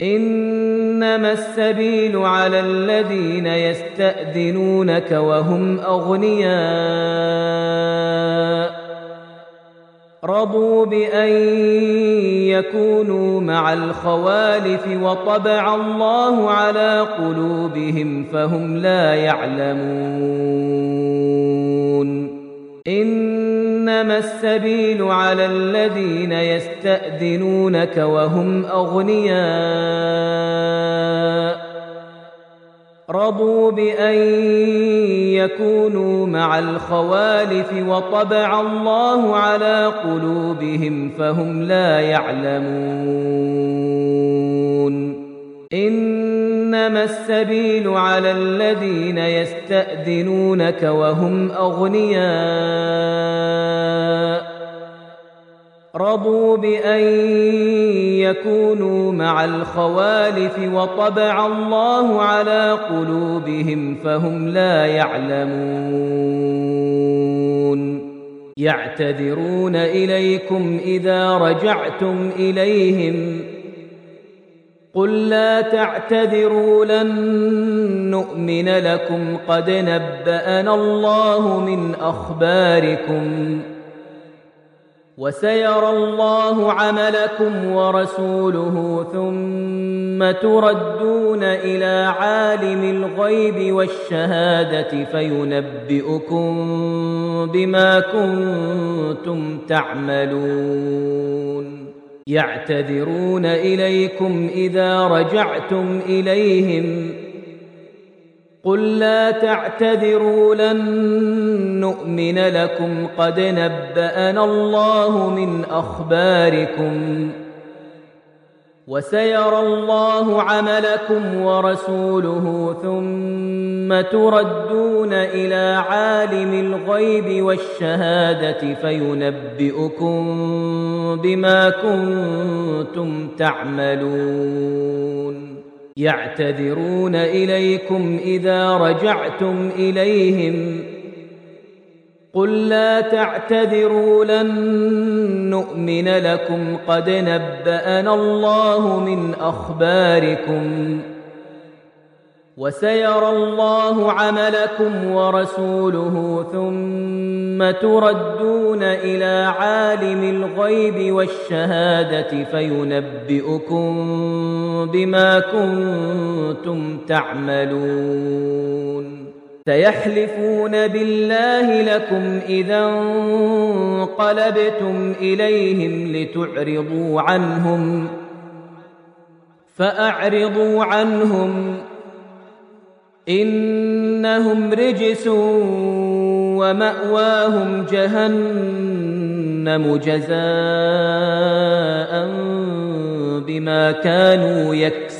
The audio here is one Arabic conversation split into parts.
إنما السبيل على الذين يستأذنونك وهم أغنياء رضوا بأن يكونوا مع الخوالف وطبع الله على قلوبهم فهم لا يعلمون إنما السبيل على الذين يستأذنونك وهم أغنياء رضوا بأن يكونوا مع الخوالف وطبع الله على قلوبهم فهم لا يعلمون إنما السبيل على الذين يستأذنونك وهم أغنياء رضوا بأن يكونوا مع الخوالف وطبع الله على قلوبهم فهم لا يعلمون يعتذرون إليكم إذا رجعتم إليهم قل لا تعتذروا لن نؤمن لكم قد نبأنا الله من أخباركم وسيرى الله عملكم ورسوله ثم تردون إلى عالم الغيب والشهادة فينبئكم بما كنتم تعملون يعتذرون إليكم إذا رجعتم إليهم قل لا تعتذروا لن نؤمن لكم قد نبأنا الله من أخباركم وسيرى الله عملكم ورسوله ثم تردون إلى عالم الغيب والشهادة فينبئكم بما كنتم تعملون يعتذرون إليكم إذا رجعتم إليهم قل لا تعتذروا لن نؤمن لكم قد نبأنا الله من أخباركم وسيرى الله عملكم ورسوله ثم تردون إلى عالم الغيب والشهادة فينبئكم بما كنتم تعملون سيحلفون بالله لكم إذا انقلبتم إليهم لتعرضوا عنهم فأعرضوا عنهم إنهم رجس ومأواهم جهنم جزاء بما كانوا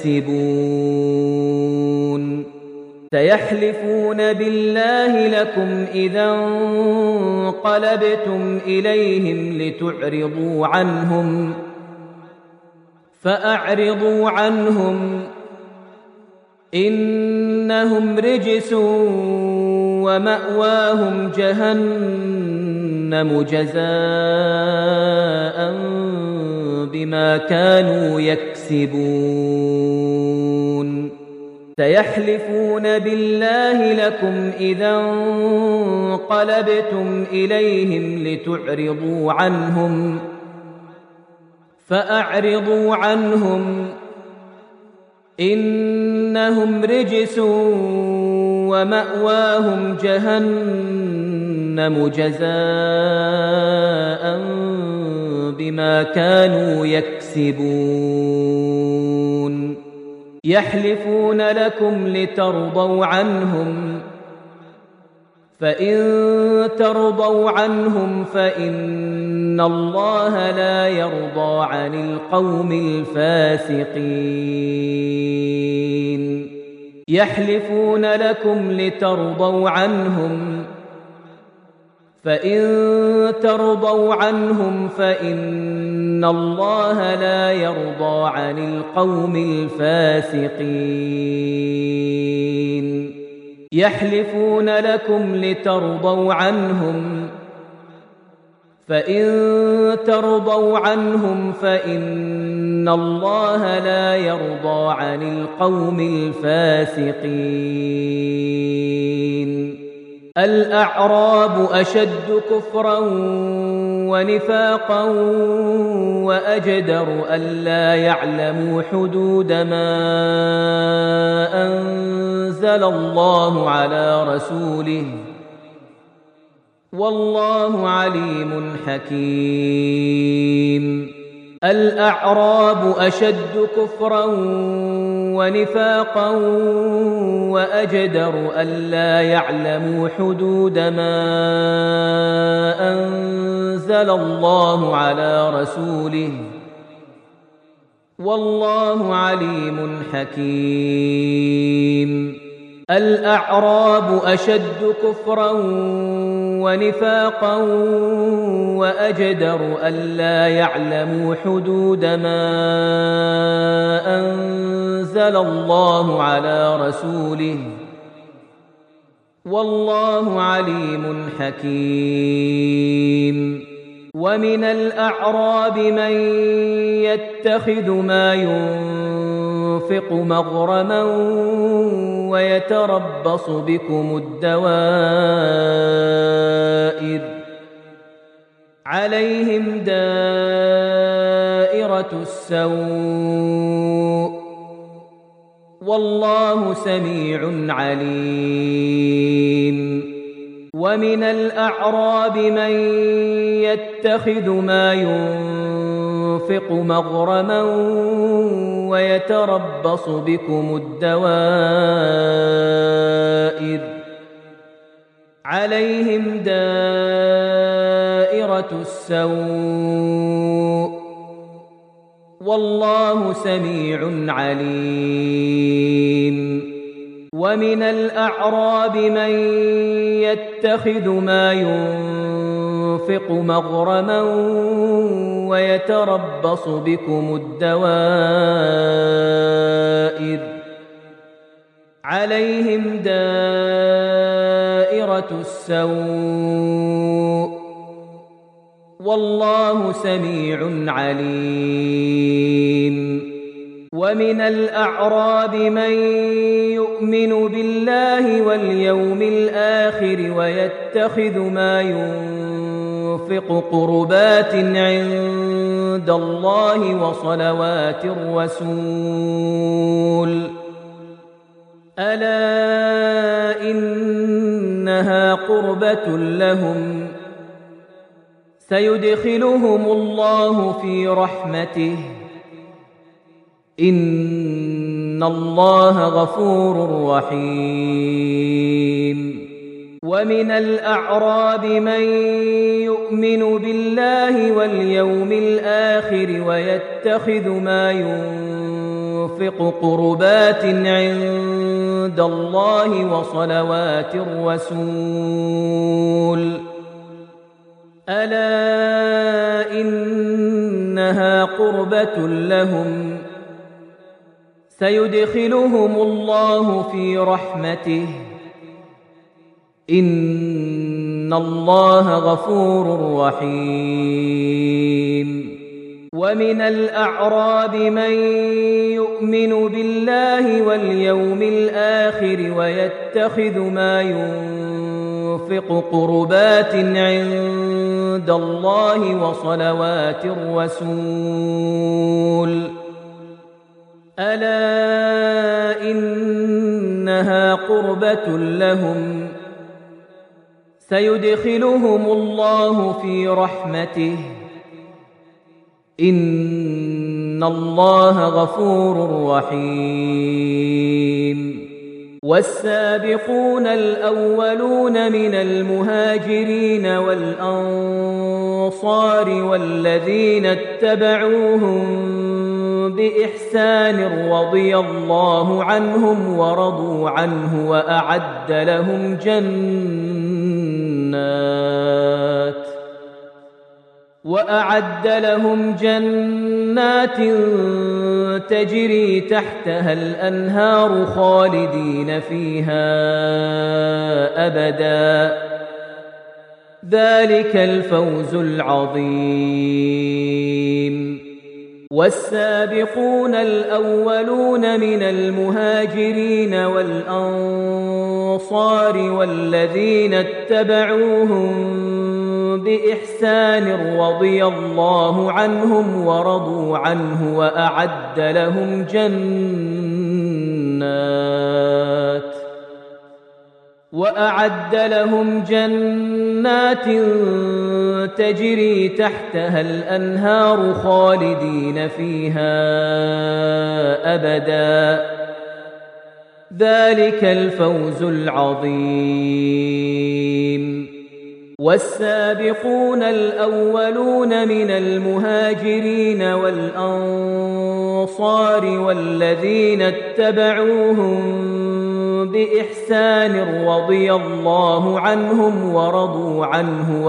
يكسبون سيحلفون بالله لكم إذا انقلبتم إليهم لتعرضوا عنهم فأعرضوا عنهم إنهم رجس ومأواهم جهنم جزاء بما كانوا يكسبون سيحلفون بالله لكم إذا انقلبتم إليهم لتعرضوا عنهم فأعرضوا عنهم إنهم رجس ومأواهم جهنم جزاء بما كانوا يكسبون يحلفون لكم لترضوا عنهم فإن ترضوا عنهم فإن الله لا يرضى عن القوم الفاسقين يحلفون لكم لترضوا عنهم فإن ترضوا عنهم فإن الله لا يرضى عن القوم الفاسقين يحلفون لكم لترضوا عنهم فإن ترضوا عنهم فإن إن الله لا يرضى عن القوم الفاسقين. الأعراب أشد كفرا ونفاقا وأجدر ألا يعلموا حدود ما أنزل الله على رسوله والله عليم حكيم. الأعراب أشد كفرا ونفاقا وأجدر ألا يعلموا حدود ما أنزل الله على رسوله والله عليم حكيم. الأعراب أشد كفرا ونفاقا وأجدر ألا يعلموا حدود ما أنزل الله على رسوله والله عليم حكيم. ومن الأعراب من يتخذ ما ينفق مغرما ويتربص بكم الدوائر عليهم دائرة السوء والله سميع عليم. ومن الأعراب من يتخذ ما ينفق مغرما ويتربص بكم الدوائر عليهم دائرة السوء والله سميع عليم. ومن الأعراب من يتخذ ما ينفق مغرما ويتربص بكم الدوائر عليهم دائرة السوء والله سميع عليم. ومن الأعراب من يؤمن بالله واليوم الآخر ويتخذ ما ينفق قربات عند الله وصلوات الرسول ألا إنها قربة لهم سيدخلهم الله في رحمته إن الله غفور رحيم. ومن الأعراب من يؤمن بالله واليوم الآخر ويتخذ ما ينفق قربات عند الله وصلوات الرسول ألا إنها قربة لهم سيدخلهم الله في رحمته إن الله غفور رحيم. ومن الأعراب من يؤمن بالله واليوم الآخر ويتخذ ما ينفق قربات عند الله وصلوات الرسول ألا إنها قربة لهم سيدخلهم الله في رحمته إن الله غفور رحيم. والسابقون الأولون من المهاجرين والأنصار والذين اتبعوهم بإحسان رضي الله عنهم ورضوا عنه وأعد لهم جنات تجري تحتها الأنهار خالدين فيها أبدا ذلك الفوز العظيم. والسابقون الأولون من المهاجرين والأنصار والذين اتبعوهم بإحسان رضي الله عنهم ورضوا عنه وأعد لهم جنات تجري تحتها الأنهار خالدين فيها أبدا ذلك الفوز العظيم. والسابقون الأولون من المهاجرين والأنصار والذين اتبعوهم بإحسان رضي الله عنهم ورضوا عنه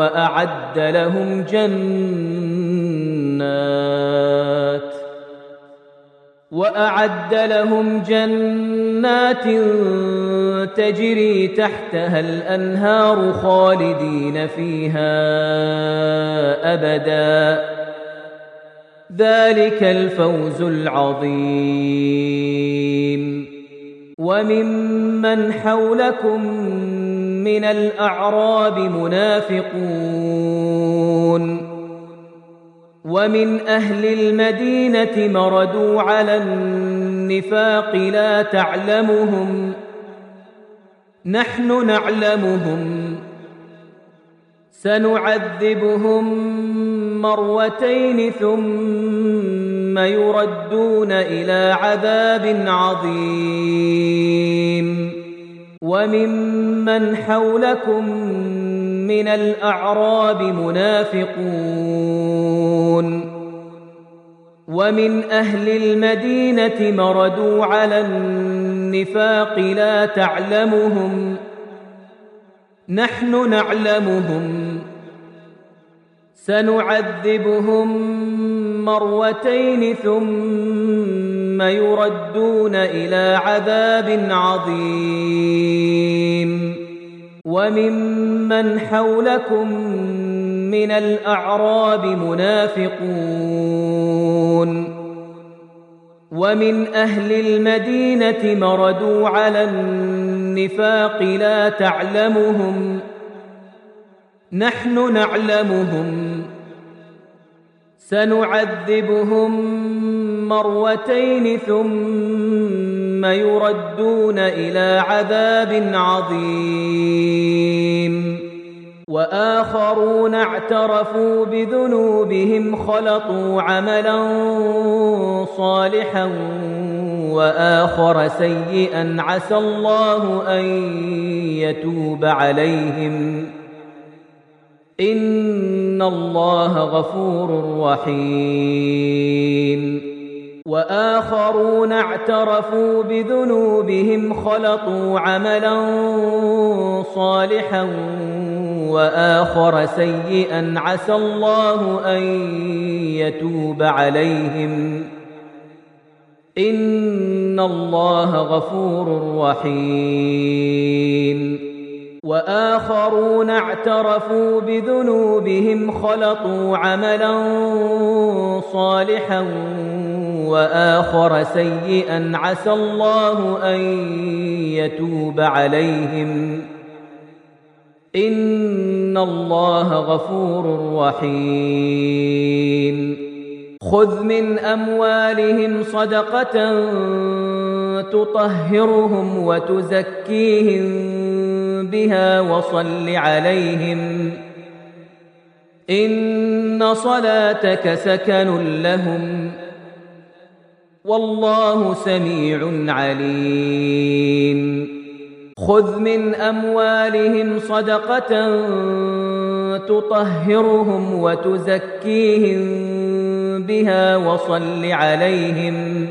وأعد لهم جنات تجري تحتها الأنهار خالدين فيها أبدا ذلك الفوز العظيم. وممن حولكم من الأعراب منافقون ومن أهل المدينة مردوا على النفاق لا تعلمهم نحن نعلمهم سنعذبهم مرتين ثم يردون إلى عذاب عظيم. وممن حولكم من الأعراب منافقون ومن أهل المدينة مردوا على النفاق لا تعلمهم نحن نعلمهم سنعذبهم مرتين ثم يردون إلى عذاب عظيم. وممن حولكم من الأعراب منافقون ومن أهل المدينة مردوا على النفاق لا تعلمهم نحن نعلمهم سنعذبهم مرتين ثم يردون إلى عذاب عظيم. وآخرون اعترفوا بذنوبهم خلطوا عملا صالحا وآخر سيئا عسى الله أن يتوب عليهم إن الله غفور رحيم. وآخرون اعترفوا بذنوبهم خلطوا عملا صالحا وآخر سيئا عسى الله أن يتوب عليهم إن الله غفور رحيم. وآخرون اعترفوا بذنوبهم خلطوا عملا صالحا وآخر سيئا عسى الله أن يتوب عليهم إن الله غفور رحيم. خذ من أموالهم صدقة تطهرهم وتزكيهم بها وصل عليهم إن صلاتك سكن لهم والله سميع عليم. خذ من أموالهم صدقة تطهرهم وتزكيهم بها وصل عليهم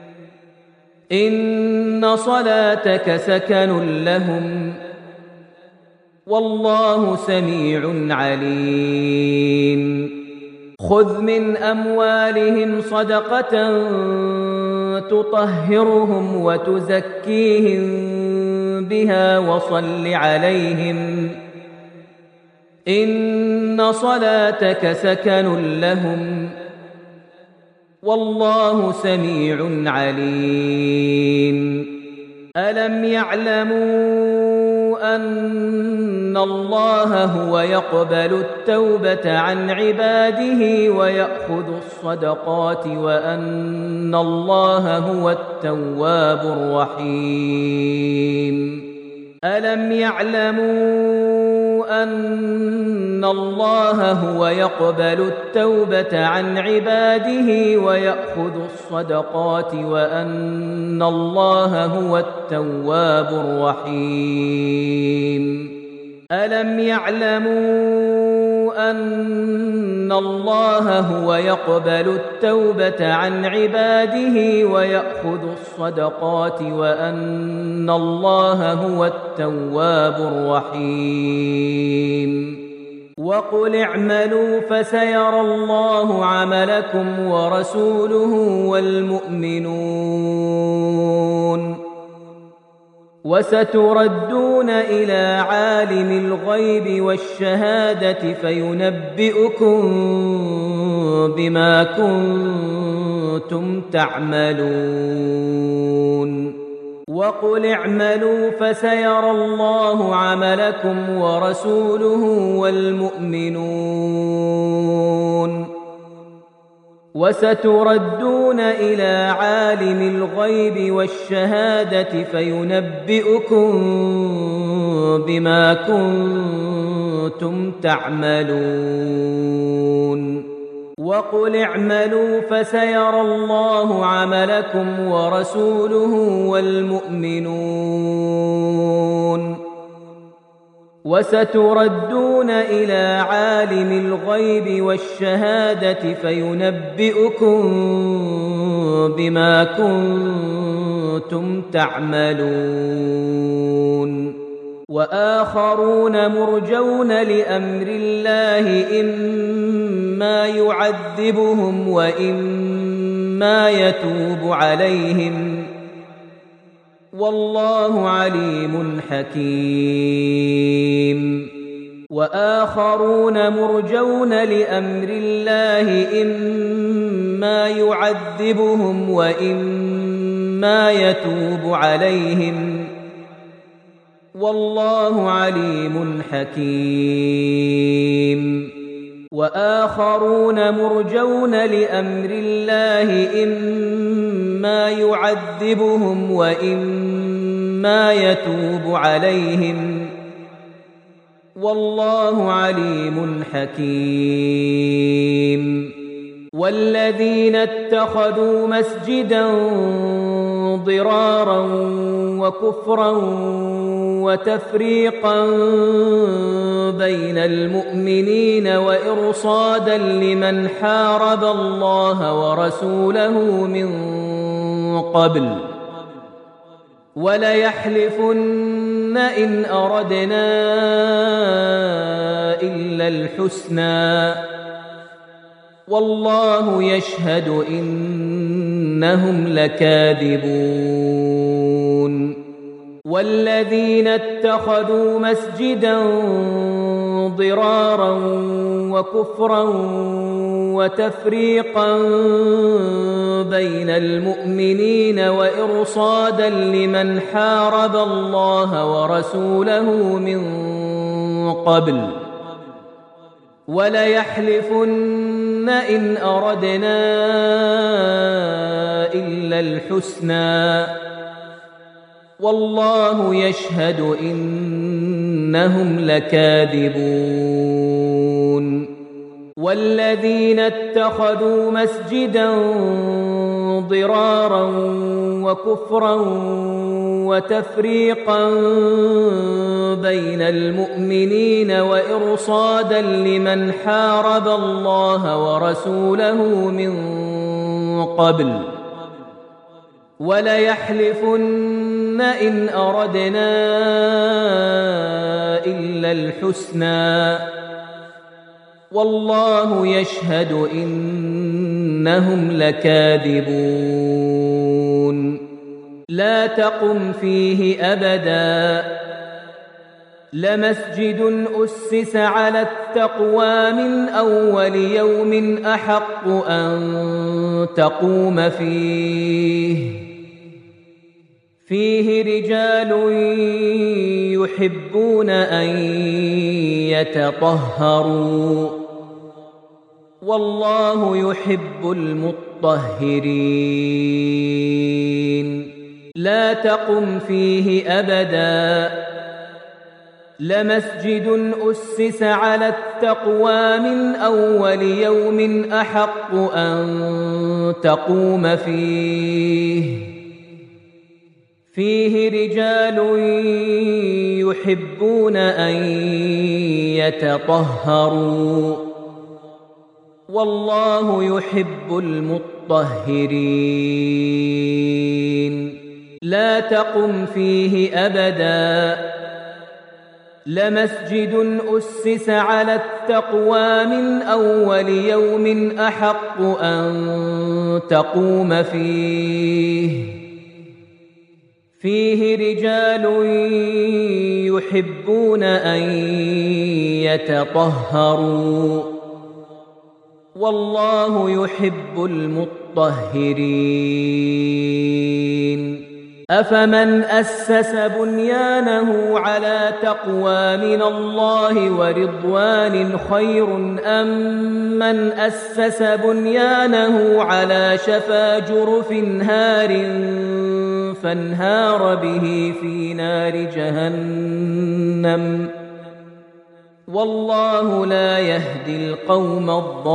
إن صلاتك سكن لهم والله سميع عليم. خذ من أموالهم صدقة تطهرهم وتزكيهم بها وصل عليهم إن صلاتك سكن لهم والله سميع عليم. ألم يعلموا أن الله هو يقبل التوبة عن عباده ويأخذ الصدقات وأن الله هو التواب الرحيم؟ ألم يعلموا أن الله هو يقبل التوبة عن عباده ويأخذ الصدقات وأن الله هو التواب الرحيم؟ ألم يعلموا أن الله هو يقبل التوبة عن عباده ويأخذ الصدقات وأن الله هو التواب الرحيم؟ وقل اعملوا فسيرى الله عملكم ورسوله والمؤمنون وستردون إلى عالم الغيب والشهادة فينبئكم بما كنتم تعملون. وقل اعملوا فسيرى الله عملكم ورسوله والمؤمنون وستردون إلى عالم الغيب والشهادة فينبئكم بما كنتم تعملون. وقل اعملوا فسيرى الله عملكم ورسوله والمؤمنون وستردون إلى عالم الغيب والشهادة فينبئكم بما كنتم تعملون. وآخرون مرجون لأمر الله إما يعذبهم وإما يتوب عليهم والله عليم حكيم. وآخرون مرجون لأمر الله إما يعذبهم وإما يتوب عليهم والله عليم حكيم. وآخرون مرجون لأمر الله إما يعذبهم وإما يتوب عليهم والله عليم حكيم. والذين اتخذوا مسجدا ضرارا وكفرا وتفريقا بين المؤمنين وإرصادا لمن حارب الله ورسوله من قبل وليحلفن إن أردنا إلا الحسنى والله يشهد إنهم لكاذبون. والذين اتخذوا مسجدا ضرارا وكفرا وتفريقا بين المؤمنين وإرصادا لمن حارب الله ورسوله من قبل وليحلفن إن أردنا إلا الحسنى والله يشهد إنهم لكاذبون. والذين اتخذوا مسجدا ضرارا وكفرا وتفريقا بين المؤمنين وإرصادا لمن حارب الله ورسوله من قبل وليحلفن إن أردنا إلا الحسنى والله يشهد إنهم لكاذبون. لا تقم فيه أبدا لمسجد أسس على التقوى من أول يوم أحق أن تقوم فيه رجال يحبون أن يتطهروا والله يحب المطهرين لا تقم فيه أبدا لمسجد أسس على التقوى من أول يوم أحق أن تقوم فيه رجال يحبون أن يتطهروا والله يحب المطهرين لا تقم فيه أبدا لمسجد أسس على التقوى من أول يوم أحق أن تقوم فيه رجال يحبون أن يتطهروا والله يحب المطهرين أفمن أسس بنيانه على تقوى من الله ورضوان خير أم من أسس بنيانه على شفا جرف هار فانهار به في نار جهنم والله لا يهدي القوم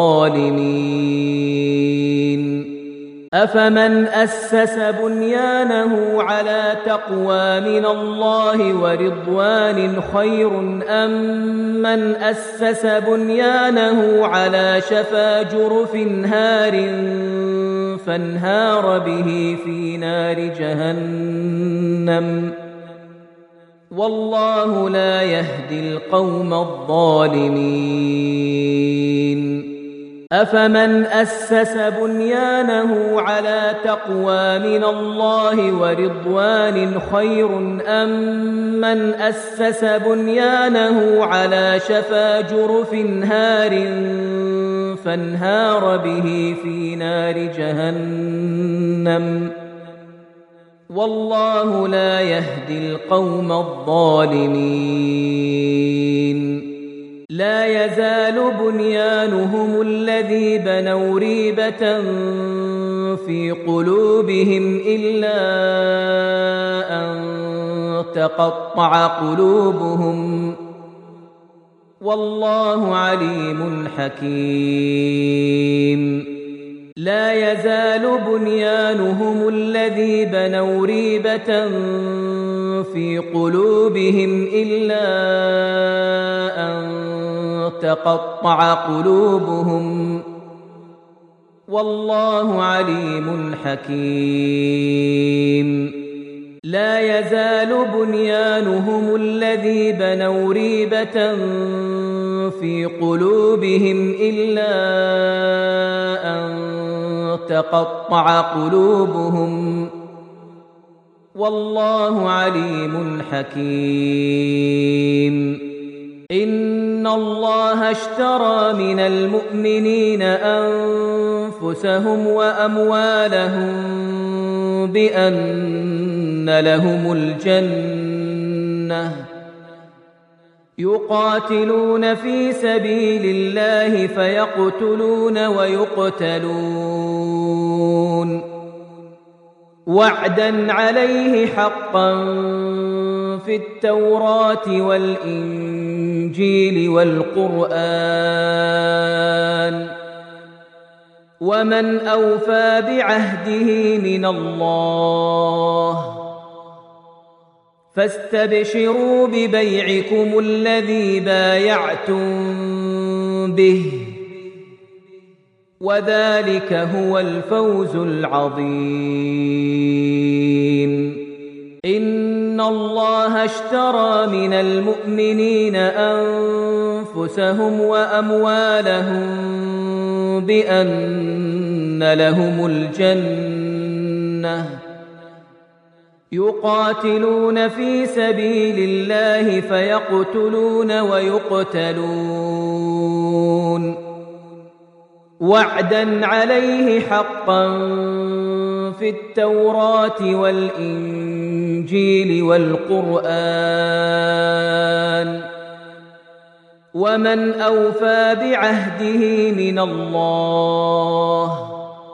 الظالمين أفمن أسس بنيانه على تقوى من الله ورضوان خير أم من أسس بنيانه على شفا جرف هار فانهار به في نار جهنم والله لا يهدي القوم الظالمين أفمن أسس بنيانه على تقوى من الله ورضوان خير أم من أسس بنيانه على شفا جرف هار فانهار به في نار جهنم والله لا يهدي القوم الظالمين لا يزال بنيانهم الذي بنوا ريبة في قلوبهم إلا أن تقطع قلوبهم والله عليم حكيم لا يزال بنيانهم الذي بنوا ريبة في قلوبهم إلا أن تقطع قلوبهم والله عليم حكيم لا يزال بنيانهم الذي بنوا ريبة في قلوبهم إلا أن تقطع قلوبهم والله عليم حكيم إن الله اشترى من المؤمنين أنفسهم وأموالهم بأن لهم الجنة يقاتلون في سبيل الله فيقتلون ويقتلون وعدا عليه حقا في التوراة والإنجيل والقرآن ومن أوفى بعهده من الله فاستبشروا ببيعكم الذي بايعتم به وذلك هو الفوز العظيم إن الله اشترى من المؤمنين أنفسهم وأموالهم بأن لهم الجنة يقاتلون في سبيل الله فيقتلون ويقتلون وعدا عليه حقا في التوراة والإنجيل والقرآن ومن أوفى بعهده من الله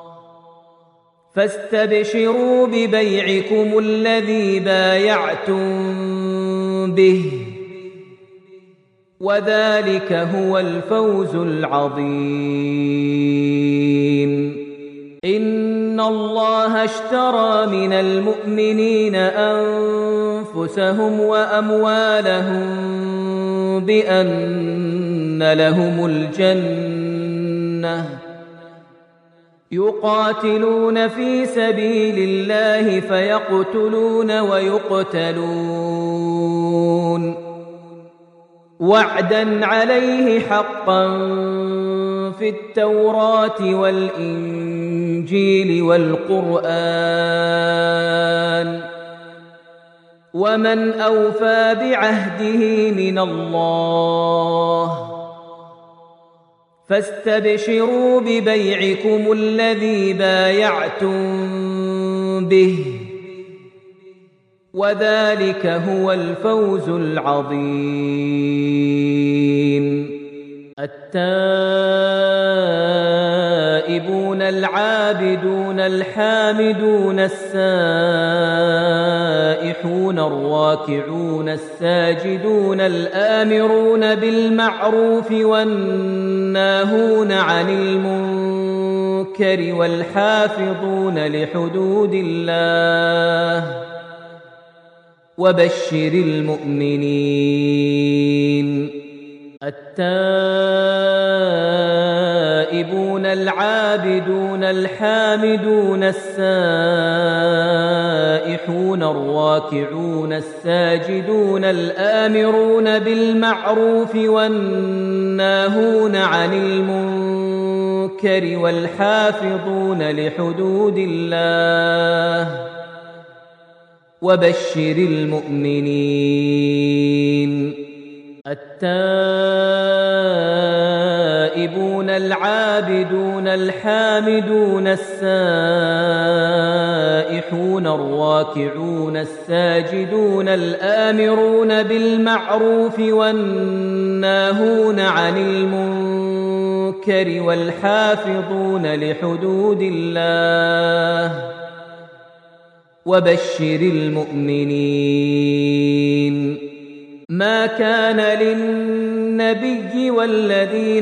فاستبشروا ببيعكم الذي بايعتم به وذلك هو الفوز العظيم. إن الله اشترى من المؤمنين أنفسهم وأموالهم بأن لهم الجنة يقاتلون في سبيل الله فيقتلون ويقتلون وعدا عليه حقا في التوراة والإنجيل والقرآن ومن أوفى بعهده من الله فاستبشروا ببيعكم الذي بايعتم به وذلك هو الفوز العظيم. التائبون العابدون الحامدون السائحون الراكعون الساجدون الآمرون بالمعروف والناهون عن المنكر والحافظون لحدود الله وبشر المؤمنين. التائبون العابدون الحامدون السائحون الراكعون الساجدون الآمرون بالمعروف والناهون عن المنكر والحافظون لحدود الله وبشر المؤمنين. التائبون العابدون الحامدون السائحون الراكعون الساجدون الآمرون بالمعروف والناهون عن المنكر والحافظون لحدود الله وبشر المؤمنين. ما كان للنبي والذين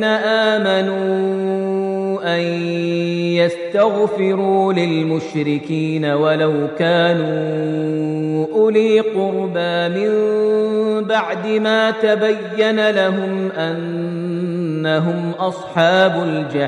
آمنوا أن يستغفروا للمشركين ولو كانوا أولي قربى من بعد ما تبين لهم أنهم أصحاب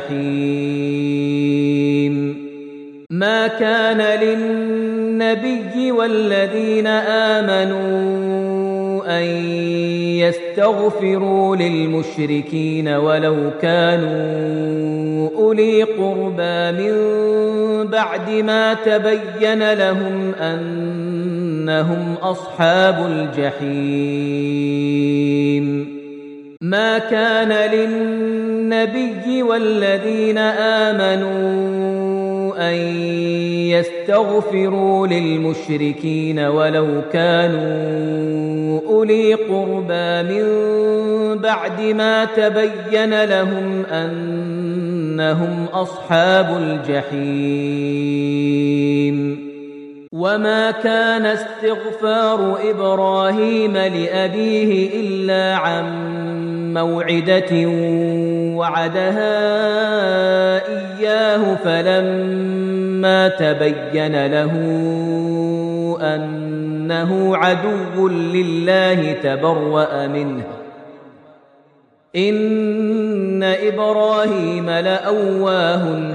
الجحيم. ما كان للنبي والذين آمنوا أن يستغفروا للمشركين ولو كانوا أولي قربى من بعد ما تبين لهم أنهم أصحاب الجحيم. ما كان للنبي والذين آمنوا أن يستغفروا للمشركين ولو كانوا أولي قربى من بعد ما تبين لهم أنهم أصحاب الجحيم. وما كان استغفار إبراهيم لأبيه إلا عن موعدة وعدها إياه فلما تبين له أنه عدو لله تبرأ منه إن إبراهيم لأواه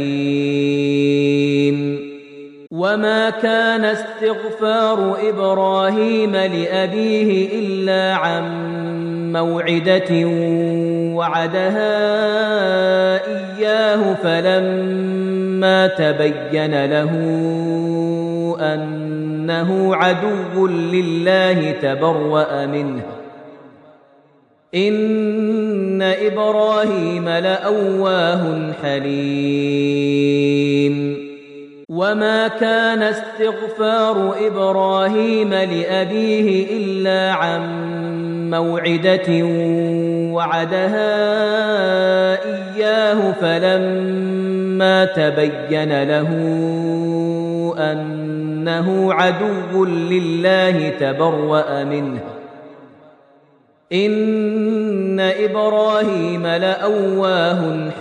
حليم. وما كان استغفار إبراهيم لأبيه إلا عن موعدة وعدها إياه فلما تبين له أنه إنه عدو لله تبرأ منه إن إبراهيم لأواه حليم وما كان استغفار إبراهيم لأبيه إلا عن موعدة وعدها إياه فلما تبين له أنه عدو لله تبرأ منه إن إبراهيم لأواه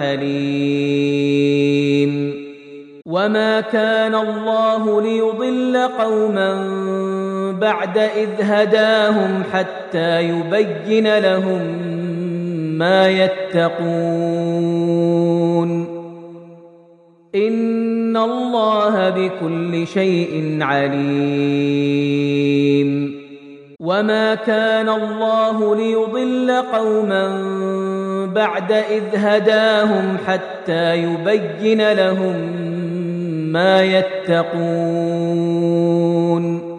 حليم وما كان الله ليضل قوما بعد إذ هداهم حتى يبين لهم ما يتقون إن الله بكل شيء عليم وما كان الله ليضل قوما بعد إذ هداهم حتى يبين لهم ما يتقون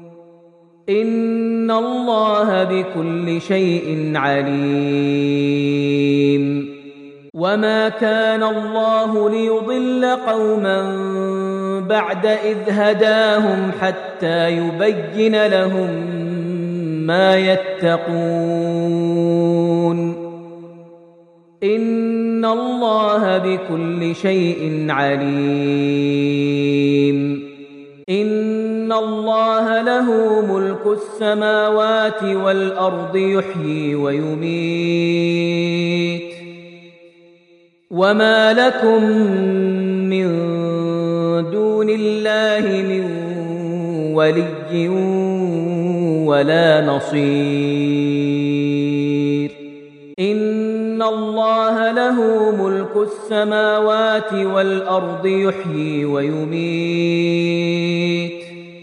إن الله بكل شيء عليم وما كان الله ليضل قوما بعد إذ هداهم حتى يبين لهم ما يتقون إن الله بكل شيء عليم إن الله له ملك السماوات والأرض يحيي ويميت وما لكم من دون الله من ولي ولا نصير إن الله له ملك السماوات والأرض يحيي ويميت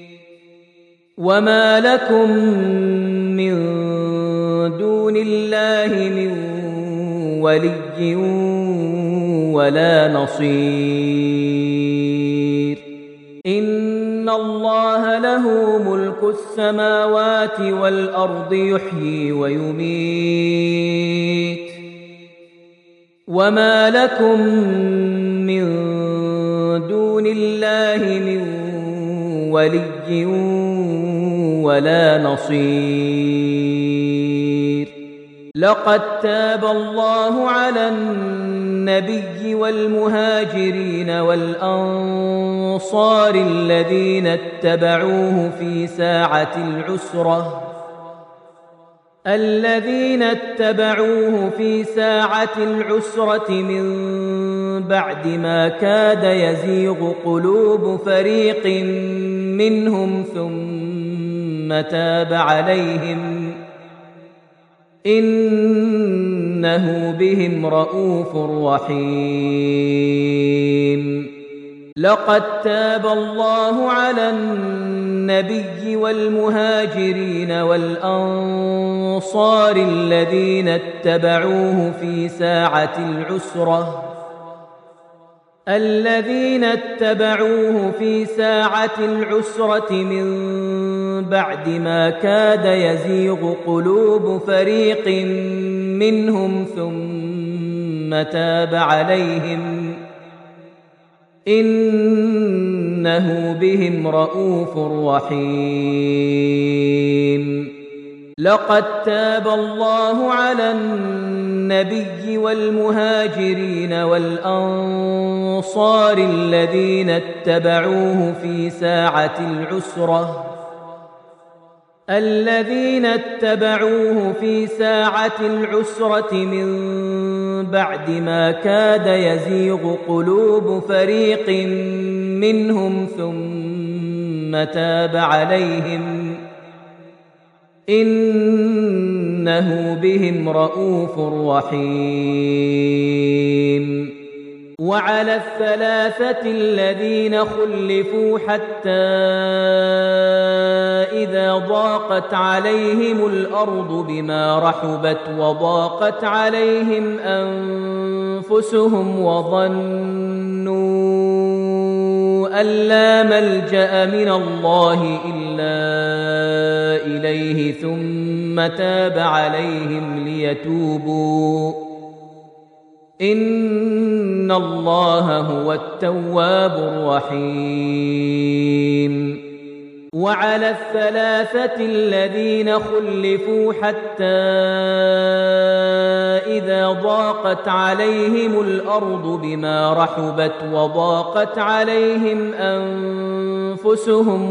وما لكم من دون الله من ولي ولا نصير إن الله له ملك السماوات والأرض يحيي ويميت وما لكم من دون الله من ولي ولا نصير لقد تاب الله على النبي والمهاجرين والأنصار الذين اتبعوه في ساعة العسرة من بعد ما كاد يزيغ قلوب فريق منهم ثم تاب عليهم إنه بهم رءوف رحيم لقد تاب الله على النبي والمهاجرين والأنصار الذين اتبعوه في ساعة العسرة من بعد ما كاد يزيغ قلوب فريق منهم ثم تاب عليهم إنه بهم رءوف رحيم لقد تاب الله على النبي والمهاجرين والأنصار الذين اتبعوه في ساعة العسرة من بعد ما كاد يزيغ قلوب فريق منهم ثم تاب عليهم إنه بهم رءوف رحيم وعلى الثلاثة الذين خلفوا حتى إذا ضاقت عليهم الأرض بما رحبت وضاقت عليهم أنفسهم وظنوا أن لا ملجأ من الله إلا إلا إليه ثم تاب عليهم ليتوبوا إن الله هو التواب الرحيم. وعلى الثلاثة الذين خلفوا حتى إذا ضاقت عليهم الأرض بما رحبت وضاقت عليهم أنفسهم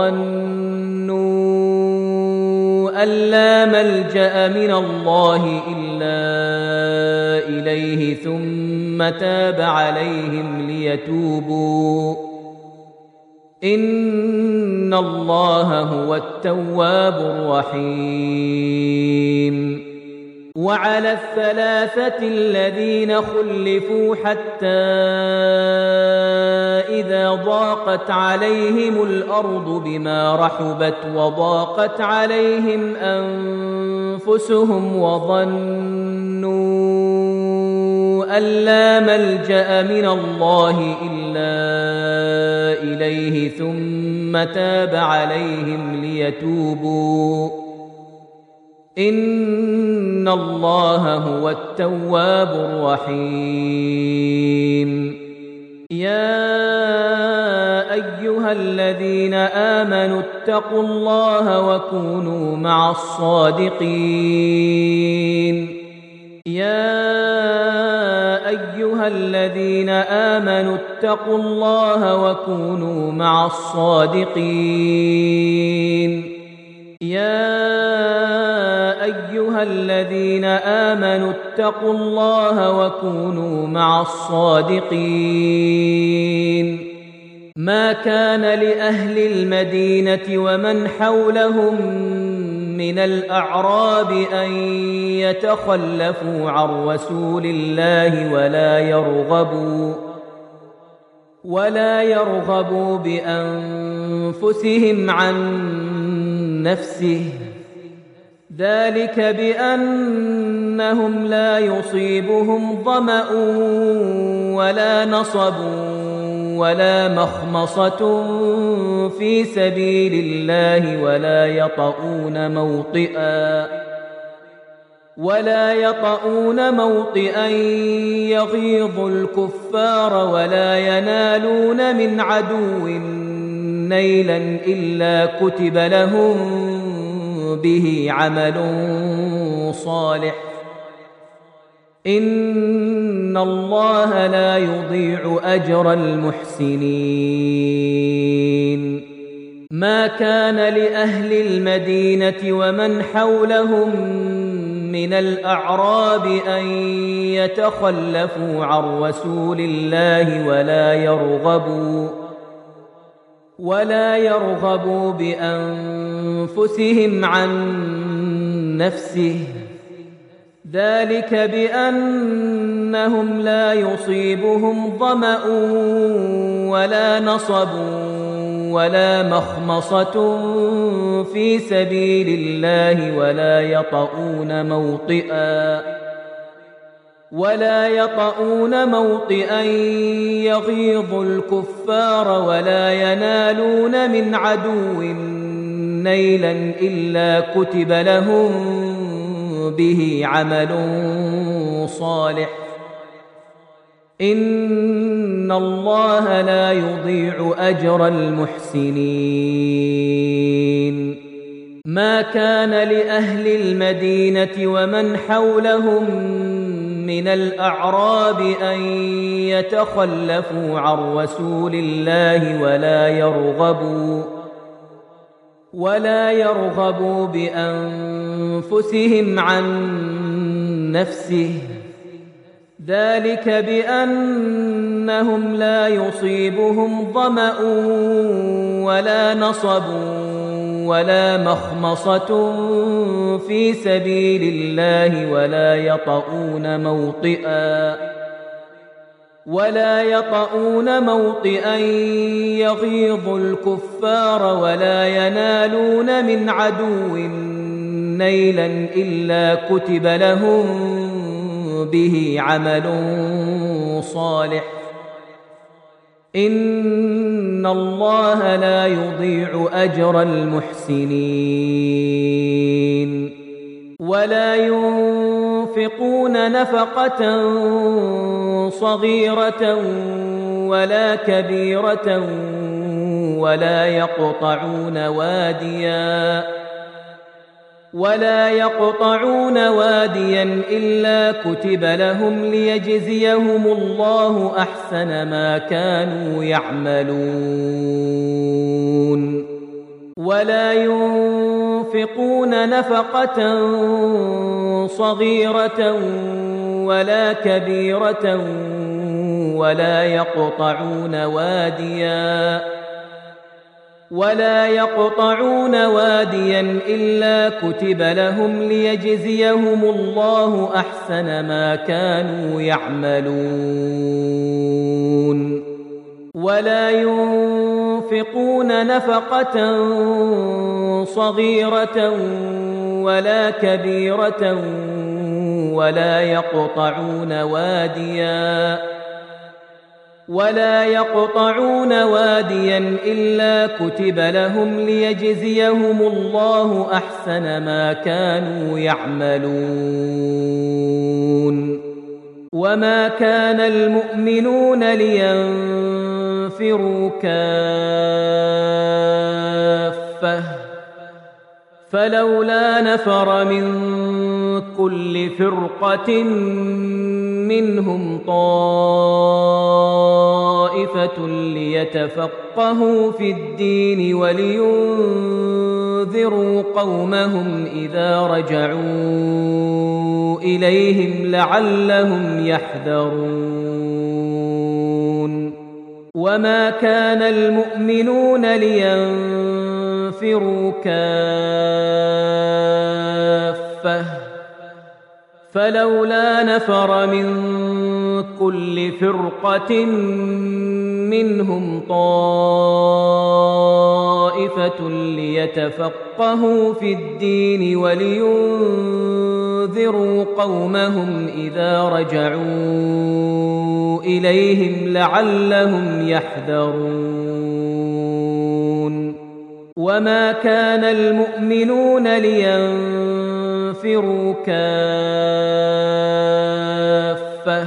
وظنوا أن لا ملجأ من الله إلا إليه ثم تاب عليهم ليتوبوا إن الله هو التواب الرحيم. وعلى الثلاثة الذين خلفوا حتى إذا ضاقت عليهم الأرض بما رحبت وضاقت عليهم أنفسهم وظنوا أن لا ملجأ من الله إلا إليه ثم تاب عليهم ليتوبوا إن الله هو التواب الرحيم. يا أيها الذين آمنوا اتقوا الله وكونوا مع الصادقين. يا أيها الذين آمنوا اتقوا الله وكونوا مع الصادقين. يا أيها الذين آمنوا اتقوا الله وكونوا مع الصادقين. ما كان لأهل المدينة ومن حولهم من الأعراب أن يتخلفوا عن رسول الله ولا يرغبوا بأنفسهم عن نفسه، ذلك بأنهم لا يصيبهم ظمأ ولا نصب ولا مخمصة في سبيل الله ولا يطؤون موطئا يغيظ الكفار ولا ينالون من عدو نيلا إلا كتب لهم به عمل صالح إن الله لا يضيع أجر المحسنين. ما كان لأهل المدينة ومن حولهم من الأعراب أن يتخلفوا عن رسول الله ولا يرغبوا بأنفسهم عن نفسه، ذلك بأنهم لا يصيبهم ظمأ ولا نصب ولا مخمصة في سبيل الله ولا يطؤون موطئا يغيظ الكفار ولا ينالون من عدو نيلا إلا كتب لهم به عمل صالح إن الله لا يضيع أجر المحسنين. ما كان لأهل المدينة ومن حولهم من الأعراب أن يتخلفوا عن رسول الله ولا يرغبوا بأنفسهم عن نفسه، ذلك بأنهم لا يصيبهم ظمأ ولا نصب ولا مخمصة في سبيل الله ولا يطؤون موطئا يغيظ الكفار ولا ينالون من عدو نيلا إلا كتب لهم به عمل صالح إن الله لا يضيع أجر المحسنين ولا ينفقون نفقة صغيرة ولا كبيرة ولا يقطعون واديا إلا كتب لهم ليجزيهم الله أحسن ما كانوا يعملون ولا ينفقون نفقة صغيرة ولا كبيرة ولا يقطعون واديا إلا كتب لهم ليجزيهم الله أحسن ما كانوا يعملون ولا ينفقون نفقة صغيرة ولا كبيرة ولا يقطعون واديا إلا كتب لهم ليجزيهم الله أحسن ما كانوا يعملون وما كان المؤمنون لينفروا كافة فلولا نفر من كل فرقة منهم طائفة ليتفقهوا في الدين ولينذروا قومهم إذا رجعوا إليهم لعلهم يحذرون وما كان المؤمنون لينفروا كافة فلولا نفر من كل فرقة منهم طائفة ليتفقهوا في الدين ولينذروا قومهم إذا رجعوا إليهم لعلهم يحذرون وما كان المؤمنون لينفروا كافة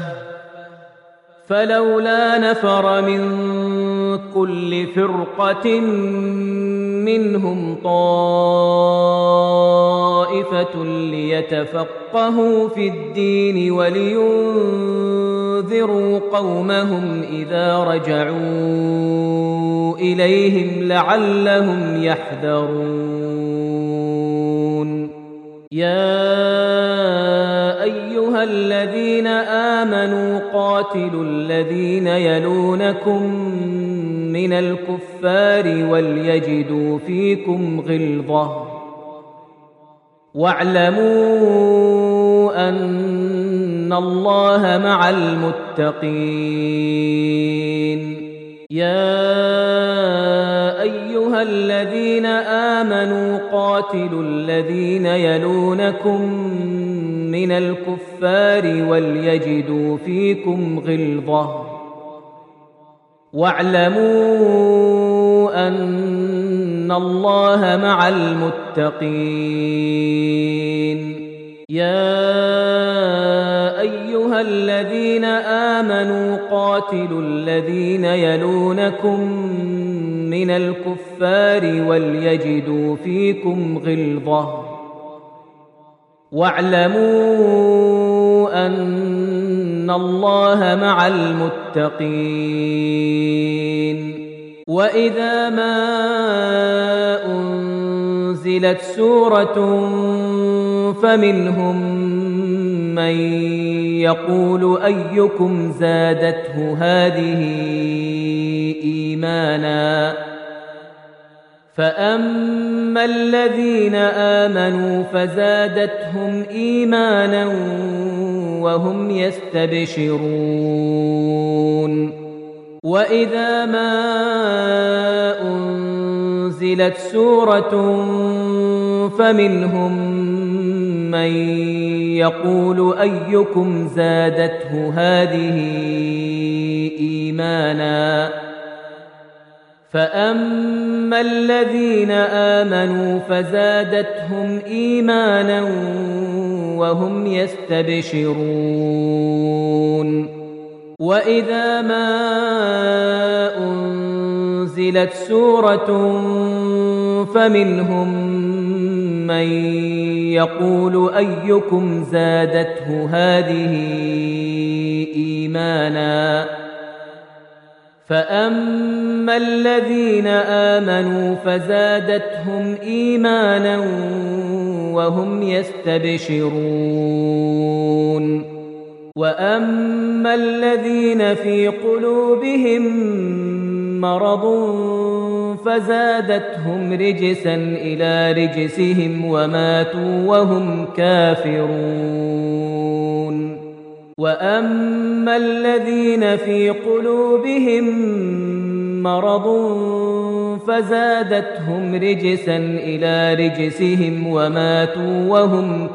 فلولا نفر من كل فرقة منهم طائفة ليتفقهوا في الدين ولينذروا قومهم إذا رجعوا إليهم لعلهم يحذرون يا أيها الذين آمنوا قاتلوا الذين يلونكم من الكفار وليجدوا فيكم غلظة واعلموا أن الله مع المتقين يا أيها الذين آمنوا قاتلوا الذين يلونكم من الكفار وليجدوا فيكم غلظة واعلموا أن الله مع المتقين يا أيها الذين آمنوا قاتلوا الذين يلونكم من الكفار وليجدوا فيكم غلظة واعلموا أن الله مع المتقين وإذا ما أنزلت سورة فمنهم من يقول أيكم زادته هذه إيمانا فأما الذين آمنوا فزادتهم إيمانا وهم يستبشرون وإذا ما أنزلت سورة فمنهم من يقول أيكم زادته هذه إيمانا فأما الذين آمنوا فزادتهم إيمانا وهم يستبشرون وإذا ما أنزلت سورة فمنهم من يقول أيكم زادته هذه إيمانا فأما الذين آمنوا فزادتهم إيمانا وهم يستبشرون وأما الذين في قلوبهم مرض فزادتهم رجسا إلى رجسهم وماتوا وهم كافرون وأما الذين في قلوبهم مرض فزادتهم رجسا إلى رجسهم وماتوا وهم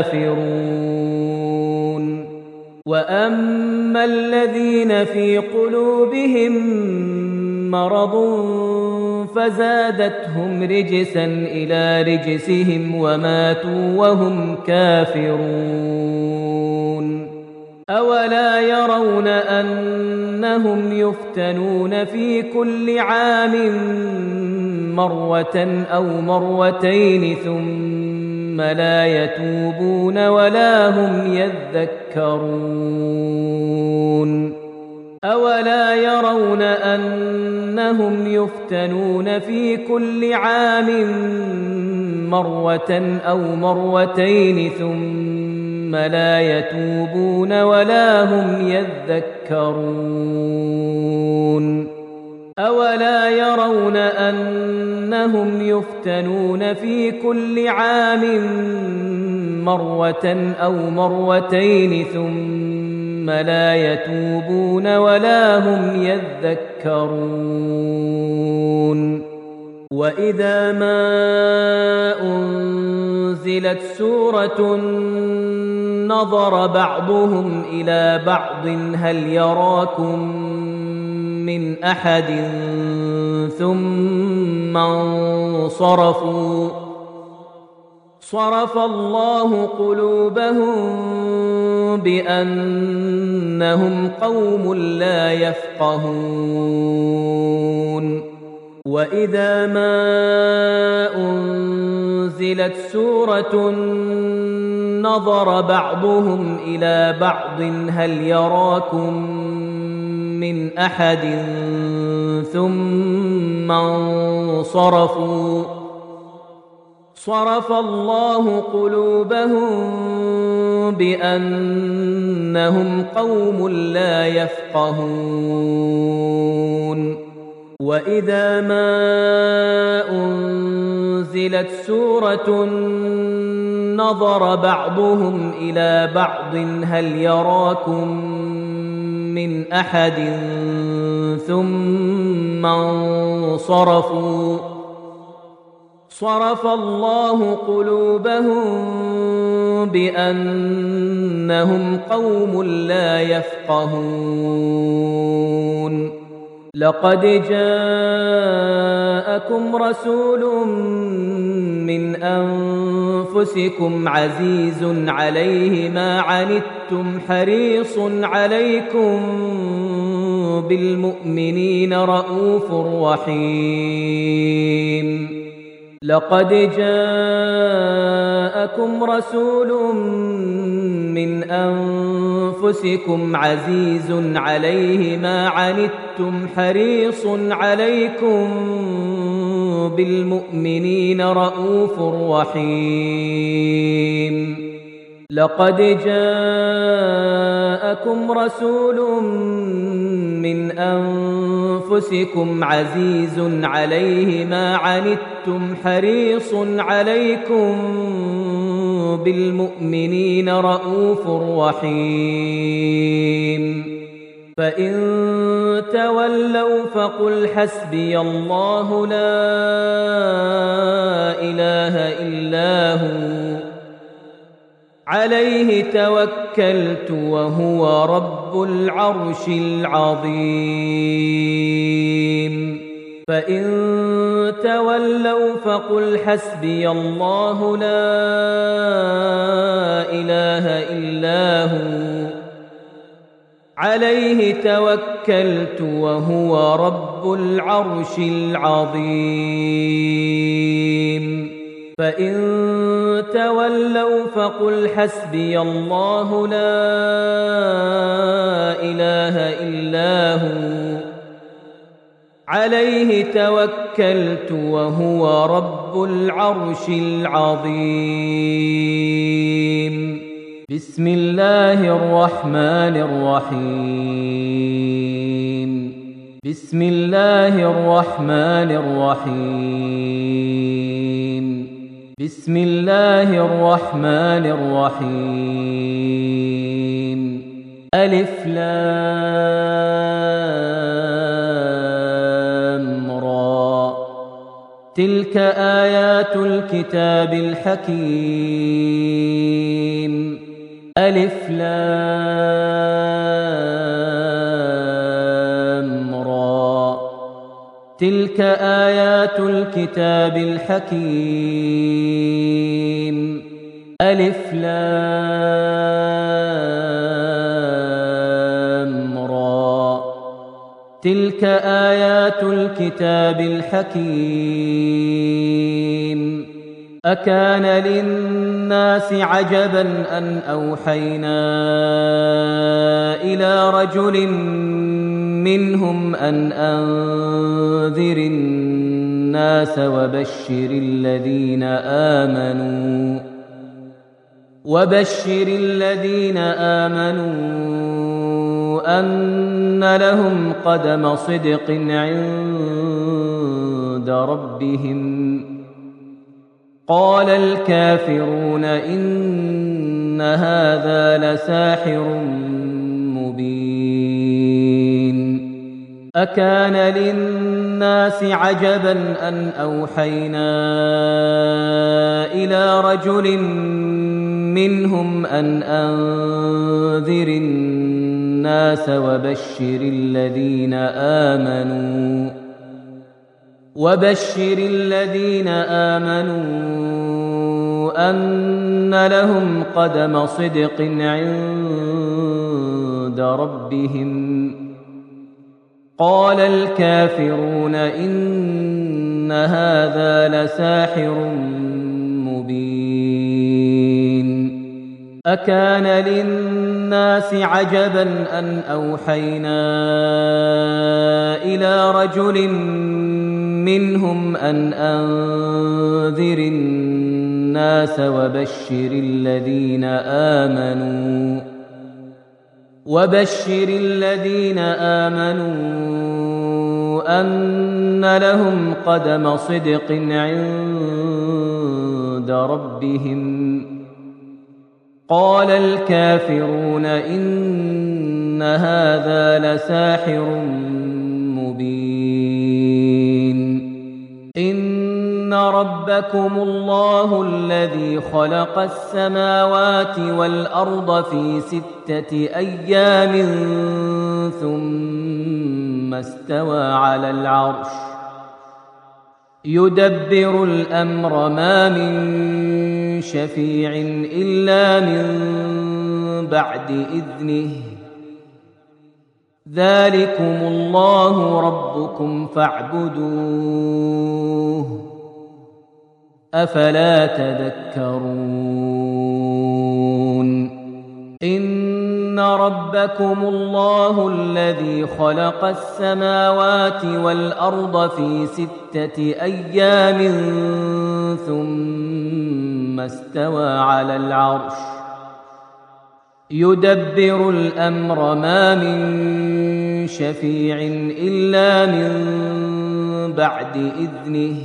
كافرون وأما الذين في قلوبهم مرض فزادتهم رجسا إلى رجسهم وماتوا وهم كافرون أولا يرون أنهم يفتنون في كل عام مرة أو مرتين ثم لا يتوبون ولا هم يذكرون أولا يرون أنهم يفتنون في كل عام مرة أو مرتين ثم لا يتوبون ولا هم يذكرون أولا يرون أنهم يفتنون في كل عام مرة أو مرتين ثم لا يتوبون ولا هم يذكرون وإذا ما أنزلت سورة نظر بعضهم إلى بعض هل يراكم من أحد ثم انصرفوا صرف الله قلوبهم بأنهم قوم لا يفقهون وإذا ما أنزلت سورة نظر بعضهم إلى بعض هل يراكم من أحد ثم انصرفوا صرف الله قلوبهم بأنهم قوم لا يفقهون وإذا ما أنزلت سورة نظر بعضهم إلى بعض هل يراكم من أحد ثم انصرفوا صرف الله قلوبهم بأنهم قوم لا يفقهون لقد جاءكم رسول من أنفسكم عزيز عليه ما عنتم حريص عليكم بالمؤمنين رؤوف رحيم لقد جاءكم رسول من أنفسكم عزيز عليه ما عنتم حريص عليكم بالمؤمنين رؤوف رحيم لقد جاءكم رسول من أنفسكم عزيز عليه ما عنتم حريص عليكم بالمؤمنين رؤوف رحيم فإن تولوا فقل حسبي الله لا إله إلا هو عليه توكلت وهو رب العرش العظيم فإن تولوا فقل حسبي الله لا إله إلا هو عليه توكلت وهو رب العرش العظيم فإن تولوا فقل حسبي الله لا إله إلا هو عليه توكلت وهو رب العرش العظيم بسم الله الرحمن الرحيم بسم الله الرحمن الرحيم بسم الله الرحمن الرحيم ألف لام را تلك آيات الكتاب الحكيم ألف لام را تلك آيات الكتاب الحكيم ألف لام را تلك آيات الكتاب الحكيم أكان للناس عجبا أن أوحينا إلى رجل منهم أن أنذر الناس وبشر الذين آمنوا أن لهم قدم صدق عند ربهم قال الكافرون إن هذا لساحر مبين أكان للناس عجبا أن أوحينا إلى رجل منهم أن أنذر الناس وبشر الذين آمنوا أن لهم قدم صدق عند ربهم قال الكافرون إن هذا لساحر مبين أكان للناس عجبا أن أوحينا إلى رجل منهم أن أنذر الناس وبشر الذين آمنوا أن لهم قدم صدق عند ربهم قال الكافرون إن هذا لساحر مبين إن ربكم الله الذي خلق السماوات والأرض في 6 أيام ثم استوى على العرش يدبر الأمر ما من شفيع إلا من بعد إذنه ذلكم الله ربكم فاعبدوه أفلا تذكرون إن ربكم الله الذي خلق السماوات والأرض في 6 أيام ثم استوى على العرش يدبر الأمر ما من شفيع إلا من بعد إذنه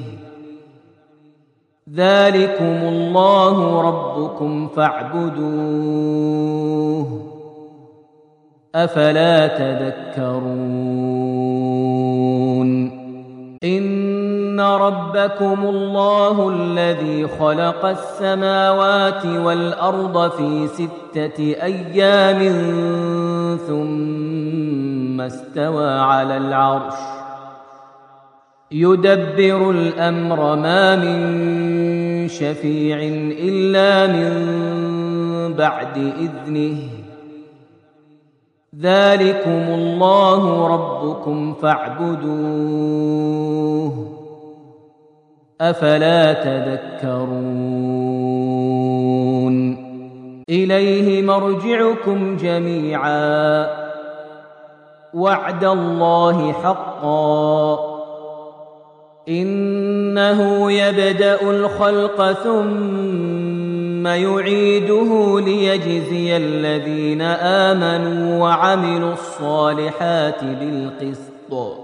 ذلكم الله ربكم فاعبدوه أفلا تذكرون إن ربكم الله الذي خلق السماوات والأرض في 6 أيام ثم استوى على العرش يدبر الأمر ما من شفيع إلا من بعد إذنه ذلكم الله ربكم فاعبدوه أفلا تذكرون إليه مرجعكم جميعا وعد الله حقا إنه يبدأ الخلق ثم يعيده ليجزي الذين آمنوا وعملوا الصالحات بالقسط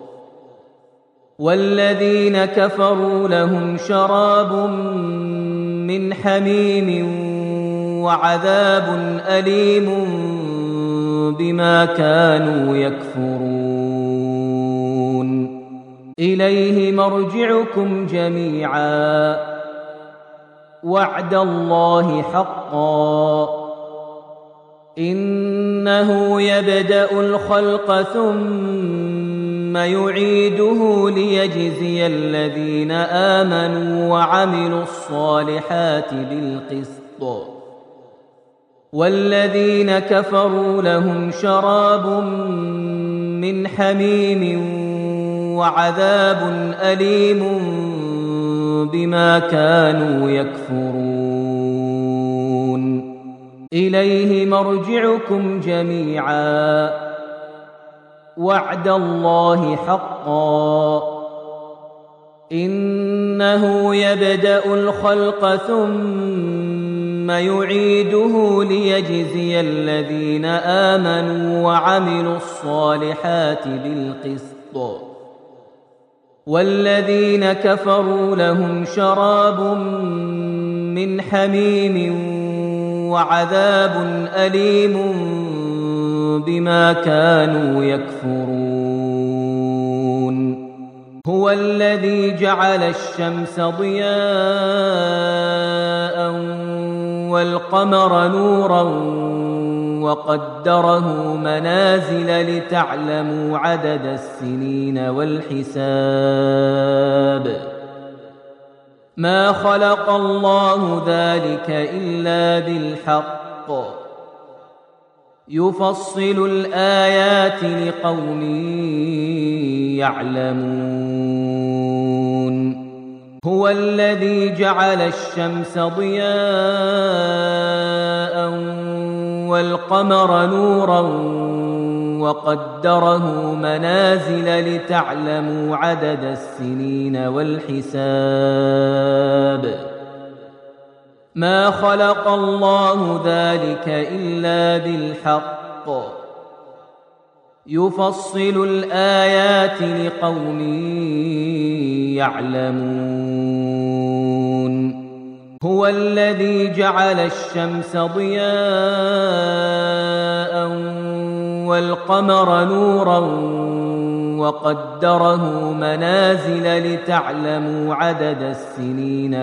والذين كفروا لهم شراب من حميم وعذاب أليم بما كانوا يكفرون إليه مرجعكم جميعا وعد الله حقا إنه يبدأ الخلق ثم يعيده ليجزي الذين آمنوا وعملوا الصالحات بالقسط والذين كفروا لهم شراب من حميم وعذاب أليم بما كانوا يكفرون إليه مرجعكم جميعا وعد الله حقا إنه يبدأ الخلق ثم يعيده ليجزي الذين آمنوا وعملوا الصالحات بالقسط والذين كفروا لهم شراب من حميم وعذاب أليم بما كانوا يكفرون هو الذي جعل الشمس ضياء والقمر نورا وقدره منازل لتعلموا عدد السنين والحساب ما خلق الله ذلك إلا بالحق يفصل الآيات لقوم يعلمون هو الذي جعل الشمس ضياء والقمر نورا وقدره منازل لتعلموا عدد السنين والحساب ما خلق الله ذلك إلا بالحق يفصل الآيات لقوم يعلمون هو الذي جعل الشمس ضياء والقمر نورا وقدره منازل لتعلموا عدد السنين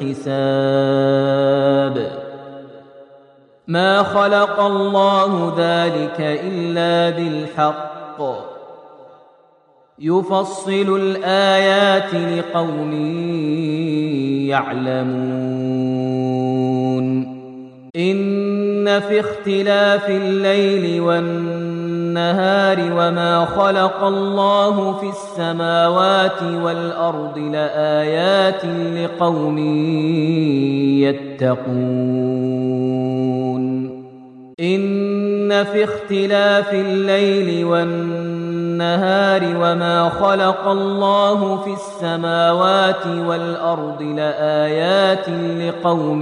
والحساب ما خلق الله ذلك إلا بالحق يفصل الآيات لقوم يعلمون إن في اختلاف الليل والنهار وما خلق الله في السماوات والأرض لآيات لقوم يتقون إن في اختلاف الليل والنهار وما خلق الله في السماوات والأرض لآيات لقوم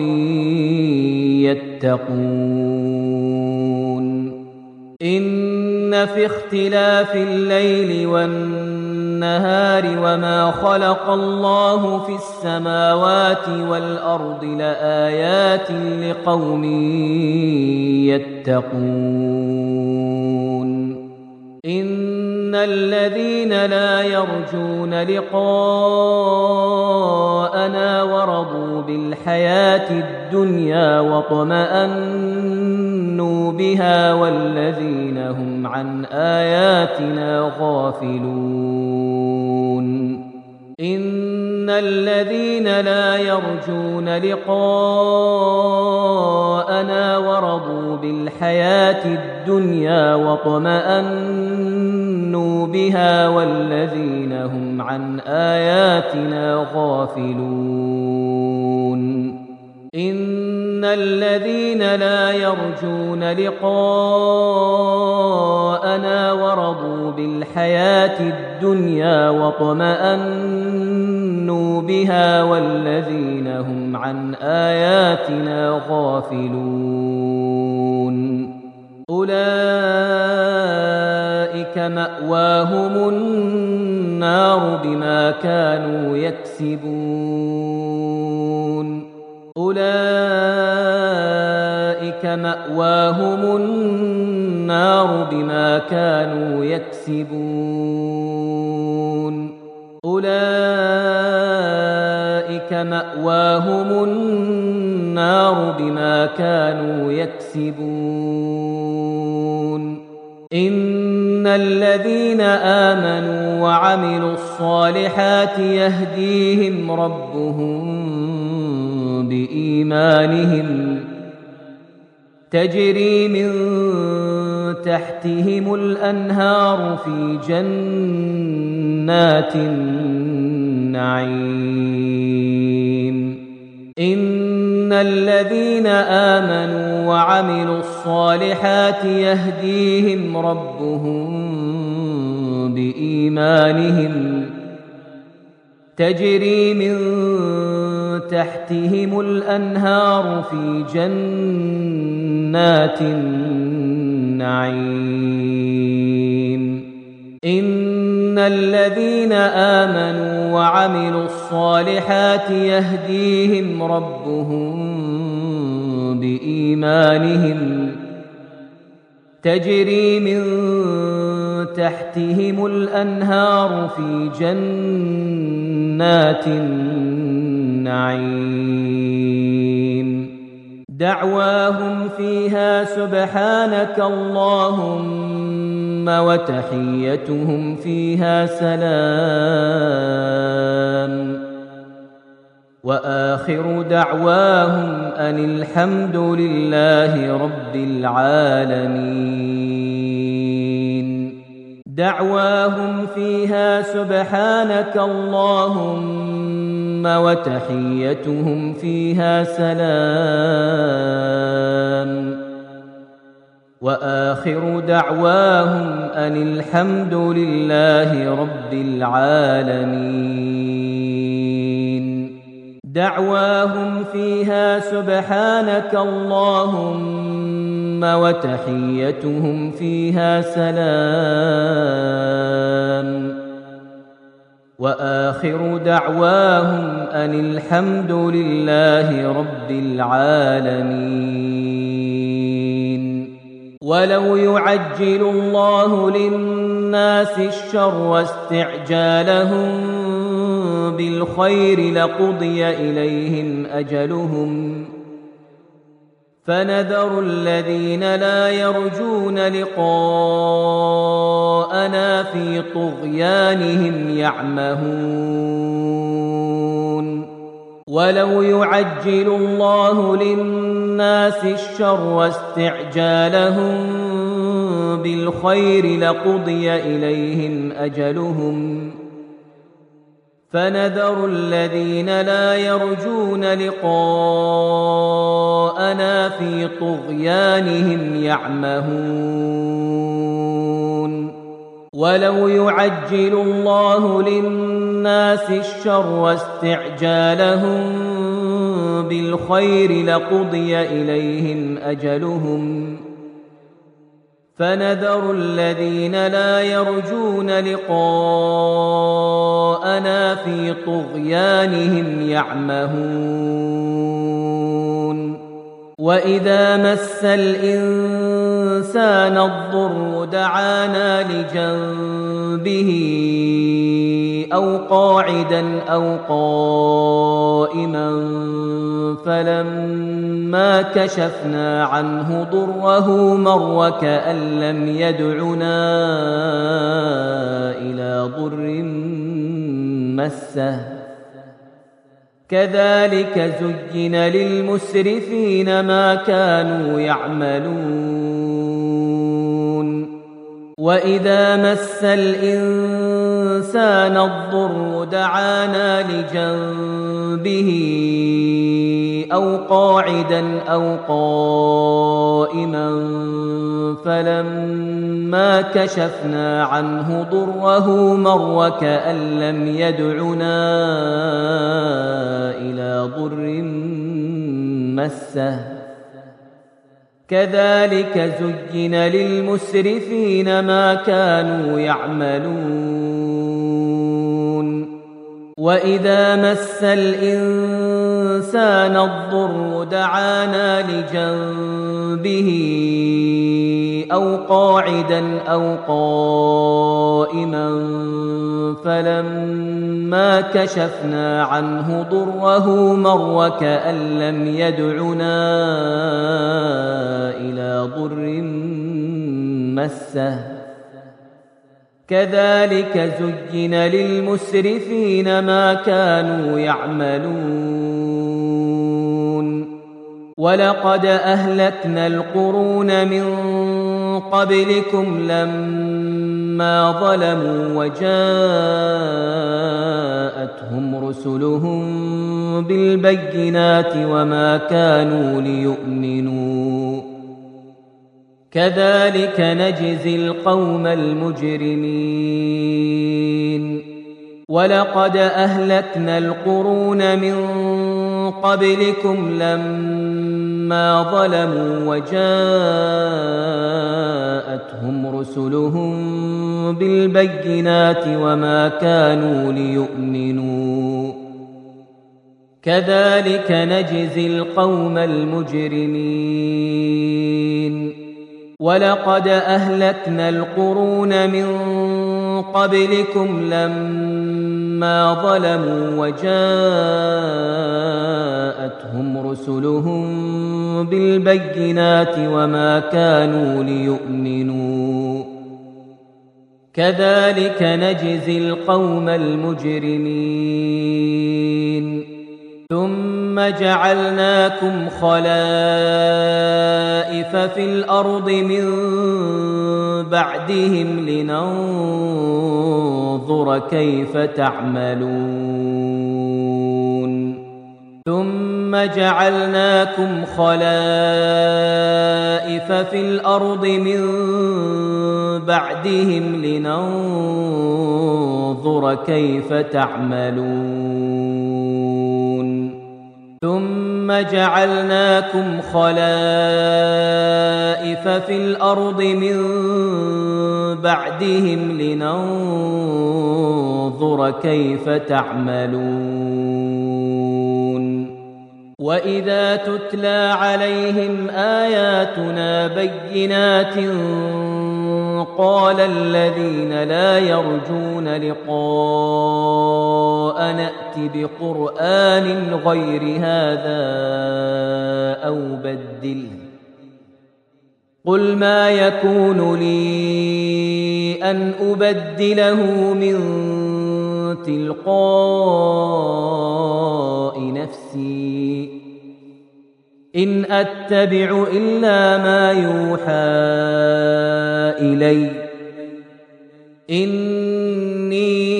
يتقون إن في اختلاف الليل والنهار وما خلق الله في السماوات والأرض لآيات لقوم يتقون إن الذين لا يرجون لقاءنا ورضوا بالحياة الدنيا واطمأنوا بها والذين هم عن آياتنا غافلون إن الذين لا يرجون لقاءنا ورضوا بالحياة الدنيا واطمأنوا بها والذين هم عن آياتنا غافلون إن الذين لا يرجون لقاءنا ورضوا بالحياة الدنيا واطمأنوا بها والذين هم عن آياتنا غافلون أولئك مأواهم النار بما كانوا يكسبون أولئك مأواهم النار بما كانوا يكسبون أولئك مأواهم النار بما كانوا يكسبون إن الذين آمنوا وعملوا الصالحات يهديهم ربهم بإيمانهم تجري من تحتهم الأنهار في جنات النعيم إن الذين آمنوا وعملوا الصالحات يهديهم ربهم بإيمانهم تجري من تحتهم الأنهار في جنات النعيم إن الذين آمنوا وعملوا الصالحات يهديهم ربهم بإيمانهم تجري من تحتهم الأنهار في جنات النعيم دعواهم فيها سبحانك اللهم وتحيتهم فيها سلام وآخر دعواهم أن الحمد لله رب العالمين دعواهم فيها سبحانك اللهم وتحيتهم فيها سلام وآخر دعواهم أن الحمد لله رب العالمين دعواهم فيها سبحانك اللهم وتحيتهم فيها سلام وآخر دعواهم أن الحمد لله رب العالمين ولو يعجل الله للناس الشر واستعجالهم بالخير لقضي إليهم أجلهم فنذر الذين لا يرجون لقاءنا في طغيانهم يعمهون ولو يعجل الله للناس الشر واستعجالهم بالخير لقضي إليهم أجلهم فنذر الذين لا يرجون لقاءنا في طغيانهم يعمهون ولو يعجل الله للناس الشر واستعجالهم بالخير لقضي إليهم أجلهم فنذر الذين لا يرجون لقاءنا في طغيانهم يعمهون وإذا مس الإنسان الضر دعانا لجنبه أو قاعدا أو قائما فلما كشفنا عنه ضره مر كأن لم يدعنا إلى ضر مسه كذلك زين للمسرفين ما كانوا يعملون وإذا مس الإنسان الضر دعانا لجنبه أو قاعدا أو قائما فلما كشفنا عنه ضره مر كأن لم يدعنا إلى ضر مسه كذلك زين للمسرفين ما كانوا يعملون وإذا مس الإنسان الضر دعانا لجنبه أو قاعدا أو قائما فلما كشفنا عنه ضره مر كأن لم يدعنا إلى ضر مسه كذلك زين للمسرفين ما كانوا يعملون ولقد أهلكنا القرون من قبلكم لما ظلموا وجاءتهم رسلهم بالبينات وما كانوا ليؤمنوا كذلك نجزي القوم المجرمين ولقد أهلكنا القرون من قبلكم لما ظلموا وجاءتهم رسلهم بالبينات وما كانوا ليؤمنوا كذلك نجزي القوم المجرمين ولقد أهلكنا القرون من قبلكم لما ظلموا وجاءتهم رسلهم بالبينات وما كانوا ليؤمنوا كذلك نجزي القوم المجرمين ثم جعلناكم خلائف في الأرض من بعدهم لننظر كيف تعملون ثم جعلناكم خلائف في الأرض من بعدهم لننظر كيف تعملون ثم جعلناكم خلائف في الأرض من بعدهم لننظر كيف تعملون وإذا تتلى عليهم آياتنا بينات قال الذين لا يرجون لقاء نأت بقرآن غير هذا أو بدله قل ما يكون لي أن أبدله من تلقاء نفسي إن أتبع إلا ما يوحى إلي إني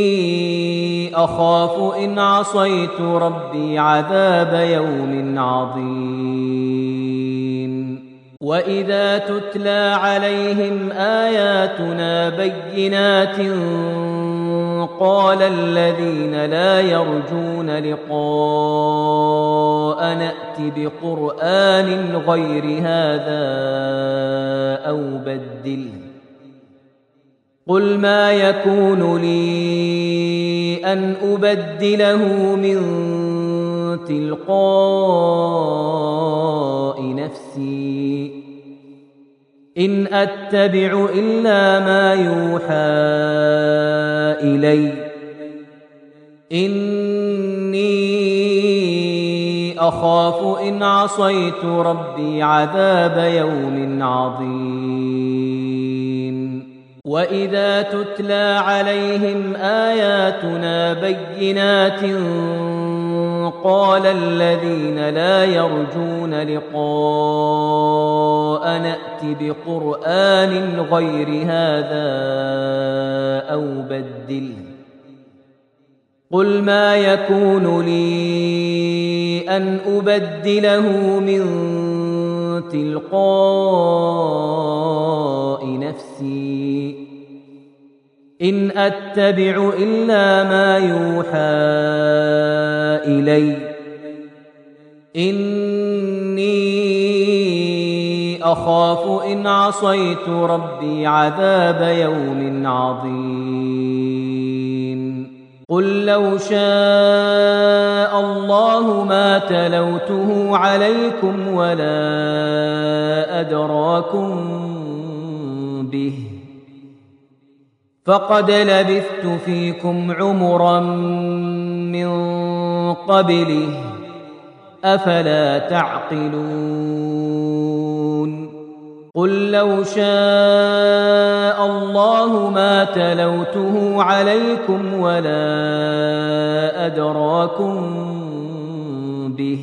أخاف إن عصيت ربي عذاب يوم عظيم وإذا تتلى عليهم آياتنا بينات قال الذين لا يرجون لقاء نأت بقرآن غير هذا أو بدله قل ما يكون لي أن أبدله من تلقاء نفسي إن أتبع إلا ما يوحى إلي إني أخاف إن عصيت ربي عذاب يوم عظيم وإذا تتلى عليهم آياتنا بينات قال الذين لا يرجون لقاء نأت بقرآن غير هذا أو بدله قل ما يكون لي أن أبدله من تلقاء نفسي إن أتبع إلا ما يوحى إلي إني أخاف إن عصيت ربي عذاب يوم عظيم قل لو شاء الله ما تلوته عليكم ولا أدراكم به فقد لبثت فيكم عمرا من قبله أفلا تعقلون قل لو شاء الله ما تلوته عليكم ولا أدراكم به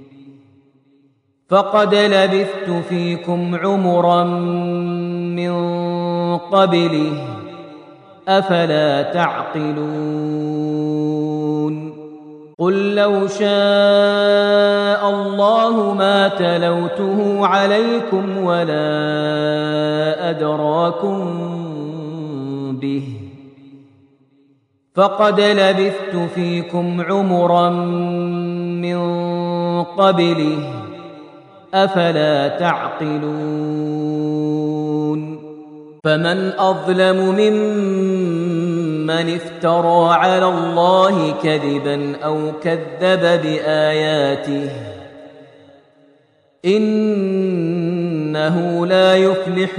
فقد لبثت فيكم عمرا من قبله أفلا تعقلون قل لو شاء الله ما تلوته عليكم ولا أدراكم به فقد لبثت فيكم عمرا من قبله أفلا تعقلون فمن أظلم ممن افترى على الله كذبا أو كذب بآياته إنه لا يفلح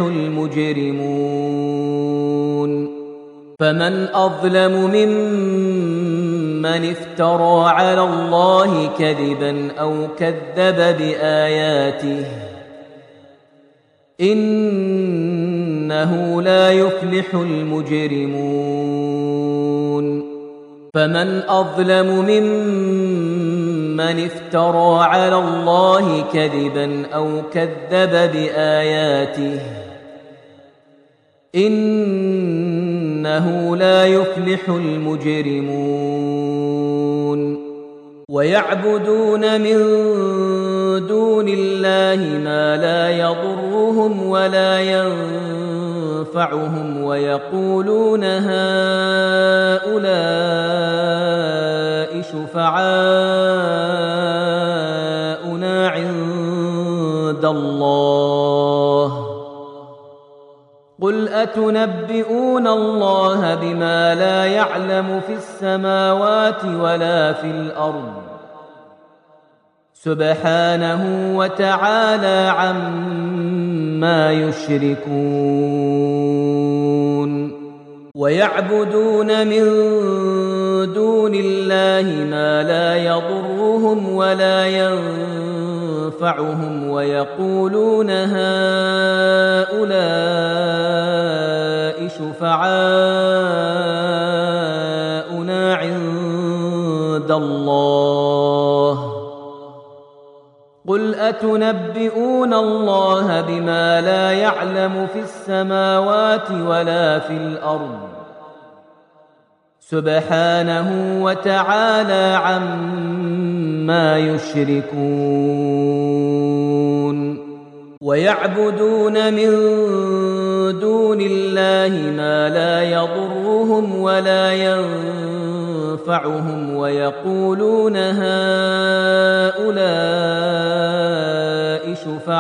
المجرمون فمن أظلم ممن افترى على الله كذبا أو كذب بآياته إنه لا يفلح المجرمون فمن أظلم ممن افترى على الله كذبا أو كذب بآياته إنه لا يفلح المجرمون ويعبدون من دون الله ما لا يضرهم ولا ينفعهم ويقولون هؤلاء شفعاؤنا عند الله قل أتنبئون الله بما لا يعلم في السماوات ولا في الأرض سبحانه وتعالى عما يشركون ويعبدون من دون الله ما لا يضرهم ولا ينفعهم ويقولون هؤلاء شفعاؤنا عند الله قل أتنبئون الله بما لا يعلم في السماوات ولا في الأرض سبحانه وتعالى عما يشركون ويعبدون من دون الله ما لا يضرهم ولا ينفعهم ويقولون هؤلاء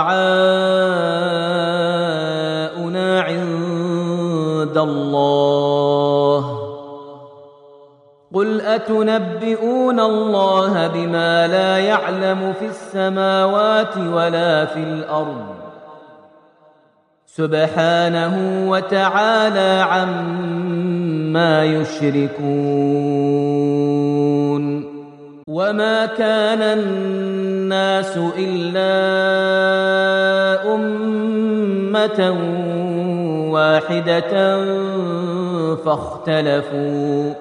شفعاؤنا عند الله قل أتنبئون الله بما لا يعلم في السماوات ولا في الأرض سبحانه وتعالى عما يشركون وما كان الناس إلا أمة واحدة فاختلفوا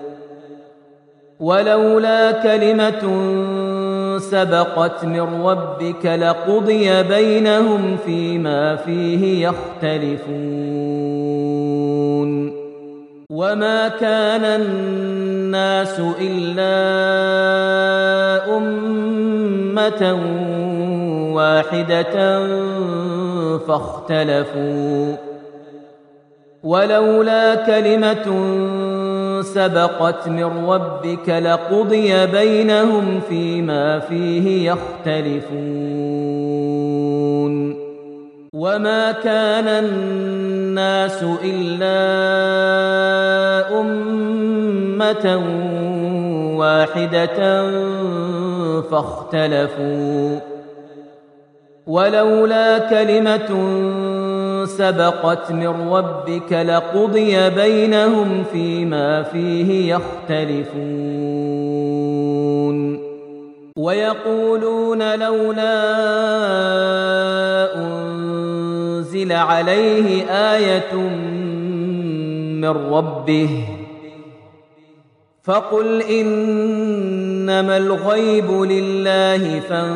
ولولا كلمة سبقت من ربك لقضي بينهم فيما فيه يختلفون وما كان الناس إلا أمة واحدة فاختلفوا ولولا كلمة سبقت من ربك لقضي بينهم فيما فيه يختلفون وما كان الناس إلا أمة واحدة فاختلفوا ولولا كلمة سبقت من ربك لقضي بينهم فيما فيه يختلفون ويقولون لولا أنزل عليه آية من ربه فقل إنما الغيب لله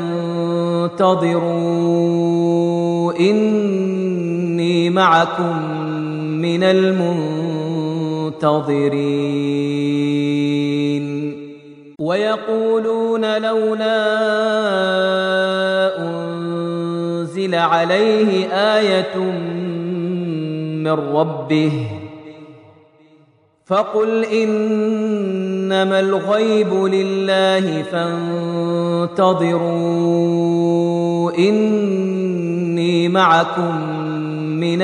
فانتظروا إني معكم من المنتظرين ويقولون لولا أنزل عليه آية من ربه فقل إنما الغيب لله فانتظروا إني معكم من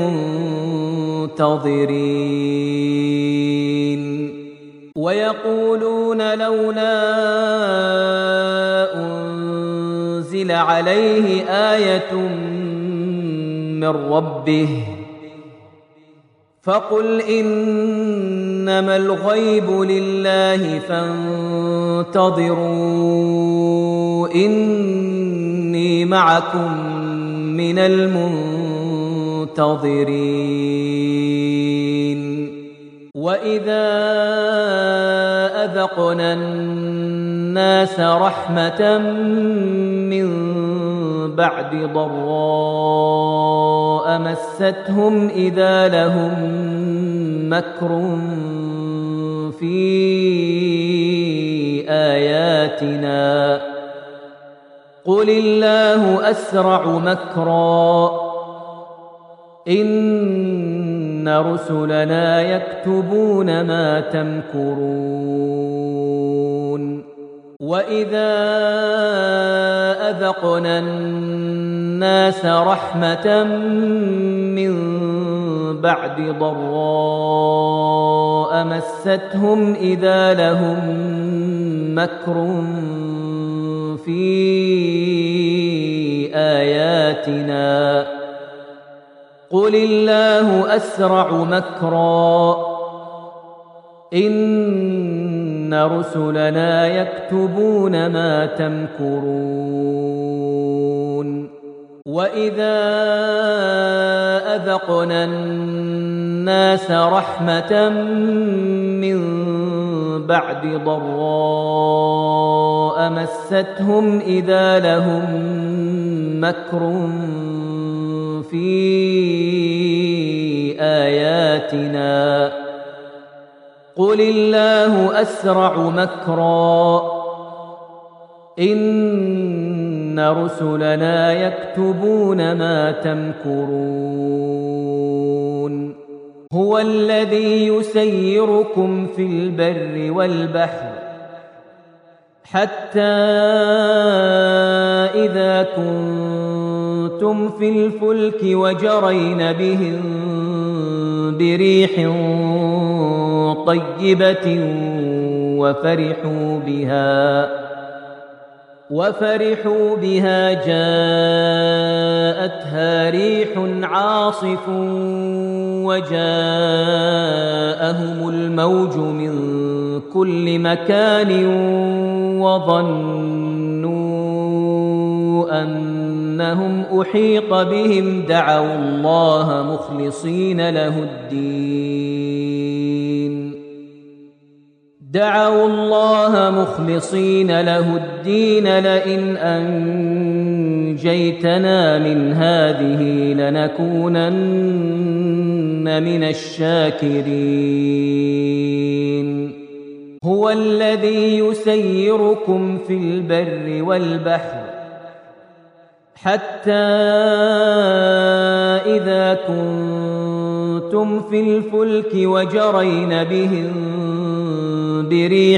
المنتظرين ويقولون لولا أنزل عليه آية من ربه فقل إنما الغيب لله فانتظروا إني معكم من المنتظرين وإذا أذقنا الناس رحمة من بعد ضراء مستهم إذا لهم مكر في آياتنا قل الله أسرع مكرا إن رسلنا يكتبون ما تمكرون وإذا أذقنا الناس رحمة من بعد ضراء مستهم إذا لهم مكر في آياتنا قل الله أسرع مكرا إن رسلنا يكتبون ما تمكرون وإذا أذقنا الناس رحمة من بعد ضراء مستهم إذا لهم مكر في آياتنا قل الله أسرع مكرا إن رسلنا يكتبون ما تمكرون هو الذي يسيركم في البر والبحر حتى إذا كنتم في الفلك وجرين بهم بريح طيبة وفرحوا بها جاءتها ريح عاصف وجاءهم الموج من كل مكان وظنوا أنهم أحيط بهم دعوا الله مخلصين له الدين لئن أنجيتنا من هذه لنكونن من الشاكرين هو الذي يسيركم في البر والبحر حتى إذا كنتم في الفلك وجرين بهم بريح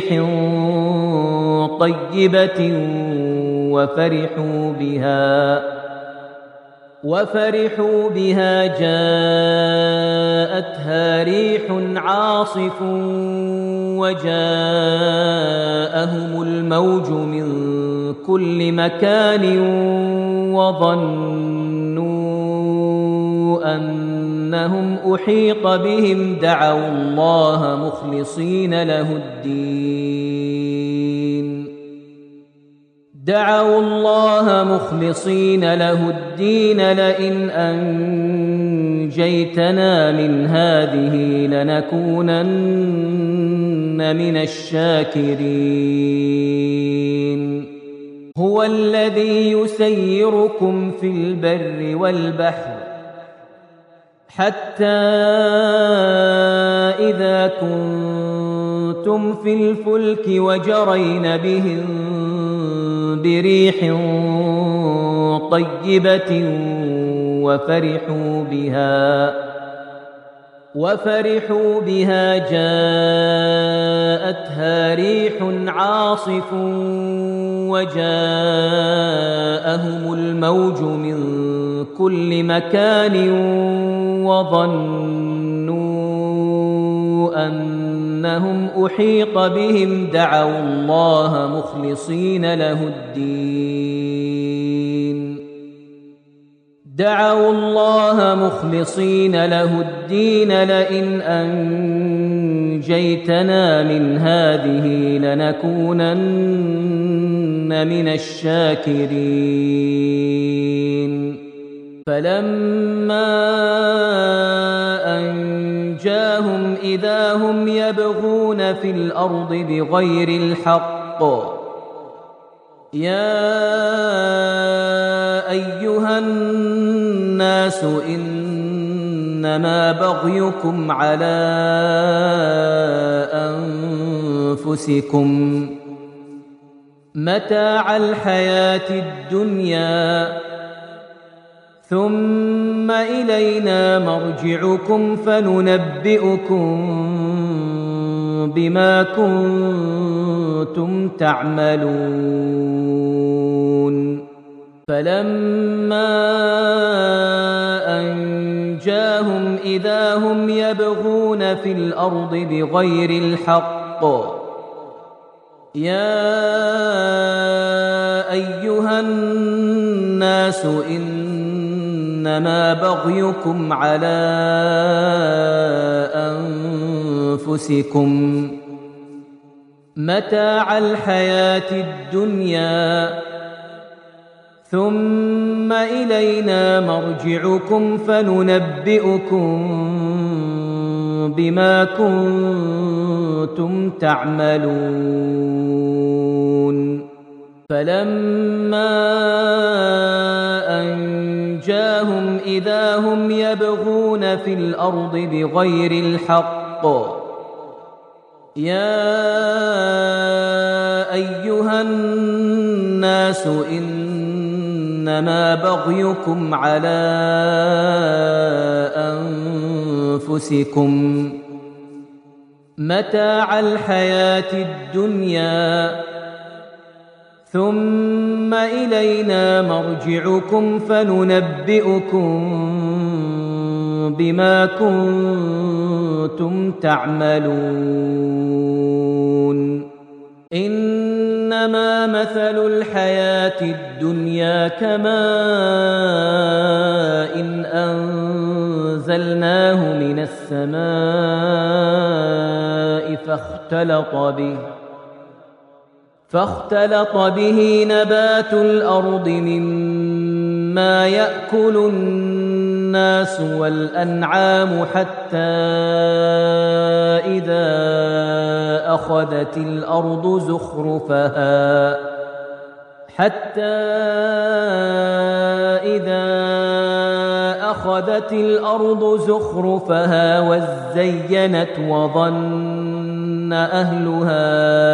طيبة وفرحوا بها جاءتها ريح عاصف وجاءهم الموج من كل مكان وظنوا أنهم أحيط بهم دعوا الله مخلصين له الدين لئن أنجيتنا من هذه لنكونن من الشاكرين هو الذي يسيركم في البر والبحر حتى إذا كنتم في الفلك وجرين بهم بريح طيبة وفرحوا بها جاءتها ريح عاصف وجاءهم الموج من كل مكان وظنوا أنهم أحيط بهم دعوا الله مخلصين له الدين لئن أنجيتنا من هذه لنكونن من الشاكرين فلما أنجاهم إذا هم يبغون في الأرض بغير الحق يا أيها الناس إنما بغيكم على أنفسكم متاع الحياة الدنيا ثم إلينا مرجعكم فننبئكم بما كنتم تعملون فلما أنجاهم إذا هم يبغون في الأرض بغير الحق يا أيها الناس إنما بغيكم على أنفسكم متاع الحياة الدنيا ثم إلينا مرجعكم فننبئكم بما كنتم تعملون فلما أنجاهم إذا هم يبغون في الأرض بغير الحق يا أيها الناس إنما بغيكم على أنفسكم متاع الحياة الدنيا ثم إلينا مرجعكم فننبئكم بما كنتم تعملون إنما مثل الحياة الدنيا كماء إن أنزلناه من السماء فاختلط به نبات الأرض مما مما يأكل الناس والأنعام حتى إذا أخذت الأرض زخرفها وزينت وظن أهلها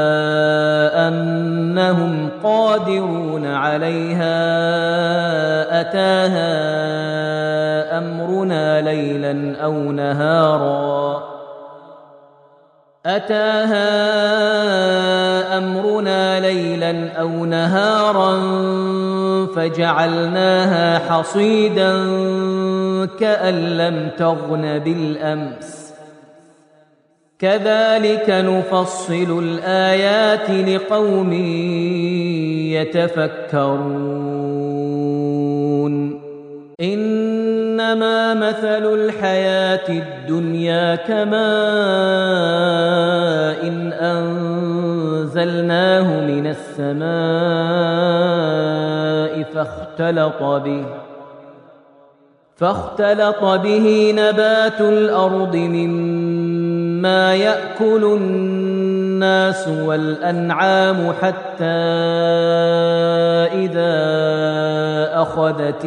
أنهم قادرون عليها أتاها أمرنا ليلا أو نهارا فجعلناها حصيدا كأن لم تغن بالأمس كذلك نفصل الآيات لقوم يتفكرون إنما مثل الحياة الدنيا كماء إن أنزلناه من السماء فاختلط به نبات الأرض مما يأكل الناس والأنعام حتى إذا أخذت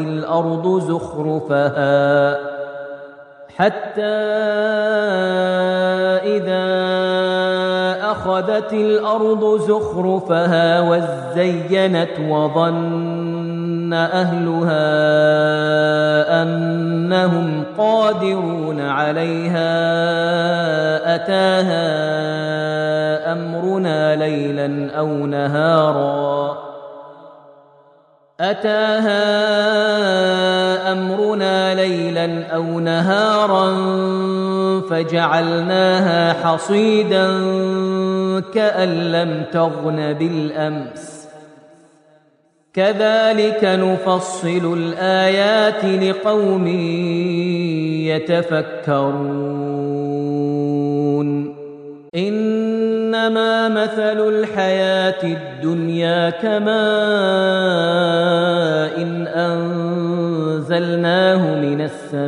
الأرض زخرفها وزينت وظن أهلها أنهم قادرون عليها أتاها أمرنا ليلا أو نهارا فجعلناها حصيدا كأن لم تغن بالأمس كذلك نفصل الآيات لقوم يتفكرون إنما مثل الحياة الدنيا كماء إن أنزلناه من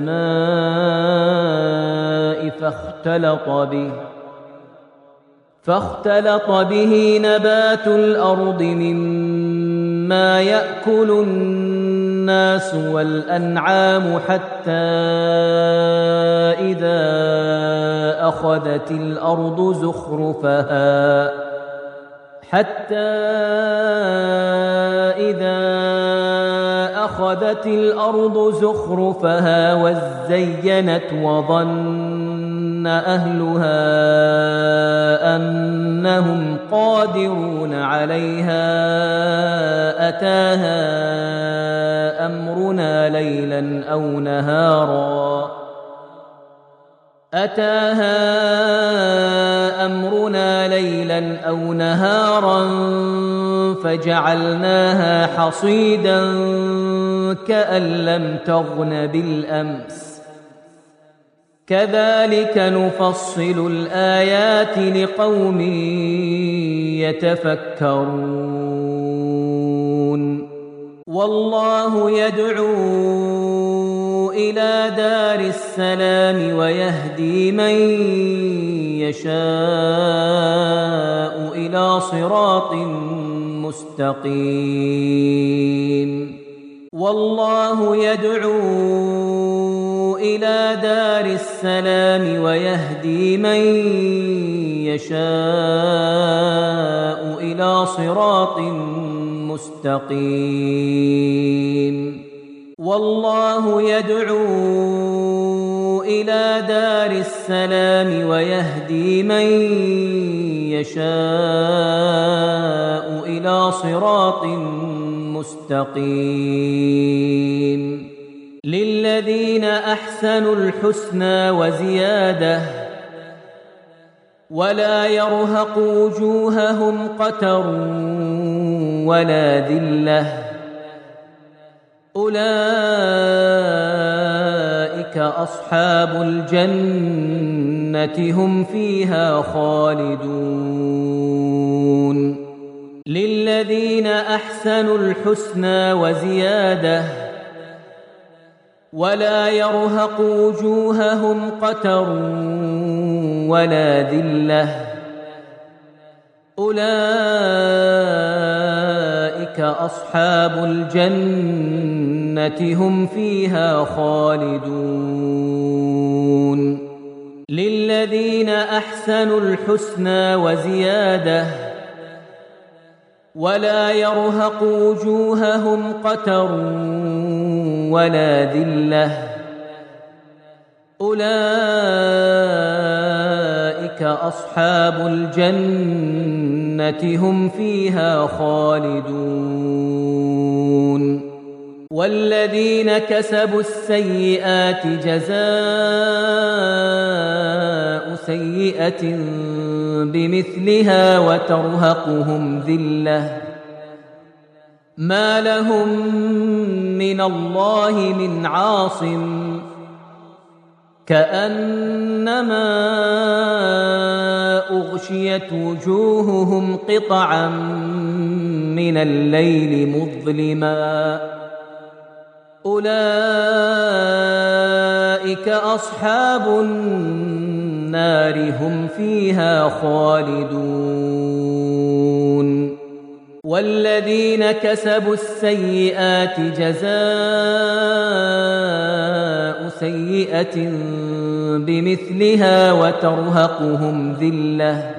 السماء فاختلط به نبات الأرض مما يأكل الناس والأنعام حتى إذا أخذت الأرض زخرفها وزينت وظن أهلها أنهم قادرون عليها أتاها أمرنا ليلا أو نهارا فجعلناها حصيدا كأن لم تغن بالأمس كذلك نفصل الآيات لقوم يتفكرون والله يدعو إلى دار السلام ويهدي من يشاء إلى صراط مستقيم والله يدعو إلى دار السلام ويهدي من يشاء إلى صراط مستقيم والله يدعو إلى دار السلام ويهدي من يشاء إلى صراط مستقيم للذين أحسنوا الحسنى وزيادة ولا يرهق وجوههم قتر ولا ذلة أولئك أصحاب الجنة هم فيها خالدون للذين أحسنوا الحسنى وزيادة ولا يرهق وجوههم قتر ولا ذلة أولئك أصحاب الجنة هم فيها خالدون للذين أحسنوا الحسنى وزيادة ولا يرهق وجوههم قتر ولا ذلة أولئك أصحاب الجنة هم فيها خالدون والذين كسبوا السيئات جزاء سيئة بمثلها وترهقهم ذلة ما لهم من الله من عاصم كأنما أغشيت وجوههم قطعا من الليل مظلما أولئك أصحاب النار هم فيها خالدون والذين كسبوا السيئات جزاء سيئة بمثلها وترهقهم ذلة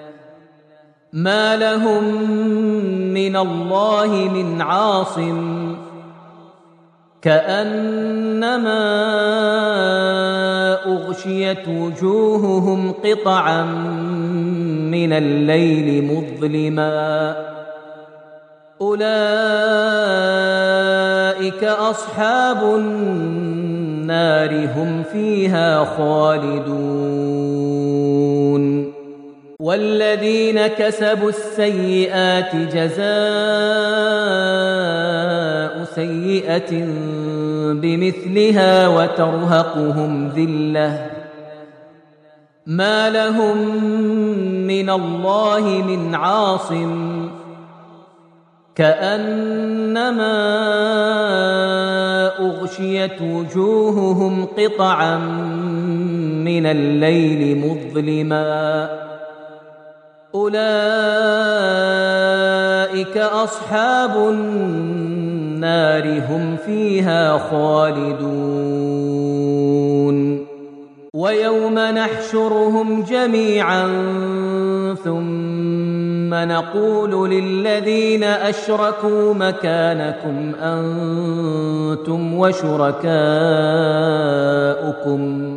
ما لهم من الله من عاصم كأنما أغشيت وجوههم قطعا من الليل مظلما أولئك أصحاب النار هم فيها خالدون والذين كسبوا السيئات جزاء سيئة بمثلها وترهقهم ذلة ما لهم من الله من عاصم كأنما أغشيت وجوههم قطعا من الليل مظلما أولئك أصحاب النار هم فيها خالدون ويوم نحشرهم جميعا ثم نقول للذين أشركوا مكانكم أنتم وشركاؤكم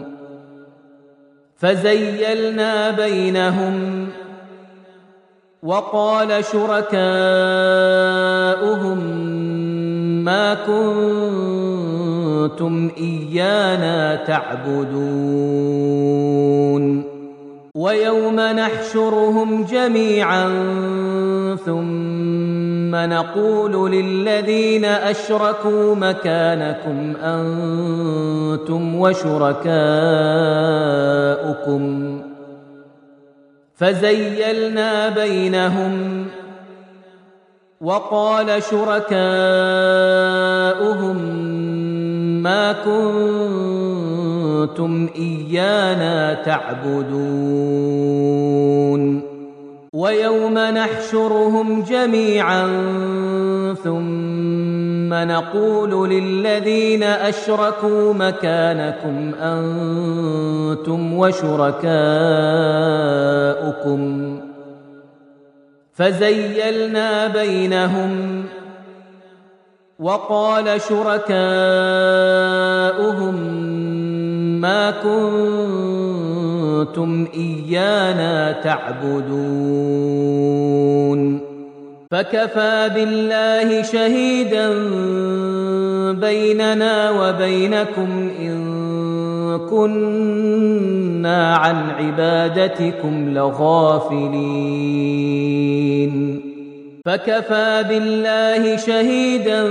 فزيلنا بينهم وقال شركاؤهم ما كنتم إيانا تعبدون ويوم نحشرهم جميعا ثم نقول للذين أشركوا مكانكم أنتم وشركاؤكم فزيلنا بينهم وقال شركاؤهم ما كنتم إيانا تعبدون ويوم نحشرهم جميعا ثم نقول للذين أشركوا مكانكم أنتم وشركاؤكم فزيلنا بينهم وقال شركاؤهم ما كنتم إيانا تعبدون فكفى بالله شهيدا بيننا وبينكم إن كنا عن عبادتكم لغافلين فكفى بالله شهيدا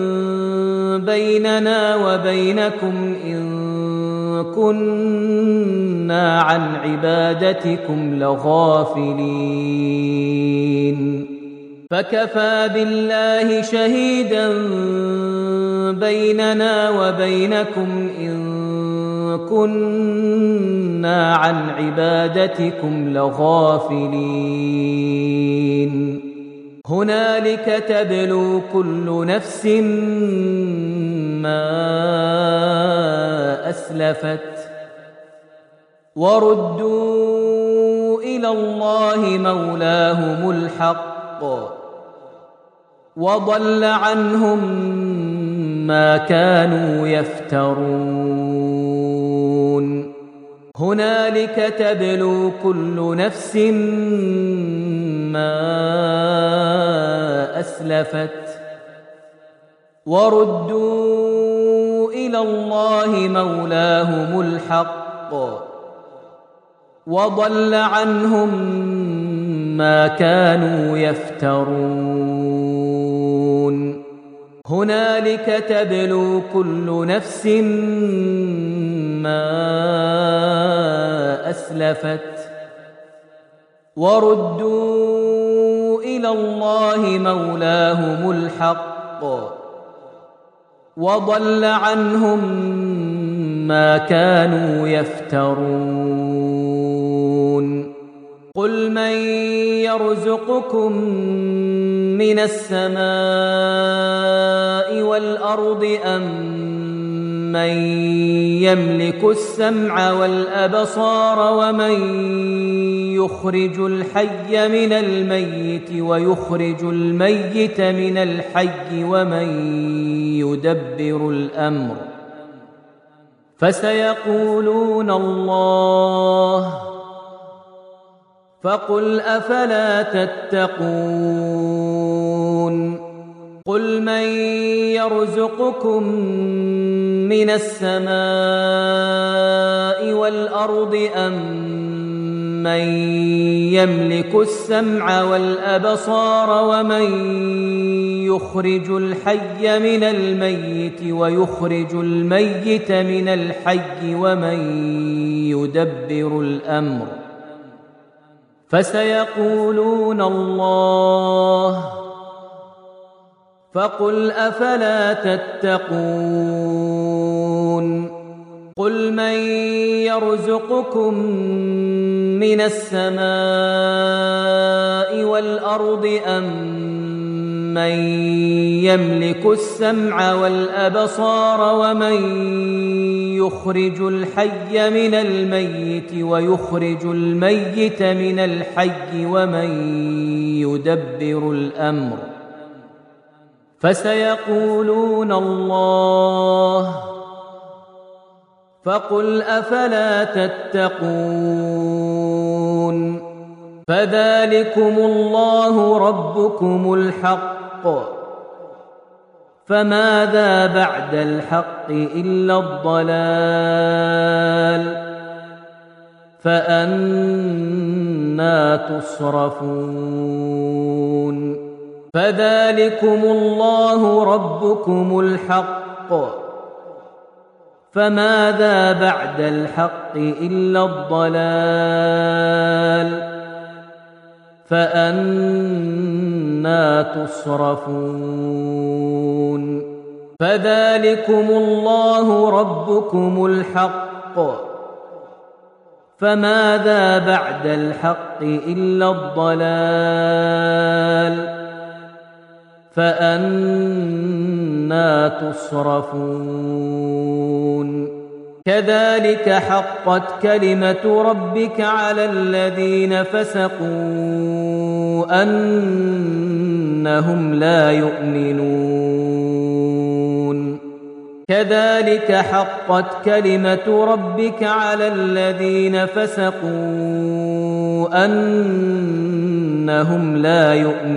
بيننا وبينكم إن كنا عن عبادتكم لغافلين فكفى بالله شهيدا بيننا وبينكم إن كنا عن عبادتكم لغافلين هنالك تبلو كل نفس ما أسلفت وردوا إلى الله مولاهم الحق وضل عنهم ما كانوا يفترون هنالك تبلو كل نفس ما أسلفت وردوا إلى الله مولاهم الحق وضل عنهم ما كانوا يفترون هنالك تبلو كل نفس ما أسلفت وردوا إلى الله مولاهم الحق وضل عنهم ما كانوا يفترون قل من يرزقكم من السماء والأرض أم من يملك السمع والأبصار ومن يخرج الحي من الميت ويخرج الميت من الحي ومن يدبر الأمر فسيقولون الله فقل أفلا تتقون قل من يرزقكم من السماء والأرض أم من يملك السمع والأبصار ومن يخرج الحي من الميت ويخرج الميت من الحي ومن يدبر الأمر فسيقولون الله فقل أفلا تتقون قل من يرزقكم من السماء والأرض أم من يملك السمع والأبصار ومن يخرج الحي من الميت ويخرج الميت من الحي ومن يدبر الأمر فسيقولون الله فقل أفلا تتقون فذلكم الله ربكم الحق فماذا بعد الحق إلا الضلال فأنى تصرفون فذلكم الله ربكم الحق فماذا بعد الحق إلا الضلال فأنى تصرفون فذلكم الله ربكم الحق فماذا بعد الحق إلا الضلال فأنى تصرفون كذلك حقت كلمة ربك على الذين فسقوا أنهم لا يؤمنون كذلك حقت كلمة ربك على الذين فسقوا أنهم لا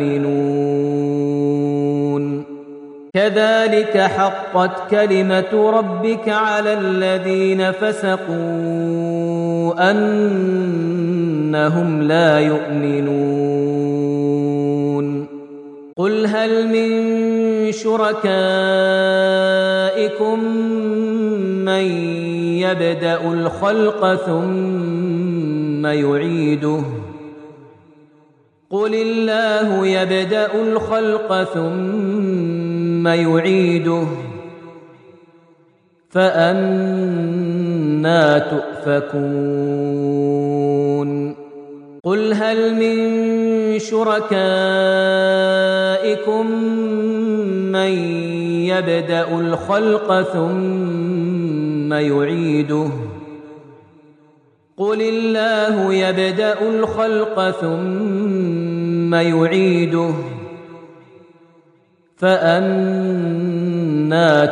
يؤمنون كذلك حقت كلمة ربك على الذين فسقوا أنهم لا يؤمنون قل هل من شركائكم من يبدأ الخلق ثم يعيده قل الله يبدأ الخلق ثم يعيده فأنى تؤفكون قل هل من شركائكم من يبدأ الخلق ثم يعيده قل الله يبدأ الخلق ثم يعيده فأنى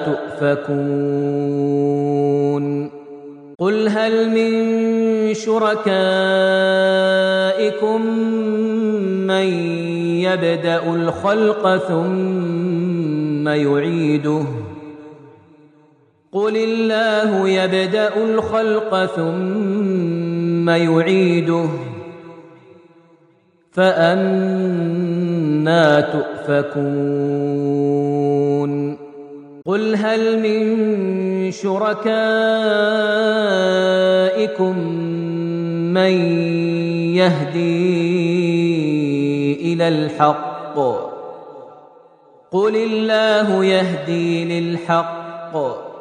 تؤفكون قل هل من شركائكم من يبدأ الخلق ثم يعيده قل الله يبدأ الخلق ثم يعيده فأنى تؤفكون قل هل من شركائكم من يهدي إلى الحق قل الله يهدي للحق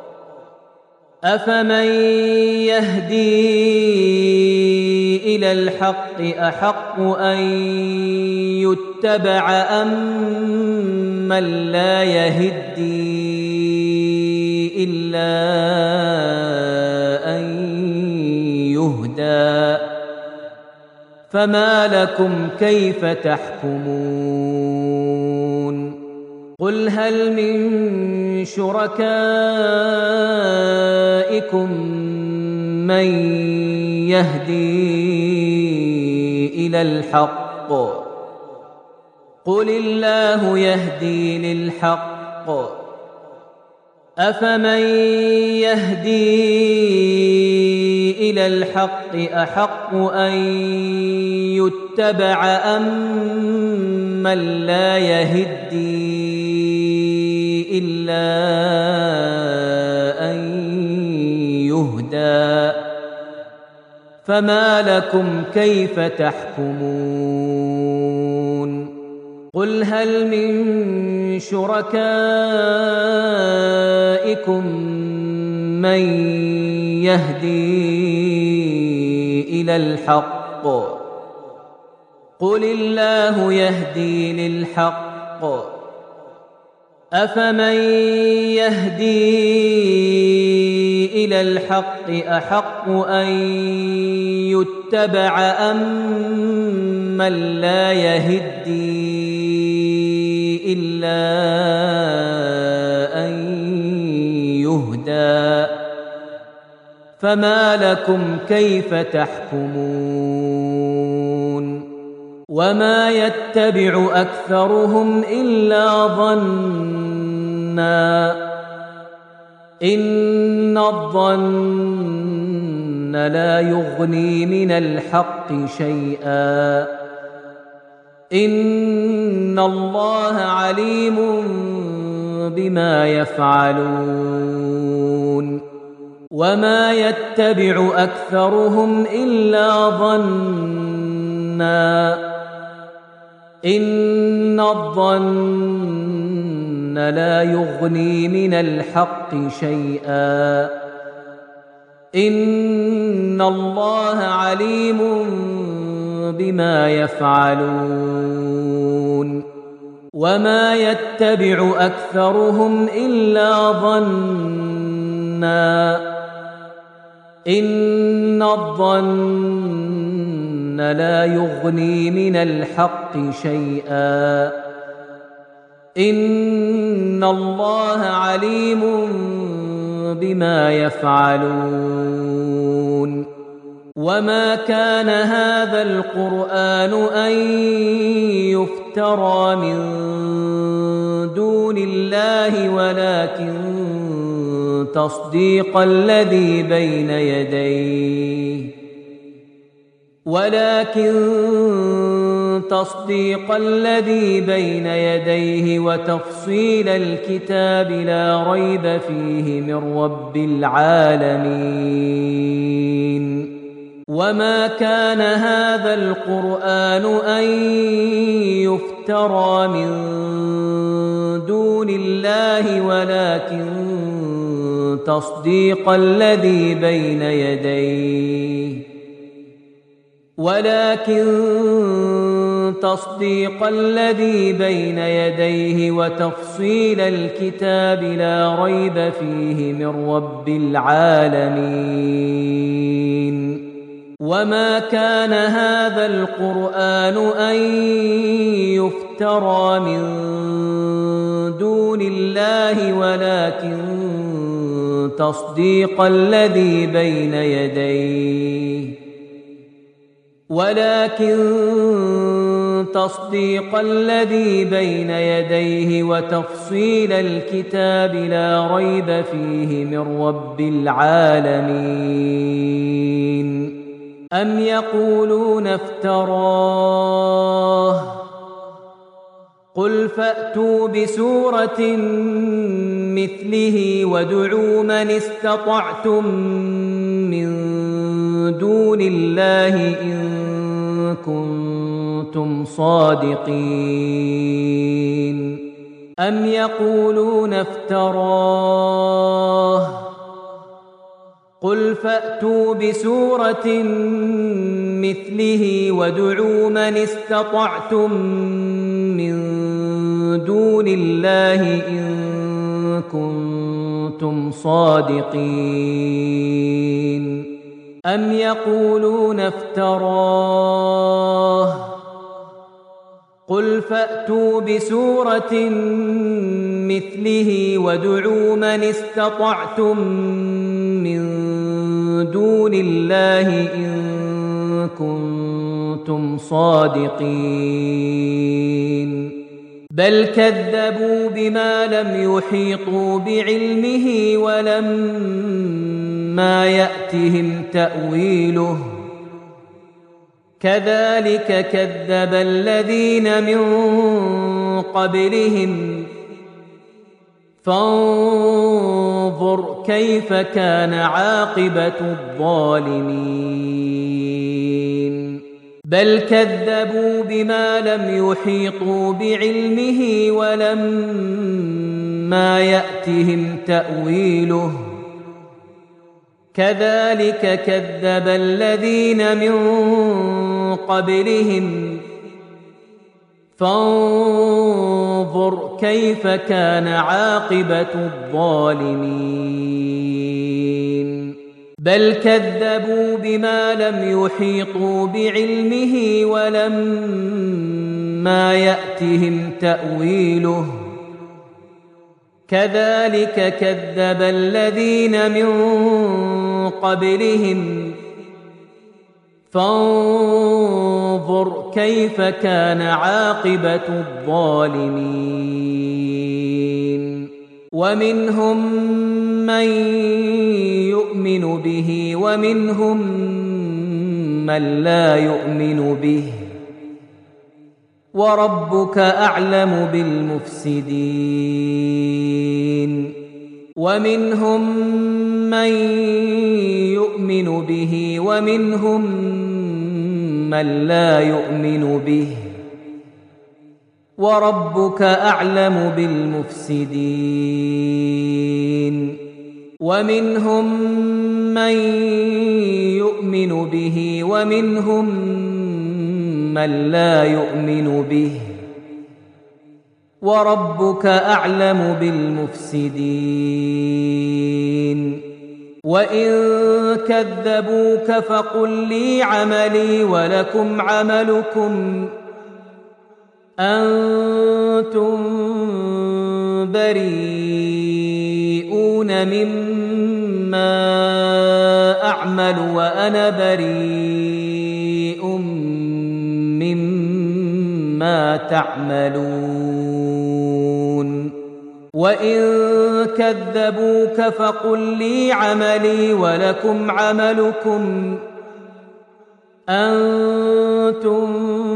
أفمن يهدي إلى الحق أحق أن يتبع أم من لا يهدي إلا أن يهدى فما لكم كيف تحكمون قل هل من شركائكم من يهدي إلى الحق قل الله يهدي للحق أفمن يهدي إلى الحق أحق أن يتبع أم من لا يهدي إلا أن يهدى فما لكم كيف تحكمون قل هل من شركائكم من يهدي إلى الحق قل الله يهدي للحق أفمن يهدي إلى الحق أحق أن يتبع أم من لا يهدي إلا أن يهدى فما لكم كيف تحكمون وما يتبع أكثرهم إلا ظنّا إن الظن لا يغني من الحق شيئا إن الله عليم بما يفعلون وما يتبع أكثرهم إلا ظنّا إن الظن لا يغني من الحق شيئا إن الله عليم بما يفعلون وما يتبع أكثرهم إلا ظنّا إن الظن لا يغني من الحق شيئا إن الله عليم بما يفعلون وما كان هذا القرآن أن يفترى من دون الله ولكن تصديق الذي بين يديه وتفصيل الكتاب لا ريب فيه من رب العالمين وما كان هذا القرآن أن يفترى من دون الله ولكن تصديق الذي بين يديه وتفصيل الكتاب لا ريب فيه من رب العالمين. وما كان هذا القرآن أن يفترى من دون الله ولكن تصديق الذي بين يديه وتفصيل الكتاب لا ريب فيه من رب العالمين. أم يقولون افتراه قل فأتوا بسورة مثله وادعوا من استطعتم من دون الله إن كنتم صادقين. أم يقولون افتراه قل فأتوا بسورة مثله وادعوا من استطعتم من دون الله إن كنتم صادقين. أم يقولون افتراه قل فأتوا بسورة مثله وادعوا من استطعتم من دون الله إن كنتم صادقين. بل كذبوا بما لم يحيطوا بعلمه ولما يأتهم تأويله كذلك كذب الذين من قبلهم فانظر كيف كان عاقبة الظالمين. بل كذبوا بما لم يحيطوا بعلمه ولما يأتهم تأويله كذلك كذب الذين من قبلهم فانظر كيف كان عاقبة الظالمين. بل كذبوا بما لم يحيطوا بعلمه ولما يأتهم تأويله كذلك كذب الذين من قبلهم فانظر كيف كان عاقبة الظالمين. ومنهم من يؤمن به ومنهم من لا يؤمن به وربك أعلم بالمفسدين. ومنهم من يؤمن به ومنهم من لا يؤمن به وربك أعلم بالمفسدين. ومنهم من يؤمن به ومنهم من لا يؤمن به وربك أعلم بالمفسدين. وإن كذبوك فقل لي عملي ولكم عملكم أنتم بريئون مما أعمل وأنا بريء مما تعملون. وإن كذبوك فقل لي عملي ولكم عملكم أنتم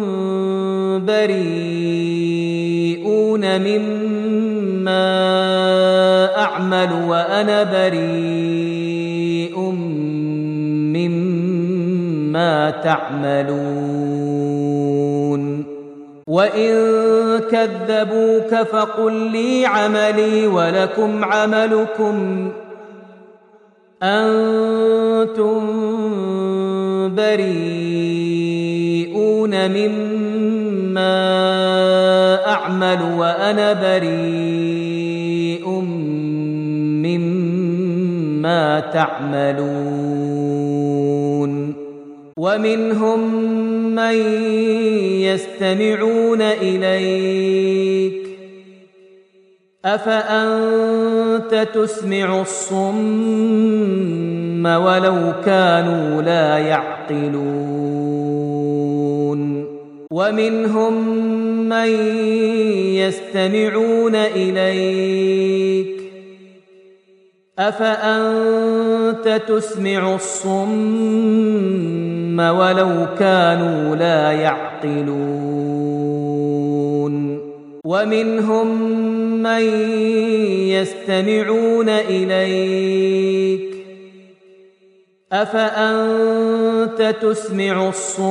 بريئون مما أعمل وأنا بريء مما تعملون. وإن كذبوك فقل لي عملي ولكم عملكم أنتم بريئون مما أعمل وأنا بريء مما تعملون ومنهم من يستمعون إليك أفأنت تسمع الصم ولو كانوا لا يعقلون ومنهم من يستمعون إليك أفأنت تسمع الصم ولو كانوا لا يعقلون ومنهم من يستمعون إليك أفأنت تسمع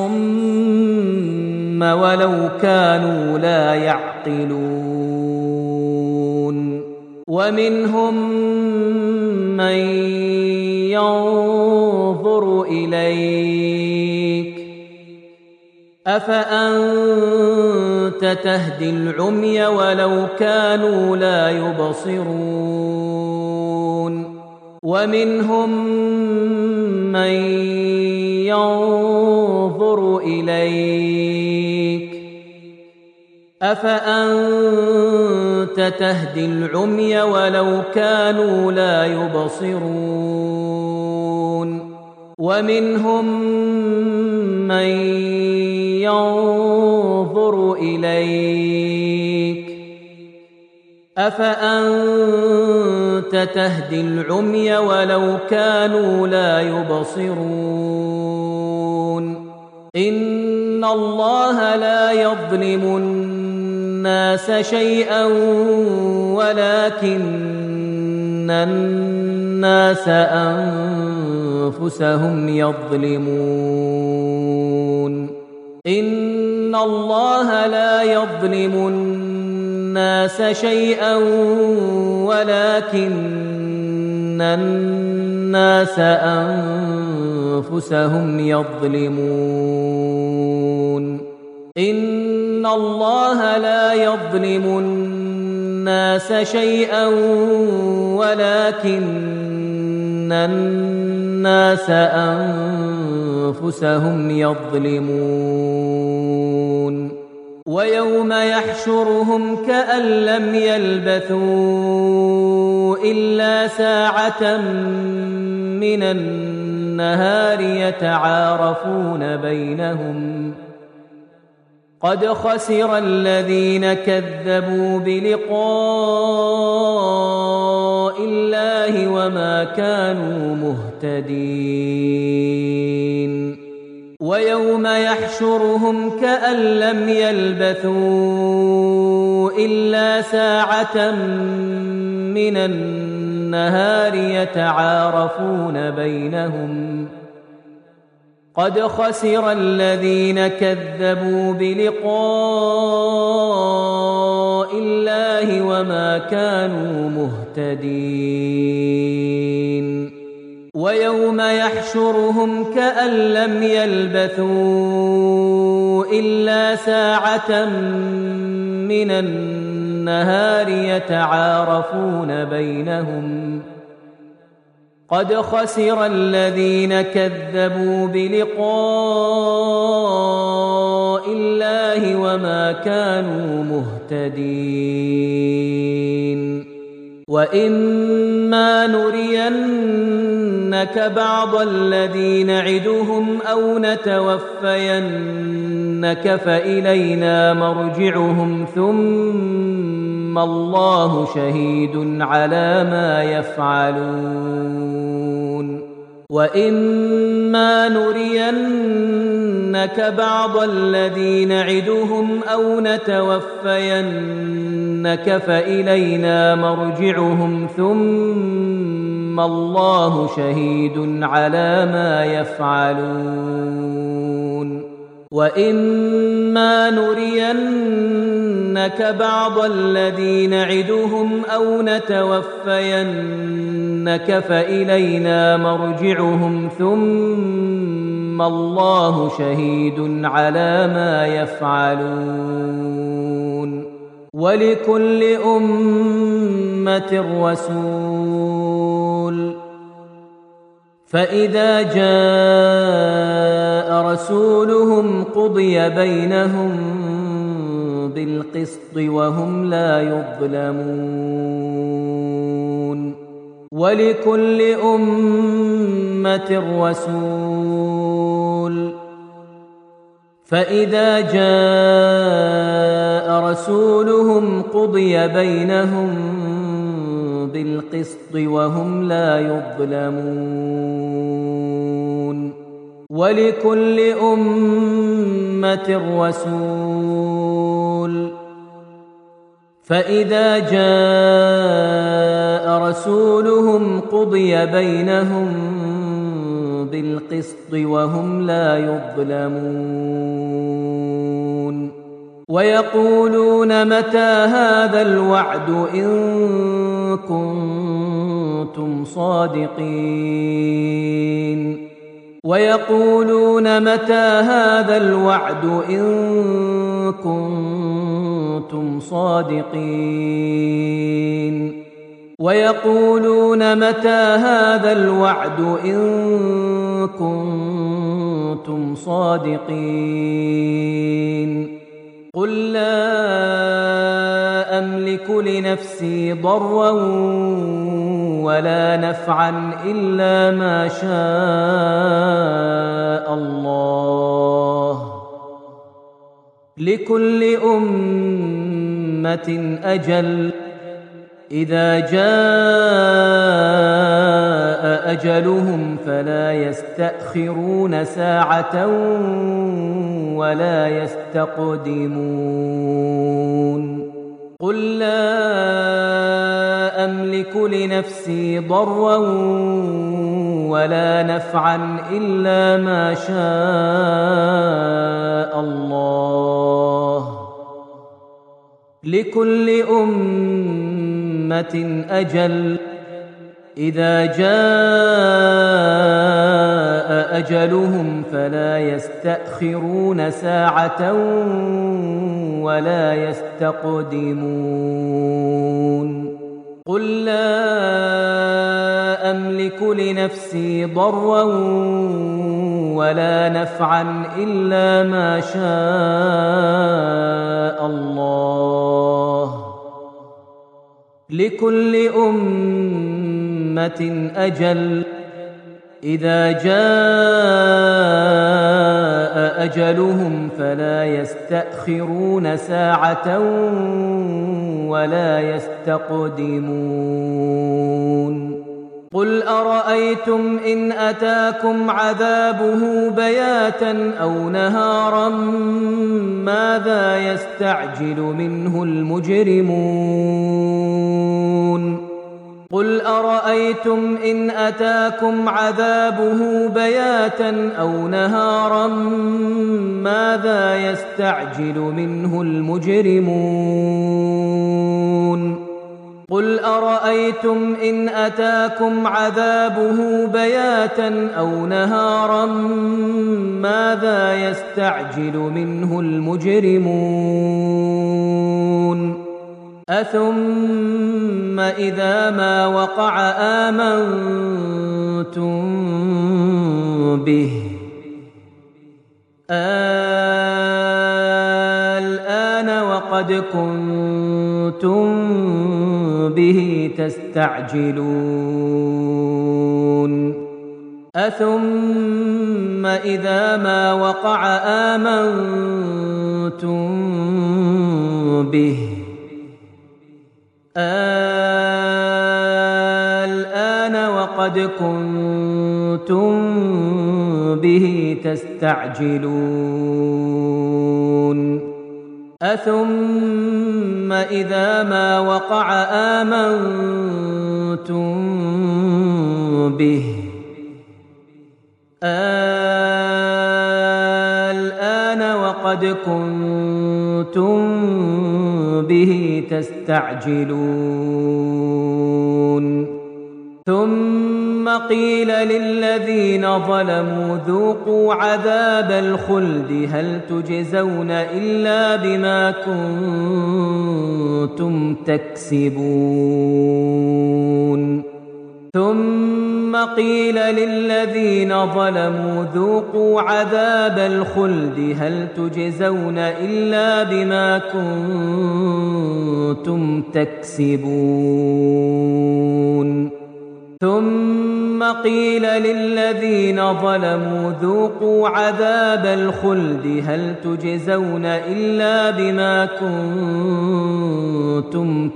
الصم ولو كانوا لا يعقلون ومنهم من ينظر إليك أفأنت تهدي العمي ولو كانوا لا يبصرون ومنهم من ينظر إليك أفأنت تهدي العمي ولو كانوا لا يبصرون ومنهم من ينظر إليك أفأنت تهدي العمي ولو كانوا لا يبصرون إن الله لا يظلم الناس شيئا ولكن الناس أنفسهم يظلمون إن الله لا يظلم الناس شيئا ولكن الناس أنفسهم يظلمون إن الله لا يظلم الناس شيئا ولكن الناس أنفسهم يظلمون ويوم يحشرهم كأن لم يلبثوا إلا ساعة من النهار يتعارفون بينهم قد خسر الذين كذبوا بلقاء الله وما كانوا مهتدين ويوم يحشرهم كأن لم يلبثوا إلا ساعة من النهار يتعارفون بينهم قد خسر الذين كذبوا بلقاء الله وما كانوا مهتدين ويوم يحشرهم كأن لم يلبثوا إلا ساعة من النهار يتعارفون بينهم قد خسر الذين كذبوا بلقاء الله وما كانوا مهتدين وإما نرينك بعض الذي نعدهم أو نتوفينك فإلينا مرجعهم ثم الله شهيد على ما يفعلون وإما نرينك بعض الذي نعدهم أو نتوفينك فإلينا مرجعهم ثم الله شهيد على ما يفعلون وإما نرينك بعض الذي نعدهم أو نتوفينك فإلينا مرجعهم ثم الله شهيد على ما يفعلون ولكل أمة رسول فإذا جاء رسولهم قضي بينهم بالقسط وهم لا يظلمون ولكل أمة رسول فإذا جاء رسولهم قضي بينهم بالقسط وهم لا يظلمون ولكل أمة رسول فإذا جاء رسولهم قضي بينهم بالقسط وهم لا يظلمون ويقولون متى هذا الوعد إن كنتم صادقين ويقولون متى هذا الوعد إن كنتم صادقين ويقولون متى هذا الوعد إن كنتم صادقين قل لا أملك لنفسي ضرا ولا نفعا إلا ما شاء الله لكل أمة أجل إذا جاء أجلهم فلا يستأخرون ساعة ولا يستقدمون قل لا أملك لنفسي ضرا ولا نفعا إلا ما شاء الله لكل أمة أجل إذا جاء أجلهم فلا يستأخرون ساعة ولا يستقدمون قل لا أملك لنفسي ضرا ولا نفعا إلا ما شاء الله لكل أمة أجل إذا جاء أجلهم فلا يستأخرون ساعة ولا يستقدمون قل أرأيتم إن أتاكم عذابه بياتا أو نهارا ماذا يستعجل منه المجرمون قل أرأيتم إن أتاكم عذابه بياتا أو نهارا ماذا يستعجل منه المجرمون قل أرأيتم إن أتاكم عذابه بياتا أو نهارا ماذا يستعجل منه المجرمون أثم إذا ما وقع آمنتم به الآن وقد كنتم به تستعجلون أثم إذا ما وقع آمنتم به الآن وقد كنتم به تستعجلون أثم إذا ما وقع آمنتم به الآن وقد كنتم به تستعجلون ثم قيل للذين ظلموا ذوقوا عذاب الخلد هل تجزون إلا بما كنتم تكسبون ثم قيل للذين ظلموا ذوقوا عذاب الخلد هل تجزون إلا بما كنتم تكسبون ثم قيل للذين ظلموا ذوقوا عذاب الخلد هل تجزون إلا بما كنتم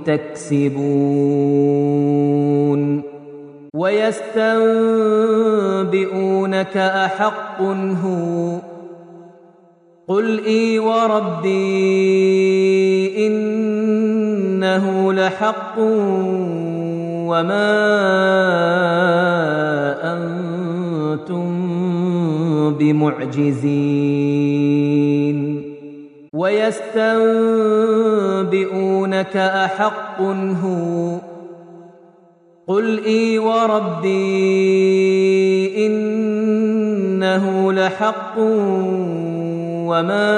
تكسبون ويستنبئونك أحق هو قل إي وربي إنه لحق وما أنتم بمعجزين ويستنبئونك أحق هو قل إي وربي إنه لحق وما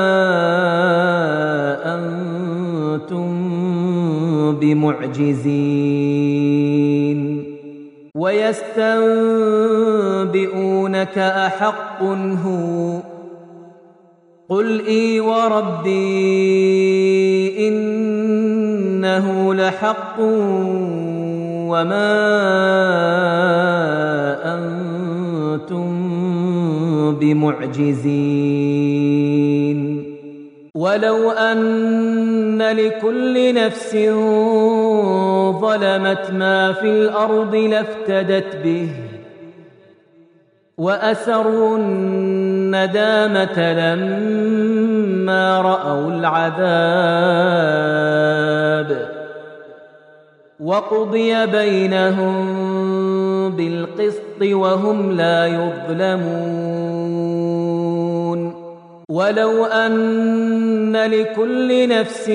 أنتم بمعجزين ويستنبئونك أحق هو قل إي وربي إنه لحق وما أنتم بمعجزين ولو أن لكل نفس ظلمت ما في الأرض لافتدت به وأسروا الندامة لما رأوا العذاب وقضي بينهم بالقسط وهم لا يظلمون ولو أن لكل نفس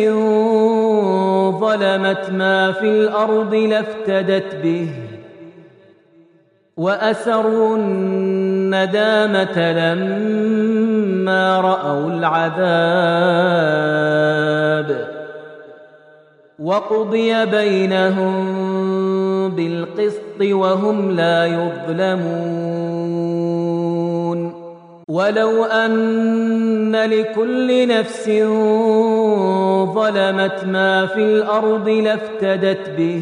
ظلمت ما في الأرض لافتدت به وأسروا الندامة لما رأوا العذاب وقضي بينهم بالقسط وهم لا يظلمون ولو أن لكل نفس ظلمت ما في الأرض لافتدت به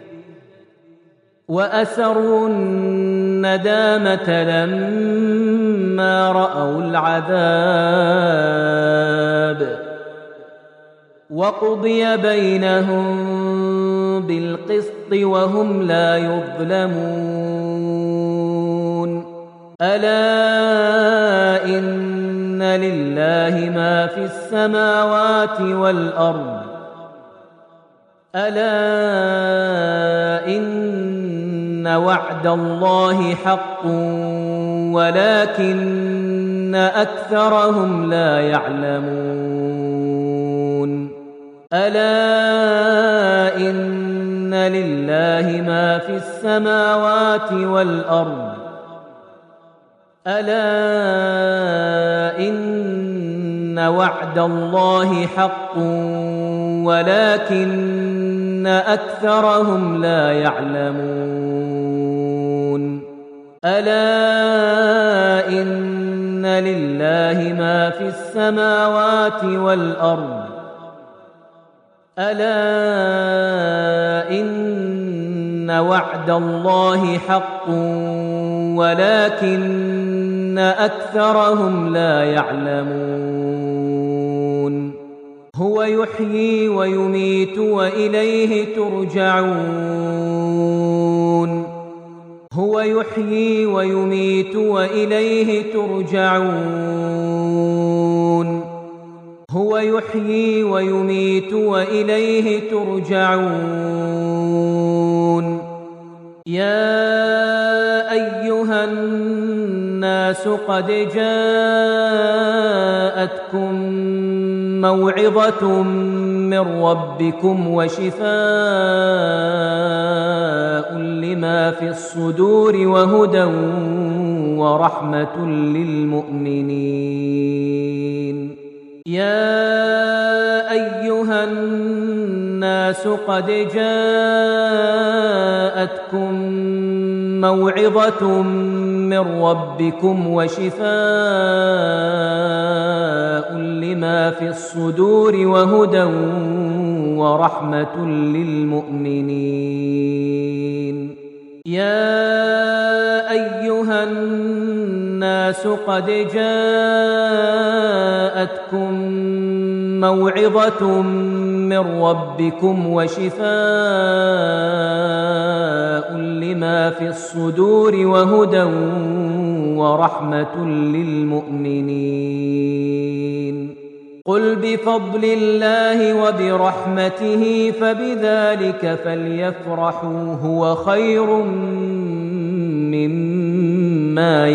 وأسروا الندامة لما رأوا العذاب وقضي بينهم بالقسط وهم لا يظلمون ألا إن لله ما في السماوات والأرض ألا إن وعد الله حق ولكن أكثرهم لا يعلمون ألا إن لله ما في السماوات والأرض ألا إن وعد الله حق ولكن أكثرهم لا يعلمون ألا إن لله ما في السماوات والأرض ألا إن وعد الله حق ولكن أكثرهم لا يعلمون هو يحيي ويميت وإليه ترجعون هو يحيي ويميت وإليه ترجعون هو يحيي ويميت وإليه ترجعون يا أيها الناس قد جاءتكم موعظة من ربكم وشفاء لما في الصدور وهدى ورحمة للمؤمنين. يا أيها الناس قد جاءتكم موعظة من ربكم وشفاء لما في الصدور وهدى ورحمة للمؤمنين. يا أيها الناس قد جاءتكم موعظة من ربكم وشفاء لما في الصدور وهدى ورحمة للمؤمنين. قل بفضل الله وبرحمته فبذلك فليفرحوا هو خير مما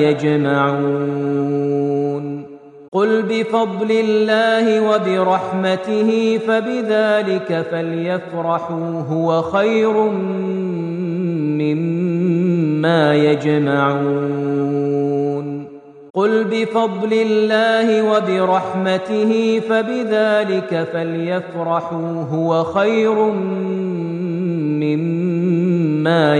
يجمعون. قل بفضل الله وبرحمته فبذلك فليفرحوا هو خير مما يجمعون. قل بفضل الله وبرحمته فبذلك فليفرحوا هو خير مما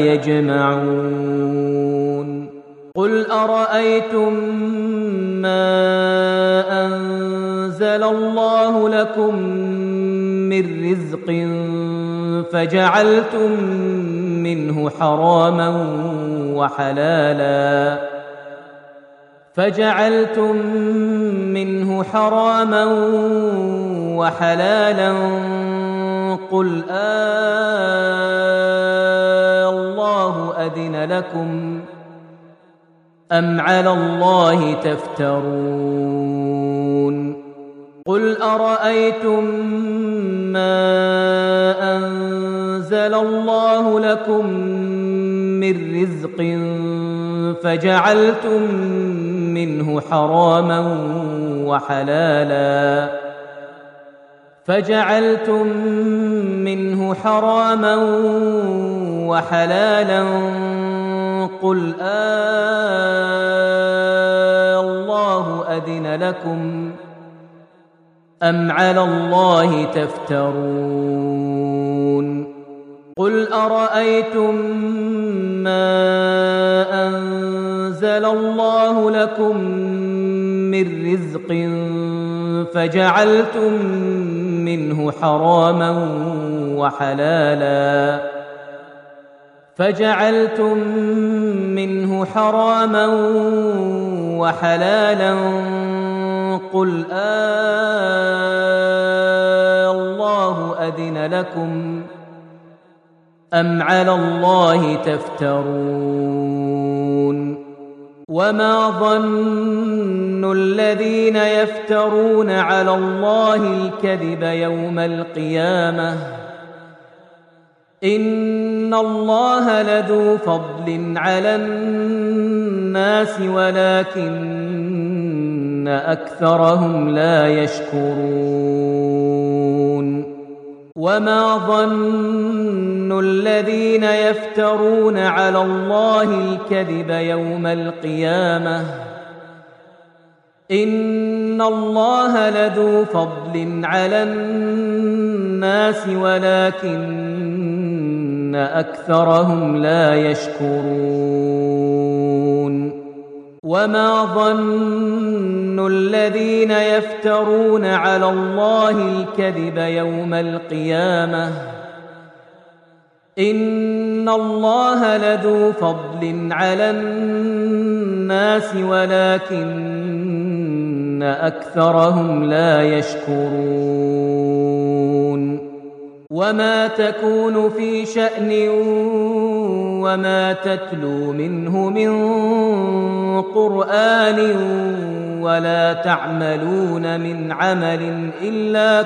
يجمعون. قل أرأيتم ما أنزل الله لكم من رزق فجعلتم منه حراما وحلالا قل الله أذن لكم أم على الله تفترون. قل أرأيتم ما أنزل الله لكم من رزق فجعلتم منه حراما وحلالا قل الله أذن لكم أم على الله تفترون. قل أرأيتم ما أنزل الله لكم من رزق فجعلتم منه حراما وحلالا قل الله أذن لكم أم على الله تفترون. وما ظن الذين يفترون على الله الكذب يوم القيامة إن الله لذو فضل على الناس ولكن أكثرهم لا يشكرون. وما ظن الذين يفترون على الله الكذب يوم القيامة إن الله لذو فضل على الناس ولكن أكثرهم لا يشكرون. وما ظن الذين يفترون على الله الكذب يوم القيامة إن الله لذو فضل على الناس ولكن أكثرهم لا يشكرون. وما تكون في شأن وما تتلو منه من قرآن ولا تعملون من عمل إلا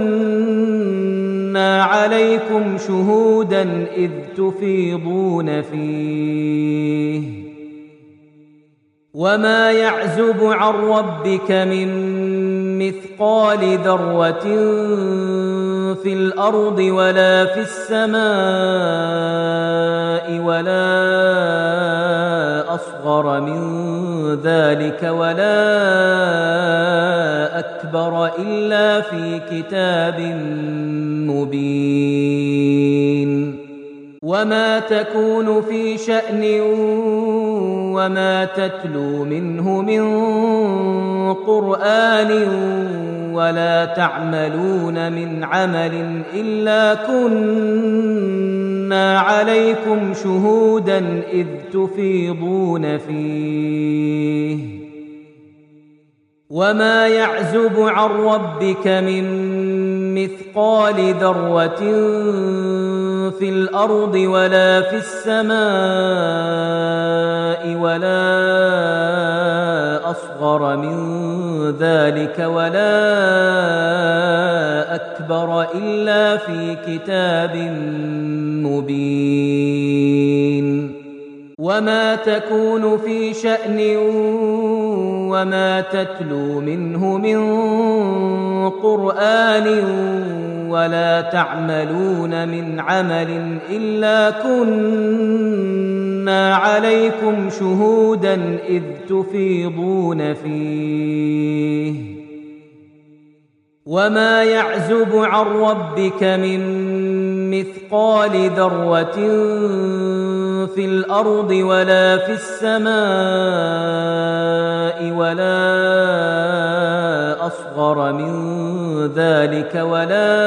كنا عليكم شهودا إذ تفيضون فيه وما يعزب عن ربك من مثقال ذرة في الأرض ولا في السماء ولا أصغر من ذلك ولا أكبر إلا في كتاب مبين وما تكون في شأن وما تتلو منه من قرآن ولا تعملون من عمل إلا كنا عليكم شهودا إذ تفيضون فيه وما يعزب عن ربك من مثقال ذرة في الأرض ولا في السماء ولا أصغر من ذلك ولا أكبر إلا في كتاب مبين وما تكون في شأن وما تتلو منه من قرآن ولا تعملون من عمل إلا كنا عليكم شهودا إذ تفيضون فيه وما يعزب عن ربك من مثقال ذرة في الأرض ولا في السماء ولا أصغر من ذلك ولا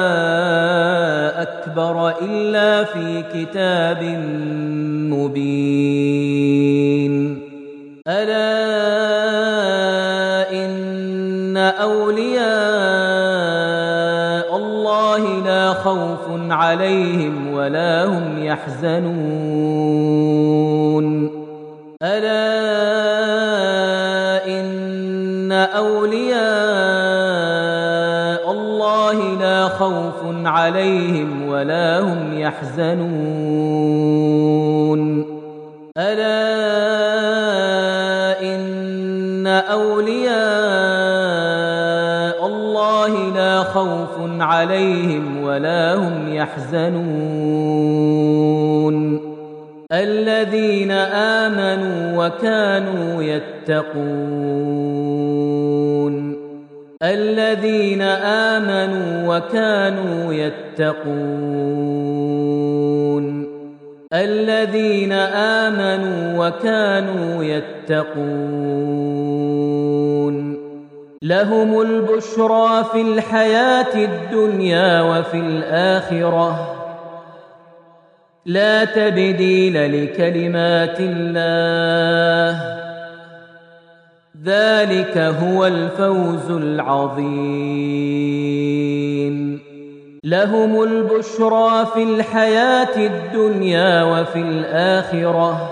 أكبر إلا في كتاب مبين ألا إن أولياء الله لا خوف عليهم ولا هم يحزنون ألا إن أولياء الله لا خوف عليهم ولا هم يحزنون ألا إن أولياء الله لا خوف عليهم ولا هم يحزنون الذين آمنوا وكانوا يتقون الذين آمنوا وكانوا يتقون الذين آمنوا وكانوا يتقون لهم البشرى في الحياة الدنيا وفي الآخرة لا تبديل لكلمات الله ذلك هو الفوز العظيم لهم البشرى في الحياة الدنيا وفي الآخرة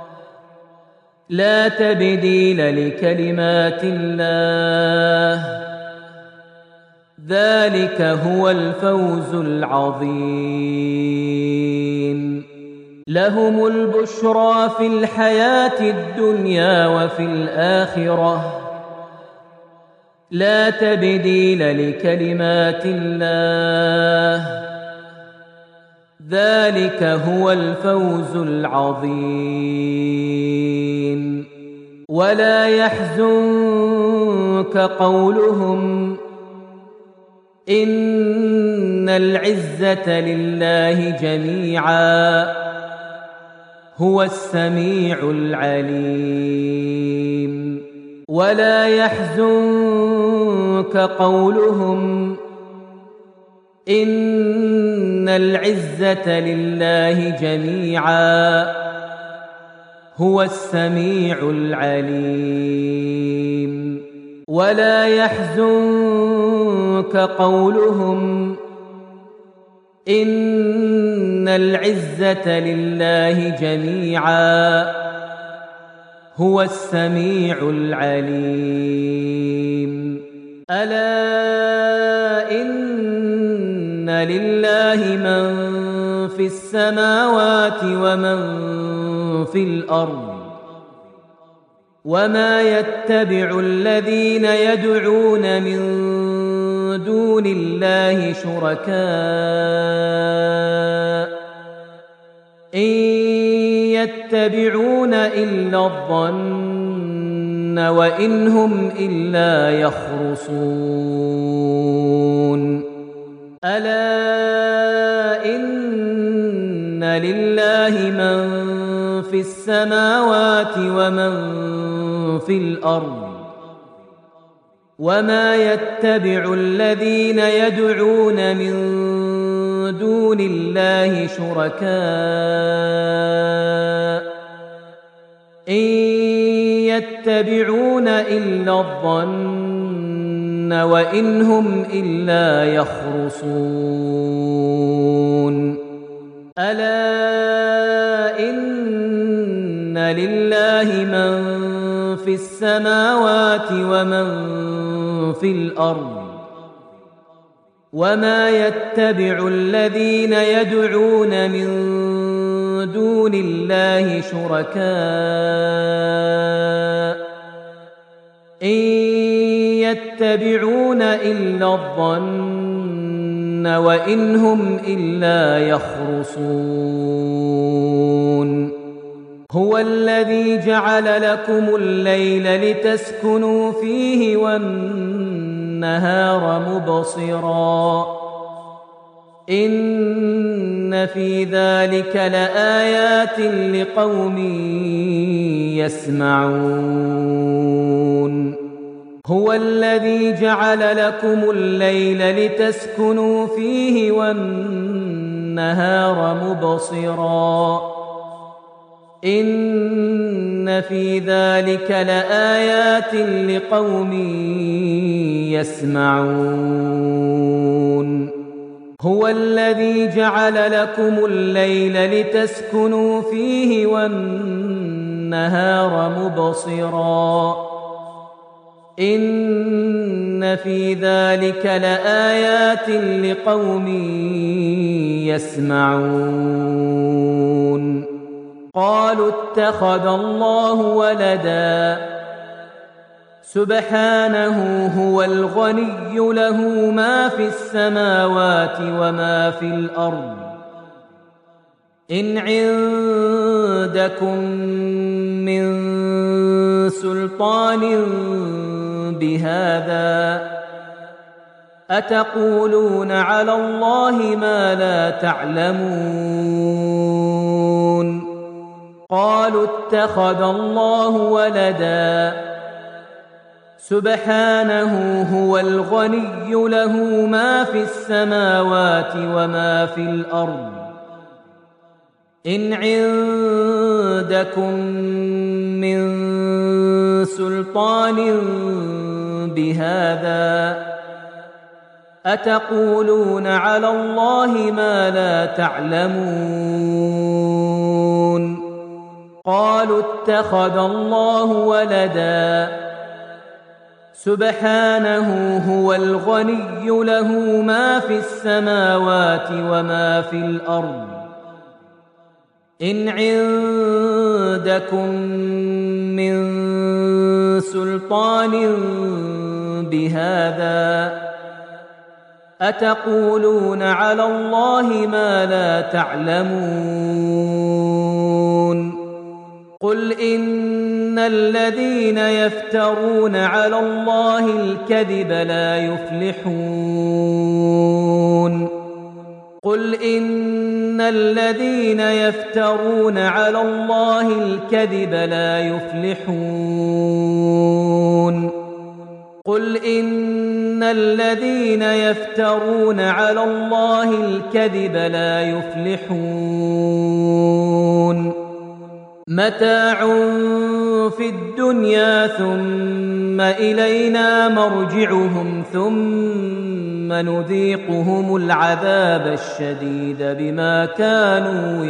لا تبديل لكلمات الله ذلك هو الفوز العظيم لهم البشرى في الحياة الدنيا وفي الآخرة لا تبديل لكلمات الله ذلك هو الفوز العظيم ولا يحزنك قولهم إن العزة لله جميعا هو السميع العليم ولا يحزنك قولهم إن العزة لله جميعا هو السميع العليم ولا يحزنك قولهم إن العزة لله جميعا هو السميع العليم ألا إن لله من في السماوات ومن في الأرض وما يتبع الذين يدعون من دون الله شركاء إن يتبعون إلا الظن وإن هم إلا يخرصون ألا إن لله من في السماوات ومن في الأرض وما يتبع الذين يدعون من دون الله شركاء إن يتبعون إلا الظن وإن هم إلا يخرصون ألا إن لله من في السماوات ومن في الأرض وما يتبع الذين يدعون من دون الله شركاء إن يتبعون إلا الظن وإن هم إلا يخرصون هو الذي جعل لكم الليل لتسكنوا فيه والنهار مبصرا إن في ذلك لآيات لقوم يسمعون هو الذي جعل لكم الليل لتسكنوا فيه والنهار مبصرا إن في ذلك لآيات لقوم يسمعون هو الذي جعل لكم الليل لتسكنوا فيه والنهار مبصرا إن في ذلك لآيات لقوم يسمعون قالوا اتخذ الله ولدا سبحانه هو الغني له ما في السماوات وما في الأرض إن عندكم من سلطان بهذا أتقولون على الله ما لا تعلمون قالوا اتخذ الله ولدا سبحانه هو الغني له ما في السماوات وما في الأرض إن عندكم من سلطان بهذا أتقولون على الله ما لا تعلمون قالوا اتخذ الله ولدا سبحانه هو الغني له ما في السماوات وما في الأرض إن عندكم من سلطان بهذا أتقولون على الله ما لا تعلمون قل إن الذين يفترون على الله الكذب لا يفلحون قل إن الذين يفترون على الله الكذب لا يفلحون قل إن الذين يفترون على الله الكذب لا يفلحون متاع في الدنيا ثم إلينا مرجعهم ثم نذيقهم العذاب الشديد بما كانوا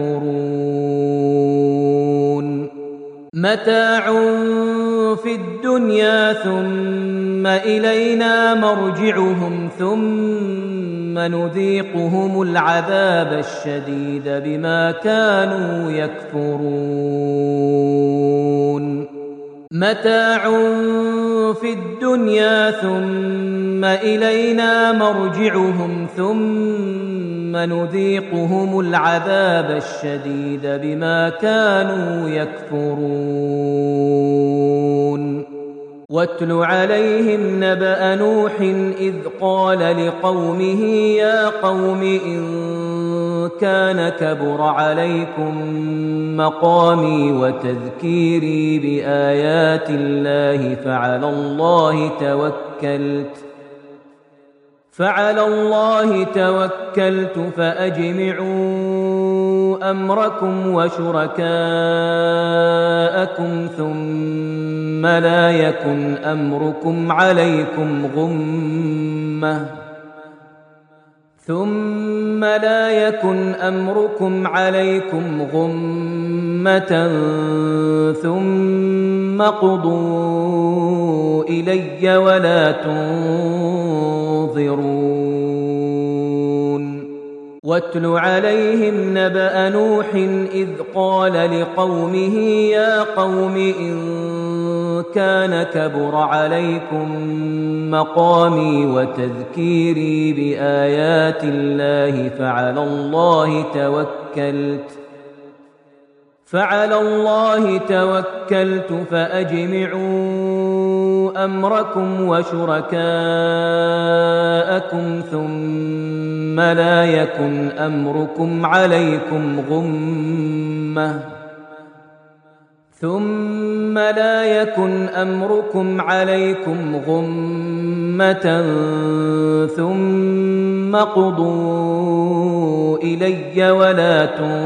يكفرون متاع في الدنيا ثم إلينا مرجعهم ثم نذيقهم العذاب الشديد بما كانوا يكفرون متاع في الدنيا ثم إلينا مرجعهم ثم نذيقهم العذاب الشديد بما كانوا يكفرون واتل عليهم نبأ نوح إذ قال لقومه يا قوم إن كان كبر عليكم مقامي وتذكيري بآيات الله فعلى الله توكلت فأجمعوا أمركم وشركاءكم ثم لا يكن أمركم عليكم غمة ثم قضوا إلي ولا تنظرون واتل عليهم نبأ نوح إذ قال لقومه يا قوم إن كان كبر عليكم مقامي وتذكيري بآيات الله فعلى الله توكلت فأجمعوا أمركم وشركاءكم ثم لا يكن أمركم عليكم غمة ثم قضوا إلي ولا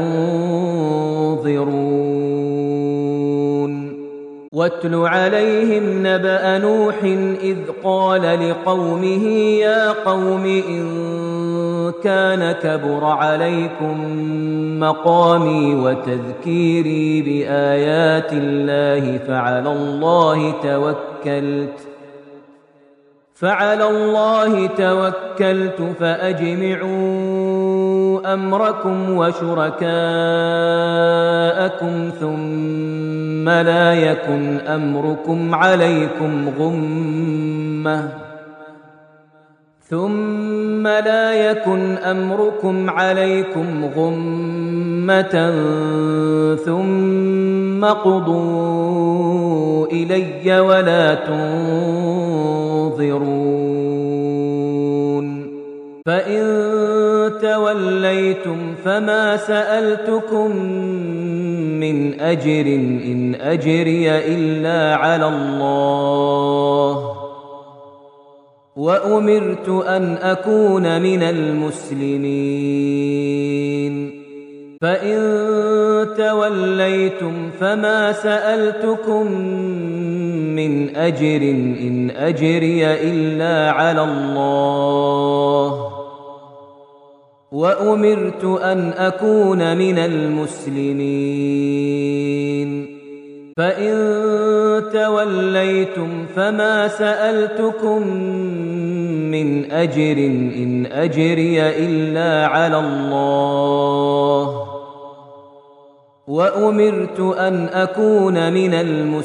تنظرون واتل عليهم نبأ نوح إذ قال لقومه يا قوم إن كان كبر عليكم مقامي وتذكيري بآيات الله فعلى الله توكلت فأجمعوا أمركم وشركاءكم ثم لا يكن أمركم عليكم غمة ثم قضوا إلي ولا تنظرون فإن توليتم فما سألتكم من أجر إن أجري إلا على الله وأمرت أن أكون من المسلمين فإن توليتم فما سألتكم من أجر إن أجري إلا على الله وأمرت أن أكون من المسلمين فإن توليتم فما سألتكم من أجر إن أجري إلا على الله وأمرت أن أكون من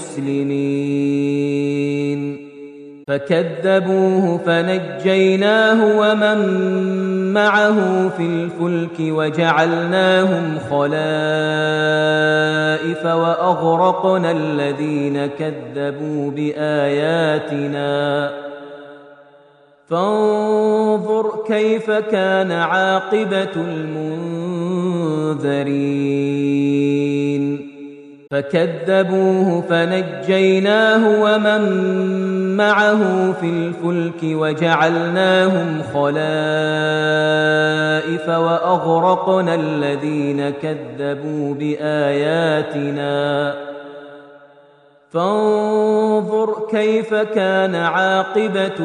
المسلمين فكذبوه فنجيناه ومن معه في الفلك وجعلناهم خلائف وأغرقنا الذين كذبوا بآياتنا فانظر كيف كان عاقبة المنذرين فكذبوه فنجيناه ومن معه في الفلك وجعلناهم خلائف وأغرقنا الذين كذبوا بآياتنا فانظر كيف كان عاقبة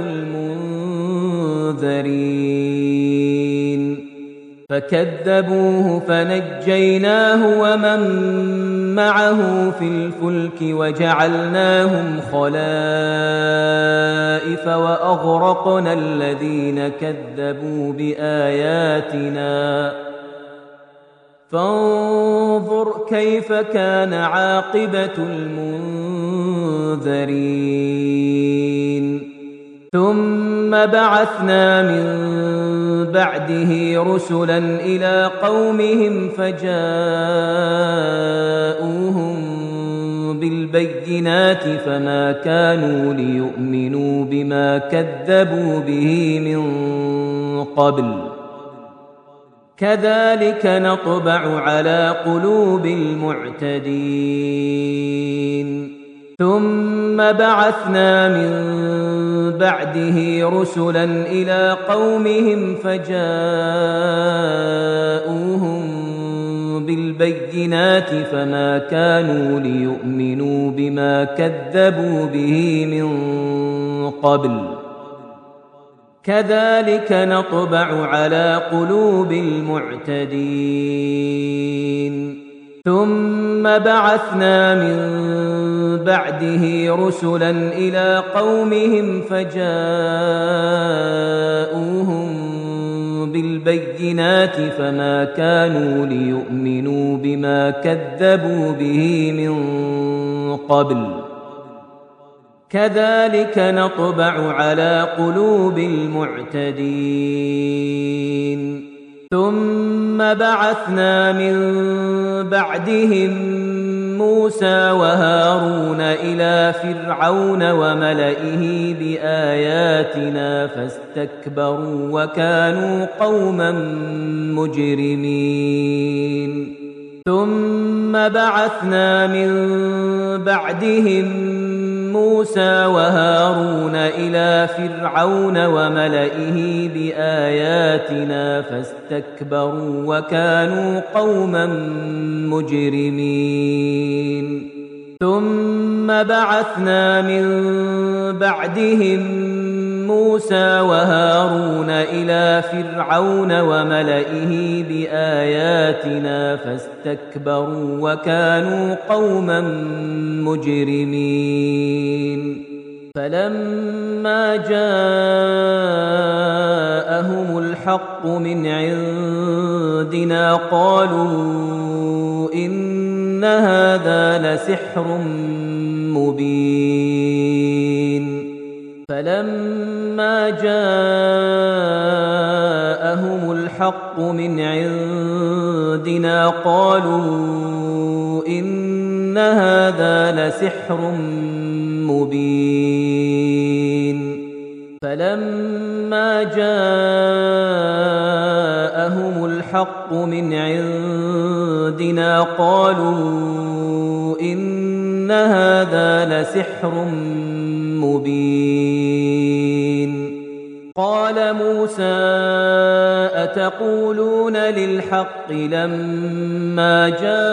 المنذرين فكذبوه فنجيناه ومن معه في الفلك وجعلناهم خلائف وأغرقنا الذين كذبوا بآياتنا فانظر كيف كان عاقبة المنذرين منذرين ثم بعثنا من بعده رسلا إلى قومهم فجاءوهم بالبينات فما كانوا ليؤمنوا بما كذبوا به من قبل كذلك نطبع على قلوب المعتدين ثم بعثنا من بعده رسلا إلى قومهم فجاءوهم بالبينات فما كانوا ليؤمنوا بما كذبوا به من قبل كذلك نطبع على قلوب المعتدين ثم بعثنا من بعده رسلا إلى قومهم فجاءوهم بالبينات فما كانوا ليؤمنوا بما كذبوا به من قبل كذلك نطبع على قلوب المعتدين ثم بعثنا من بعدهم موسى وهارون إلى فرعون وملئه بآياتنا فاستكبروا وكانوا قوما مجرمين ثم بعثنا من بعدهم موسى وهارون إلى فرعون وملئه بآياتنا فاستكبروا وكانوا قوما مجرمين ثم بعثنا من بعدهم موسى وهارون إلى فرعون وملئه بآياتنا فاستكبروا وكانوا قوما مجرمين فلما جاءهم الحق من عندنا قالوا إن هذا لسحر مبين فلما جاءهم الحق من عندنا قالوا إن هذا لسحر مبين فلما جاءهم الحق من عندنا قالوا إن هذا لسحر مبين قال موسى أتقولون للحق لما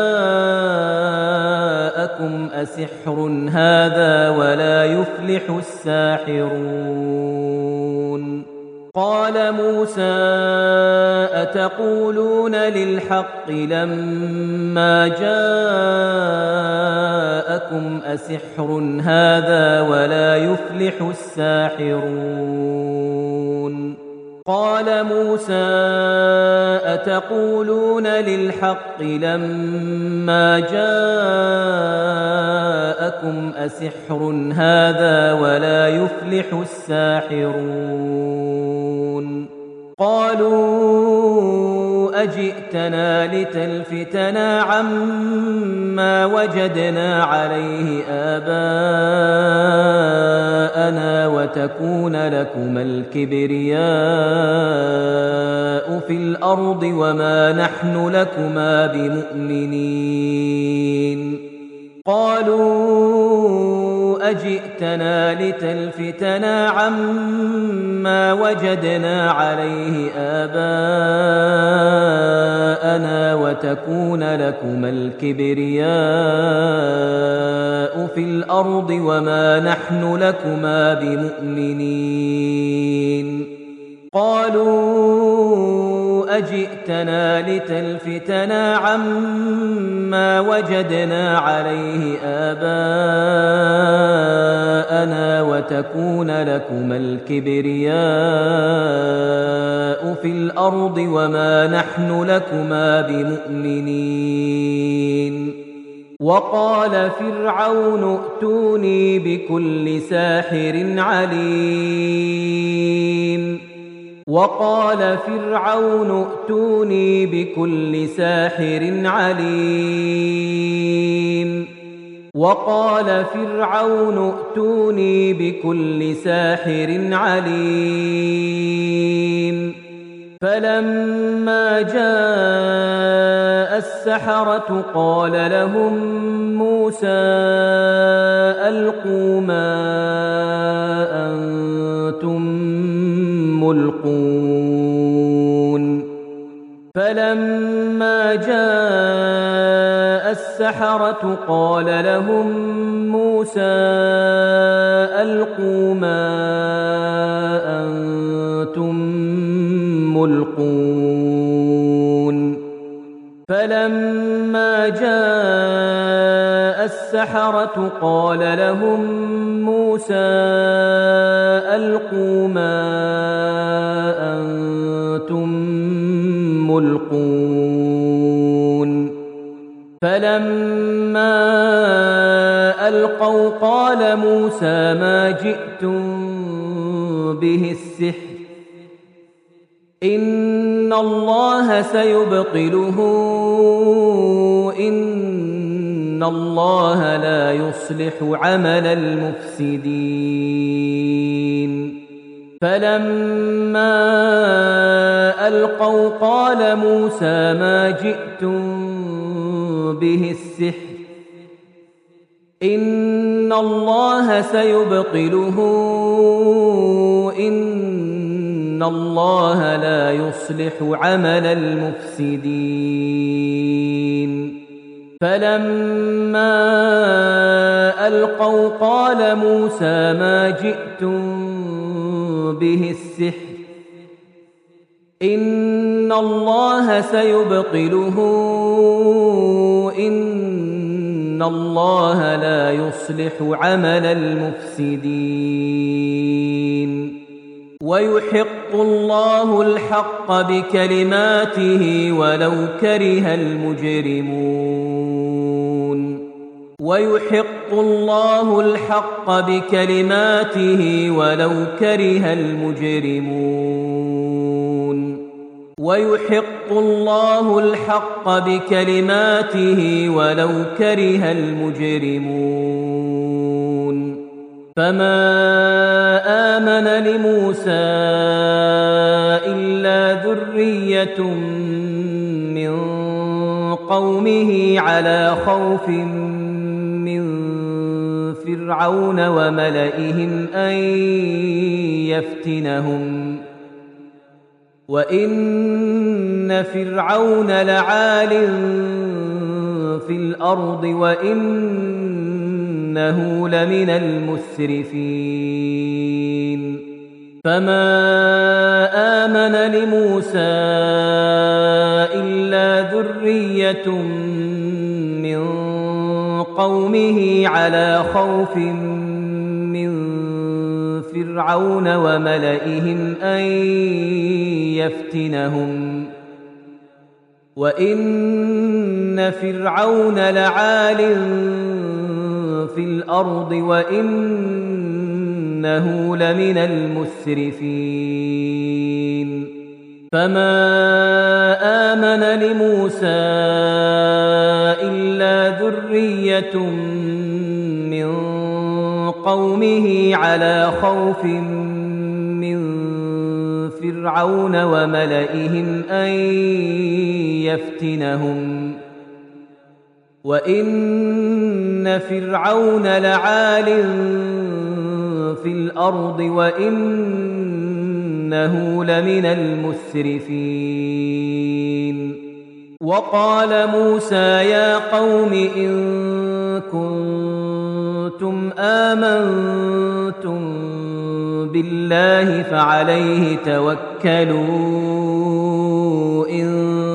جاءكم أسحر هذا ولا يفلح الساحرون قال موسى أتقولون للحق لما جاءكم أسحر هذا ولا يفلح الساحرون قال موسى أتقولون للحق لما جاءكم أسحر هذا ولا يفلح الساحرون قالوا أجئتنا لتلفتنا عما وجدنا عليه آباءنا وتكون لكما الكبرياء في الأرض وما نحن لكما بمؤمنين قالوا أجئتنا لتلفتنا عما وجدنا عليه آباءنا وتكون لكما الكبرياء في الأرض وما نحن لكما بمؤمنين قالوا أجئتنا لتلفتنا عما وجدنا عليه آباءنا وتكون لكما الكبرياء في الأرض وما نحن لكما بمؤمنين وقال فرعون ائتوني بكل ساحر عليم وقال فرعون ائتوني بكل ساحر عليم وقال فرعون ائتوني بكل ساحر عليم فلما جاء السحرة قال لهم موسى ألقوا ما أنتم ملقون فلما جاء السحرة قال لهم موسى ألقوا ما أنتم ملقون فلما جاء السحرة قال لهم موسى ألقوا ما أنتم ملقون فلما ألقوا قال موسى ما جئتم به السحر إن الله سيبطله إن الله لا يصلح عمل المفسدين فلما ألقوا قال موسى ما جئتم به السحر إن الله سيبطله إن الله لا يصلح عمل المفسدين فلما ألقوا قال موسى ما جئتم به السحر إن الله سيبطله إن الله لا يصلح عمل المفسدين ويحق الله الحق بكلماته ولو كره المجرمون ويحق الله الحق بكلماته ولو كره المجرمون ويحق الله الحق بكلماته ولو كره المجرمون فما آمن لموسى إلا ذرية من قومه على خوف من فرعون وملئهم أن يفتنهم وإن فرعون لعال في الأرض وإنه لمن المسرفين فما آمن لموسى إلا ذرية من قومه على خوف من فرعون وملئهم أن يفتنهم وإن فرعون لعال في الأرض وإنه لمن المسرفين فما آمن لموسى إلا ذرية من قومه على خوف من فرعون وملئهم أن يفتنهم وإن فرعون لعال في الأرض وإنه لمن المسرفين وقال موسى يا قوم إن كنتم آمنتم بالله فعليه توكلوا إن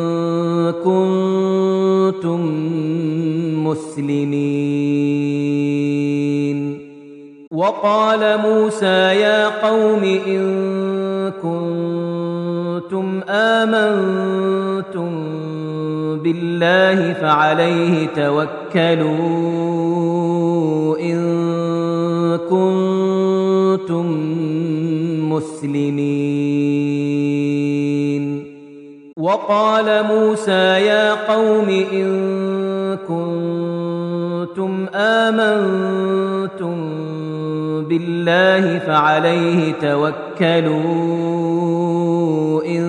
كنتم مسلمين وقال موسى يا قوم إن كنتم آمنتم بالله فعليه توكلوا إن كنتم مسلمين. وقال موسى يا قوم إن كنتم آمنتم بالله فعليه توكلوا إن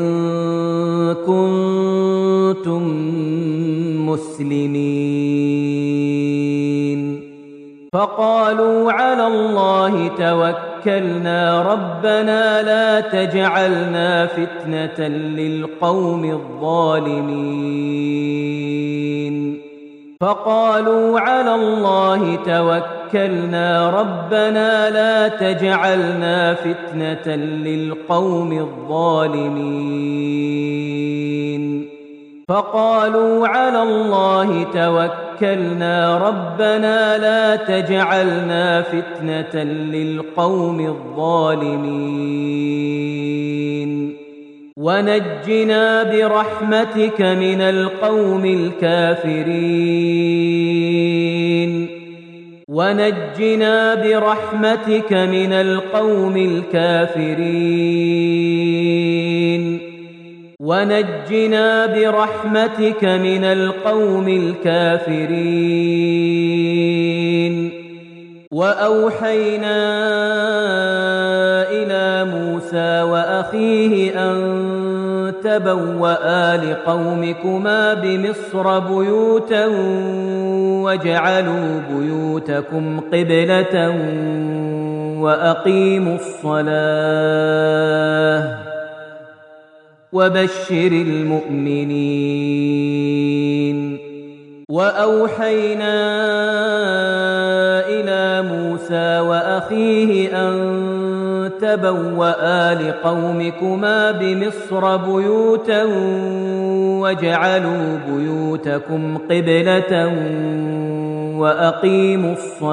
كنتم مسلمين. فقالوا على الله توكلنا ربنا لا تجعلنا فتنة للقوم الظالمين. فقالوا على الله توكلنا ربنا لا تجعلنا فتنة للقوم الظالمين. فقالوا على الله توكلنا ربنا لا تجعلنا فتنة للقوم الظالمين ونجنا برحمتك من القوم الكافرين. ونجنا برحمتك من القوم الكافرين. ونجنا برحمتك من القوم الكافرين. وأوحينا إلى موسى وأخيه أن تبوأ لقومكما بمصر بيوتا واجعلوا بيوتكم قبلة وأقيموا الصلاة وبشر المؤمنين. وأوحينا إلى موسى وأخيه أن تبوأ لقومكما بمصر بيوتا واجعلوا بيوتكم قبلة وأقيموا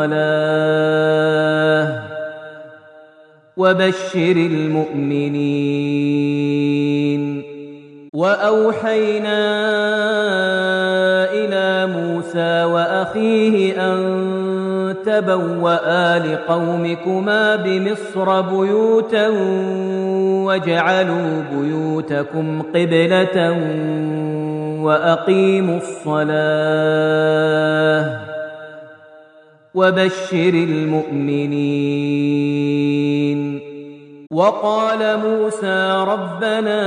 الصلاة وبشر المؤمنين. وأوحينا إلى موسى وأخيه أن تبوأ لقومكما بمصر بيوتا واجعلوا بيوتكم قبلة وأقيموا الصلاة وبشر المؤمنين. وقال موسى ربنا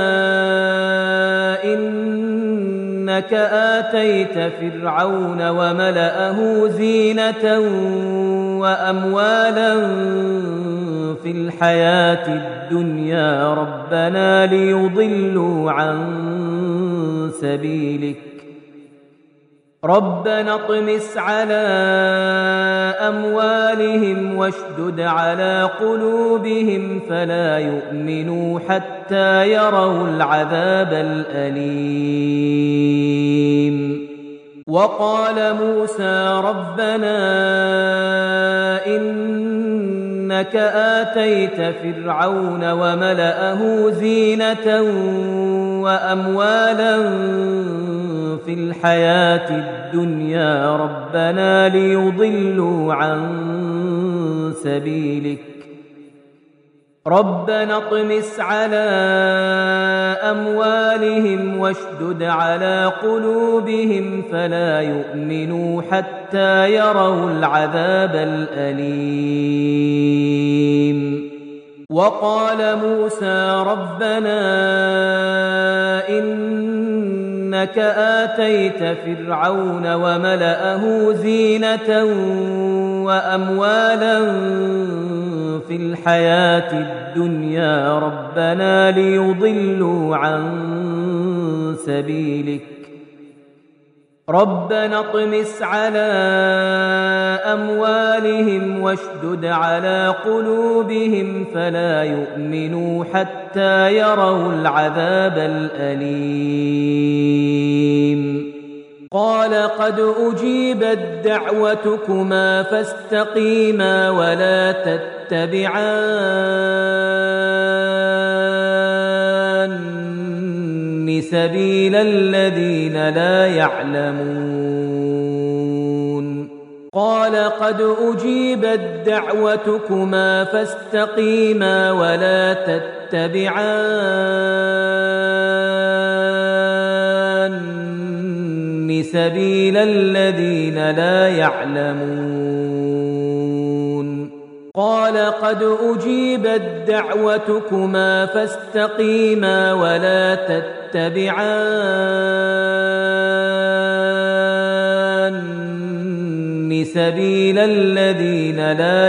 إنك آتيت فرعون وملأه زينة وأموالا في الحياة الدنيا ربنا ليضلوا عن سبيلك ربنا اطمس على أموالهم واشدد على قلوبهم فلا يؤمنوا حتى يروا العذاب الأليم. وقال موسى ربنا إنك آتيت فرعون وملأه زينة وأموالا في الحياة الدنيا ربنا ليضلوا عن سبيلك ربنا اطمس على أموالهم واشدد على قلوبهم فلا يؤمنوا حتى يروا العذاب الأليم. وقال موسى ربنا إنك آتيت فرعون وملأه زينة وأموالا في الحياة الدنيا ربنا ليضلوا عن سبيلك ربنا اطمس على أموالهم واشدد على قلوبهم فلا يؤمنوا حتى يروا العذاب الأليم. قال قد أجيبت دعوتكما فاستقيما ولا تتبعان سبيل الذين لا يعلمون قال قد أجيبت دعوتكما فاستقيما ولا تتبعان سبيل الذين لا يعلمون قال قد أجيبت دعوتكما فاستقيما ولا تتبعان سبيل الذين لا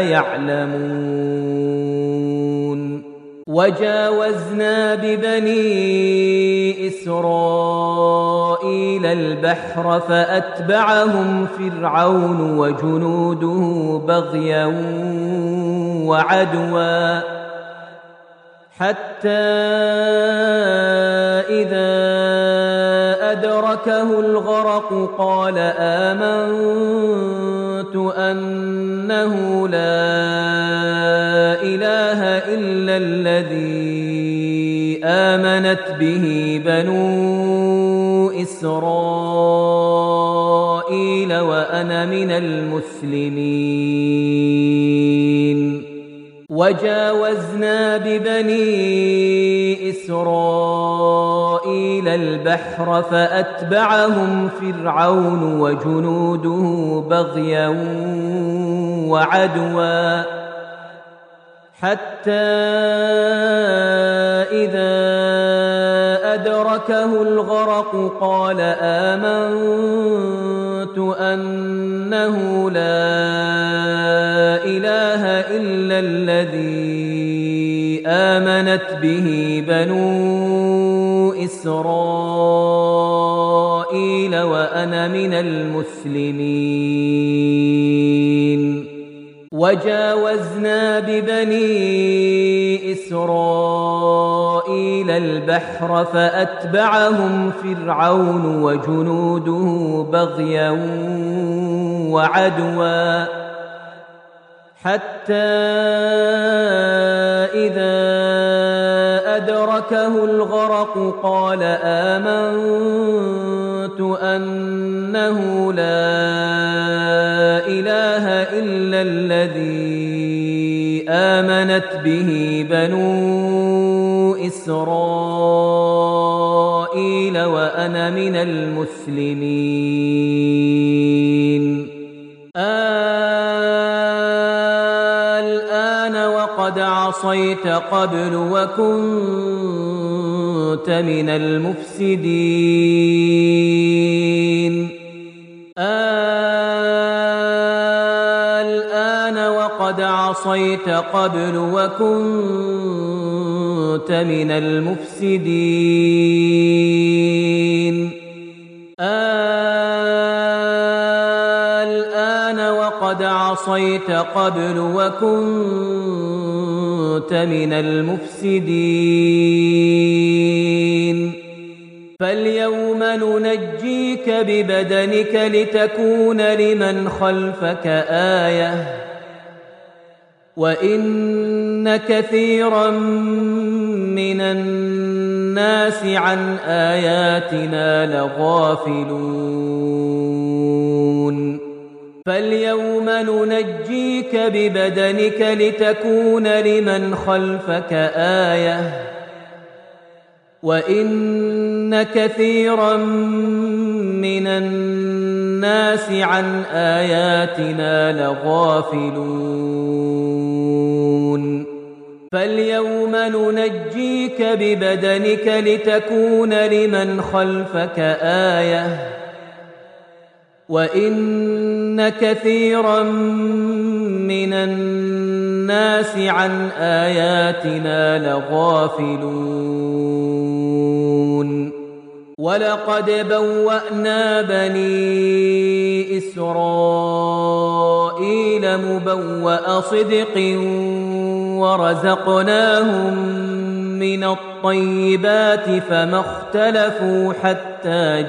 يعلمون وجاوزنا ببني إسرائيل البحر فأتبعهم فرعون وجنوده بغيا وعدوا حتى إذا أدركه الغرق قال آمنت أنه لا إله إلا الذي آمنت به بنو إسرائيل وأنا من المسلمين وجاوزنا ببني إسرائيل البحر فأتبعهم فرعون وجنوده بغيا وعدوا حتى إذا أدركه الغرق قال آمنت أنه لا إله إلا الذي آمنت به بنو إسرائيل وأنا من المسلمين وجاوزنا ببني إسرائيل البحر فأتبعهم فرعون وجنوده بغيا وعدوا حتى إذا أدركه الغرق قال آمنت أنه لا إله إلا الذي آمنت به بنو إسرائيل وأنا من المسلمين الآن وقد عصيت قبل وكنت من المفسدين الآن وقد عصيت قبل وكنت من المفسدين الآن وقد عصيت قبل وكنت من المفسدين فاليوم ننجيك ببدنك لتكون لمن خلفك آية وإن كثيرا من الناس عن آياتنا لغافلون فاليوم ننجيك ببدنك لتكون لمن خلفك آية وإن كثيرا من الناس عن آياتنا لغافلون فاليوم ننجيك ببدنك لتكون لمن خلفك آية وإن كثيرا من الناس عن آياتنا لغافلون ولقد بوأنا بني إسرائيل مبوأ صدق ورزقناهم من الطيبات فما اختلفوا حتى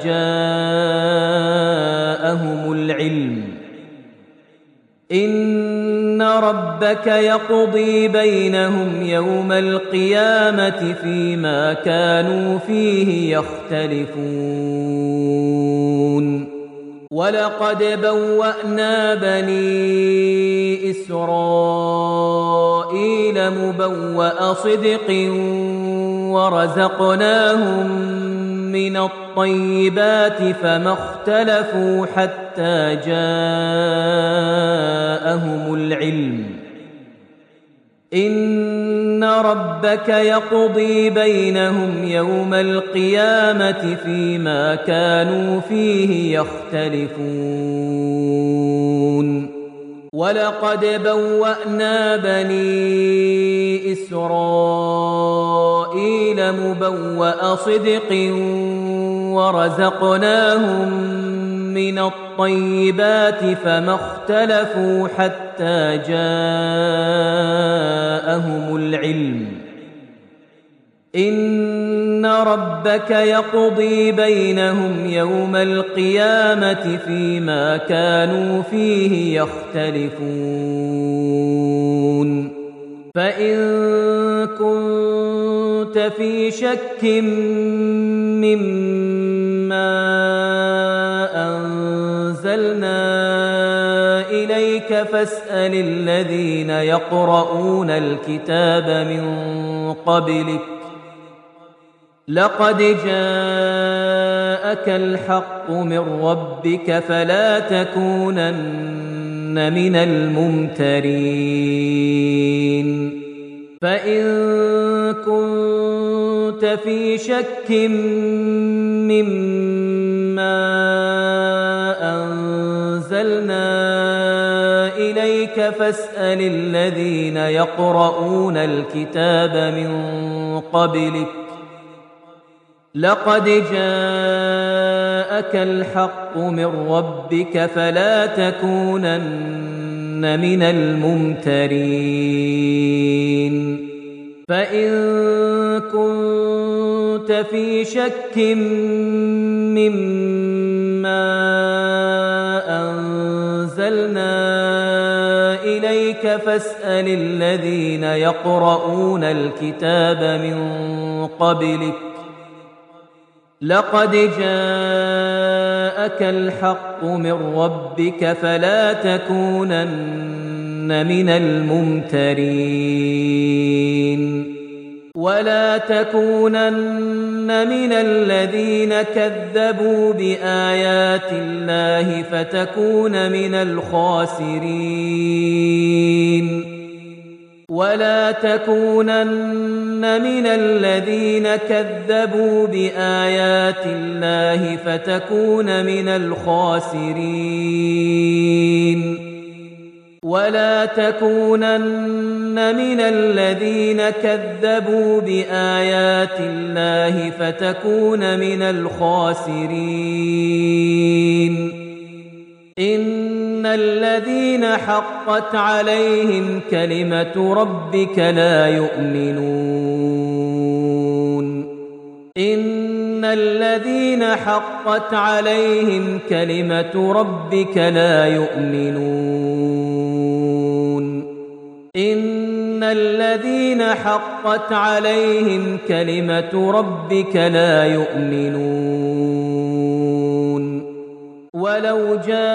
جاءهم العلم إن ربك يقضي بينهم يوم القيامة فيما كانوا فيه يختلفون ولقد بوأنا بني إسرائيل مبوأ صدق ورزقناهم من الطيبات فما اختلفوا حتى جاءهم العلم إن ربك يقضي بينهم يوم القيامة فيما كانوا فيه يختلفون ولقد بوأنا بني إسرائيل مبوأ صدق ورزقناهم من الطيبات فما اختلفوا حتى جاءهم العلم إن ربك يقضي بينهم يوم القيامة فيما كانوا فيه يختلفون فإن كنت في شك مما أنزلنا إليك فاسأل الذين يقرؤون الكتاب من قبلك لقد جاءك الحق من ربك فلا تكونن من الممترين فإن كنت في شك مما أنزلنا إليك فاسأل الذين يقرؤون الكتاب من قبلك لقد جاءك الحق من ربك فلا تكونن من الممترين فإن كنت في شك مما أنزلنا إليك فاسأل الذين يقرؤون الكتاب من قبلك لقد جاءك الحق من ربك فلا تكونن من الممترين ولا تكونن من الذين كذبوا بآيات الله فتكون من الخاسرين ولا تكونن من الذين كذبوا بآيات الله فتكون من الخاسرين ولا تكونن من الذين كذبوا بآيات الله فتكون من الخاسرين إن الذين حقت عليهم كلمة ربك لا يؤمنون إن الذين حقت عليهم كلمة ربك لا يؤمنون إن الذين حقت عليهم كلمة ربك لا يؤمنون ولو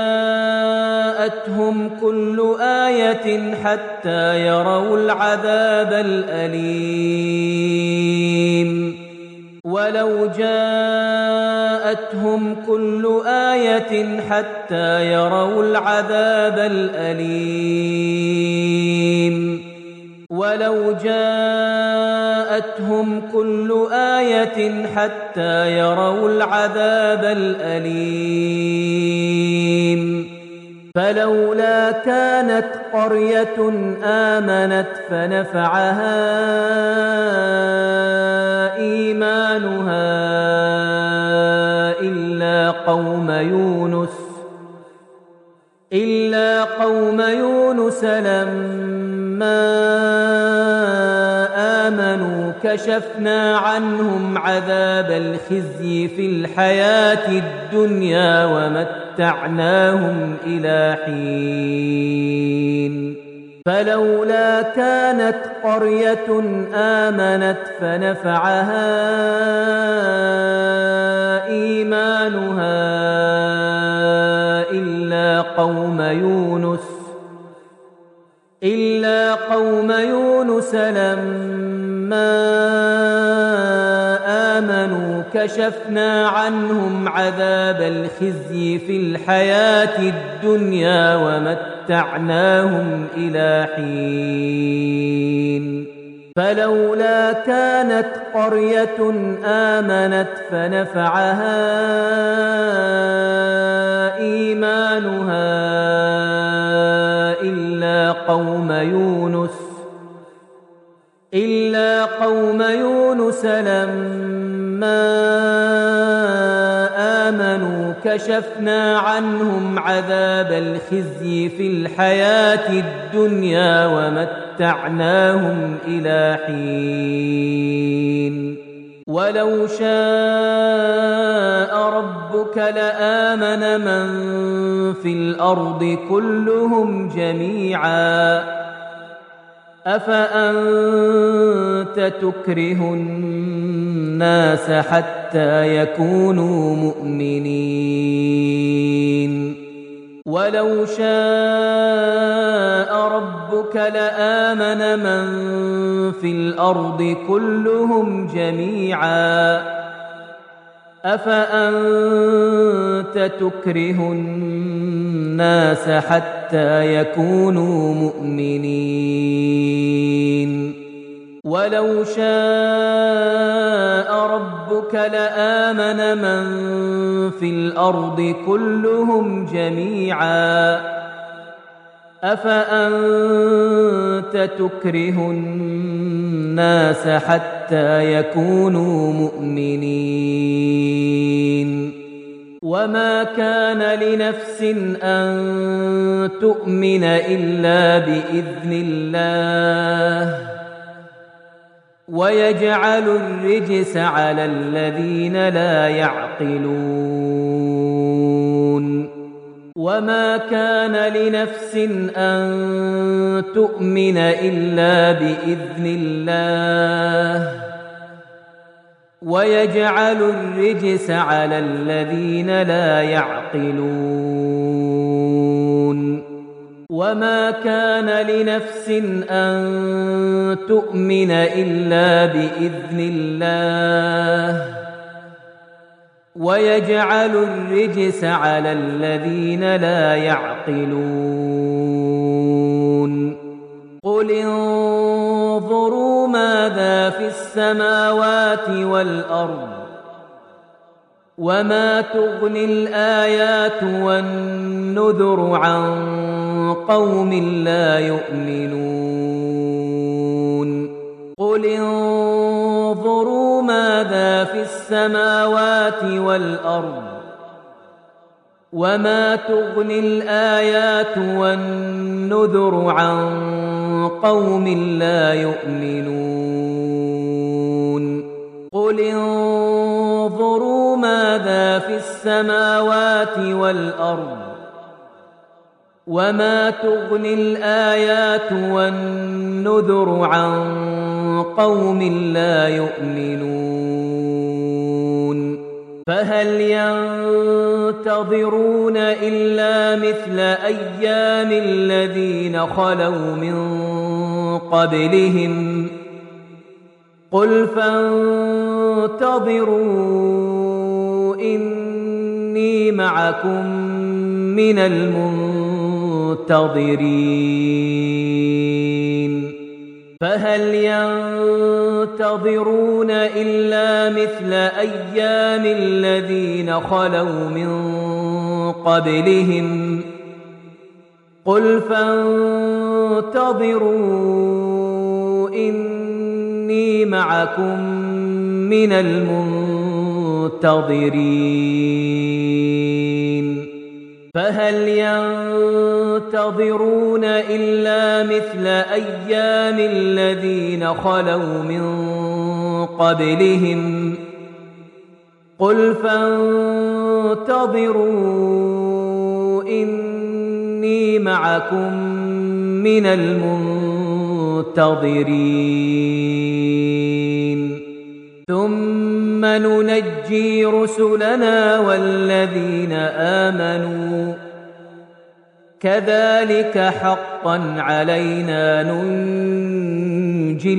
جاءتهم كل آية حتى يروا العذاب الأليم ولو جاءتهم كل آية حتى يروا العذاب الأليم ولو جاءتهم كل آية حتى يروا العذاب الأليم فلولا كانت قرية آمنت فنفعها إيمانها إلا قوم يونس لما آمنوا كشفنا عنهم عذاب الخزي في الحياة الدنيا ومتعناهم إلى حين فلولا كانت قرية آمنت فنفعها إيمانها إلا قوم يونس لما آمنوا كشفنا عنهم عذاب الخزي في الحياة الدنيا ومتعناهم إلى حين فلولا كانت قرية آمنت فنفعها إيمانها إلا قوم يونس لما آمنوا كشفنا عنهم عذاب الخزي في الحياة الدنيا ومتعناهم إلى حين ولو شاء ربك لآمن من في الأرض كلهم جميعا أفأنت تكره الناس حتى يكونوا مؤمنين ولو شاء ربك لآمن من في الأرض كلهم جميعا أفأنت تكره الناس حتى يكونوا مؤمنين ولو شاء ربك لآمن من في الأرض كلهم جميعا أفأنت تكره الناس حتى يكونوا مؤمنين وما كان لنفس أن تؤمن إلا بإذن الله ويجعل الرجس على الذين لا يعقلون وما كان لنفس أن تؤمن إلا بإذن الله ويجعل الرجس على الذين لا يعقلون وما كان لنفس أن تؤمن إلا بإذن الله ويجعل الرجس على الذين لا يعقلون قل انظروا ماذا في السماوات والأرض وما تغني الآيات والنذر عن قوم لا يؤمنون قل انظروا ماذا في السماوات والأرض وما تغني الآيات والنذر عن قوم لا يؤمنون قل انظروا ماذا في السماوات والأرض وما تغني الآيات والنذر عن قوم لا يؤمنون فهل ينتظرون إلا مثل أيام الذين خلوا من قبلهم قل فانتظروا إني معكم من المنتظرين فهل ينتظرون إلا مثل أيام الذين خلوا من قبلهم قل فانتظروا إني معكم من المنتظرين فهل ينتظرون إلا مثل أيام الذين خلوا من قبلهم قل فانتظروا إني معكم من المنتظرين ثم ننجي رسلنا والذين آمنوا كذلك حقا علينا ننجي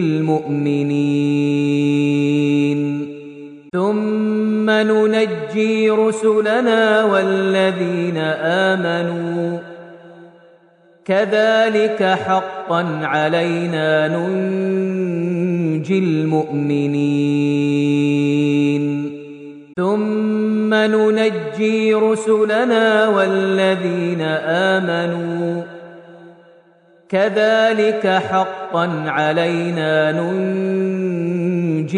المؤمنين ثم ننجي رسلنا والذين آمنوا كذلك حقا علينا ننجي المؤمنين ثم ننجي رسلنا والذين آمنوا كذلك حقا علينا ننجي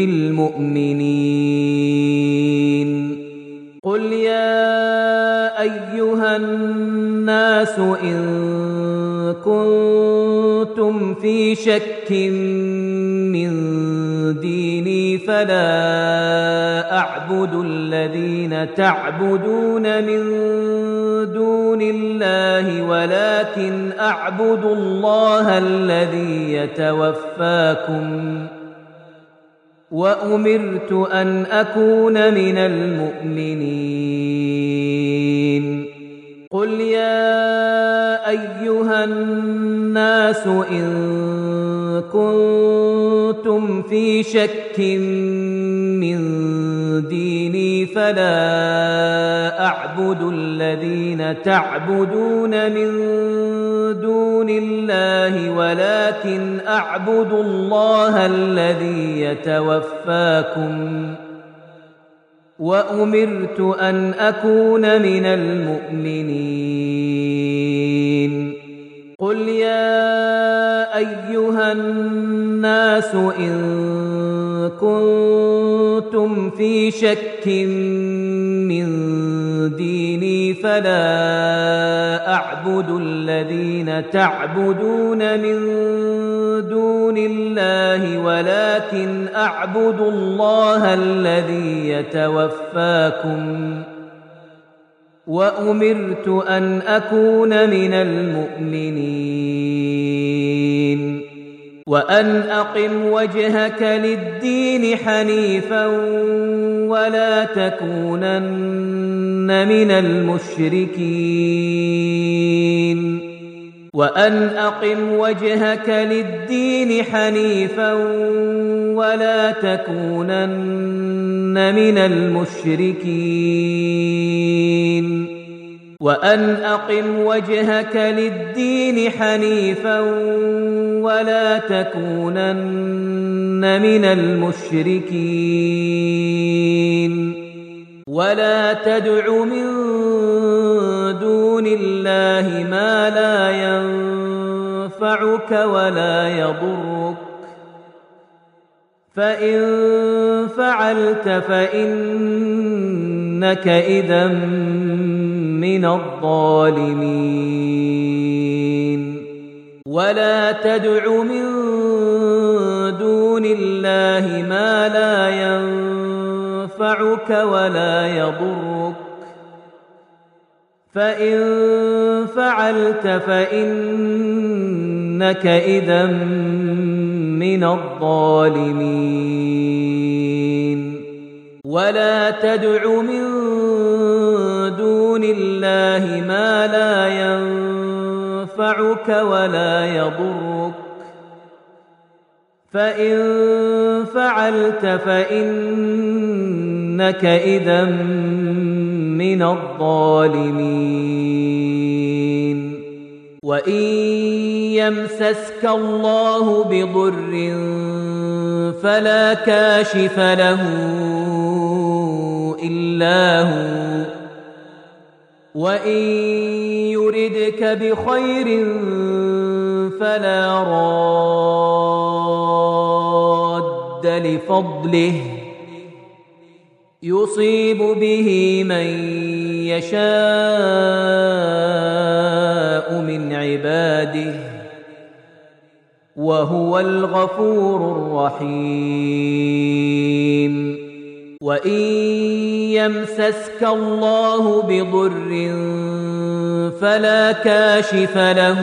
المؤمنين قل يا أيها الناس إن كنتم في شك من ديني فلا أعبد الذين تعبدون من دون الله ولكن أعبد الله الذي يتوفاكم وأمرت أن أكون من المؤمنين قل يا أيها الناس إن كنتم في شك من ديني فلا أعبد الذين تعبدون من دون الله ولكن أعبد الله الذي يتوفاكم وأمرت أن أكون من المؤمنين قل يا أيها الناس إن كنتم في شك من ديني فلا أعبد الذين تعبدون من دون الله ولكن أعبد الله الذي يتوفاكم وأمرت أن أكون من المؤمنين وأن أقم وجهك للدين حنيفا ولا تكونن من المشركين وأن أقم وجهك للدين حنيفا ولا تكونن من المشركين وأن أقم وجهك للدين حنيفا ولا تكونن من المشركين ولا تدع من دون الله ما لا ينفعك ولا يضرك فإن فعلت فإنك إذا من الظالمين ولا تدع من دون الله ما لا ينفعك ولا يضرك فإن فعلت فإنك إذا من الظالمين ولا تدع من دون الله ما لا ينفعك ولا يضرك فإن فعلت فإنك إذا من الظالمين وإن يمسسك الله بضر فلا كاشف له إلا هو وإن يردك بخير فلا راد لفضله يصيب به من يشاء من عباده وهو الغفور الرحيم وإن يمسسك الله بضر فلا كاشف له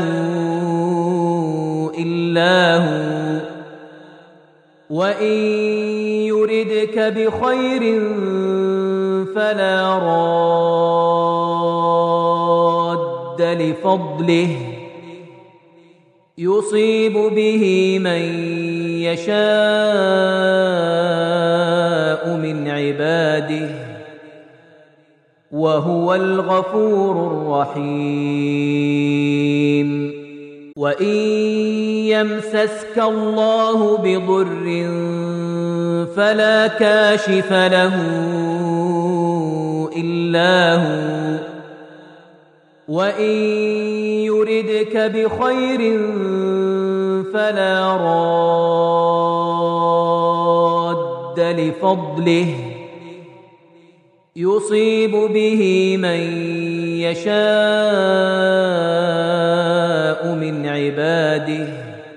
إلا هو وإن يردك بخير فلا راد لفضله يصيب به من يشاء من عباده وهو الغفور الرحيم وإن يمسسك الله بضر فلا كاشف له إلا هو وإن يردك بخير فلا راد لفضله يصيب به من يشاء من عباده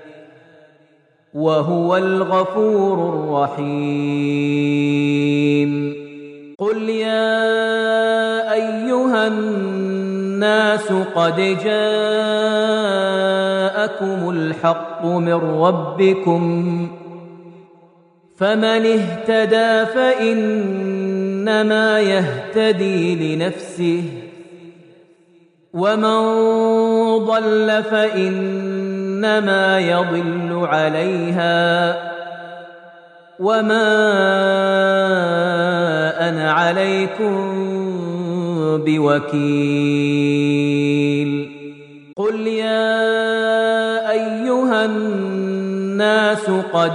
وهو الغفور الرحيم قل يا أيها الناس قد جاءكم الحق من ربكم فمن اهتدى فإنما يهتدي لنفسه ومن ضل فإنما يضل عليها وما أنا عليكم بوكيل قل يا أيها الناس قد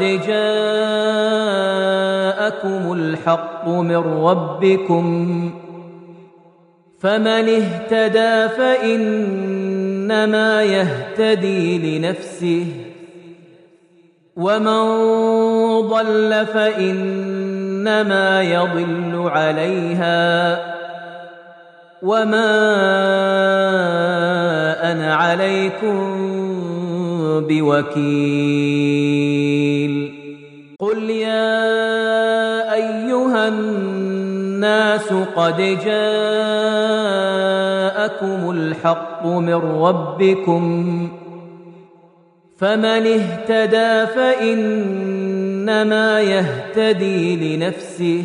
جاءكم الحق من ربكم فمن اهتدى فإنما يهتدي لنفسه ومن ضل فإنما يضل عليها وما أنا عليكم بوكيل قل يا أيها الناس قد جاءكم الحق من ربكم فمن اهتدى فإنما يهتدي لنفسه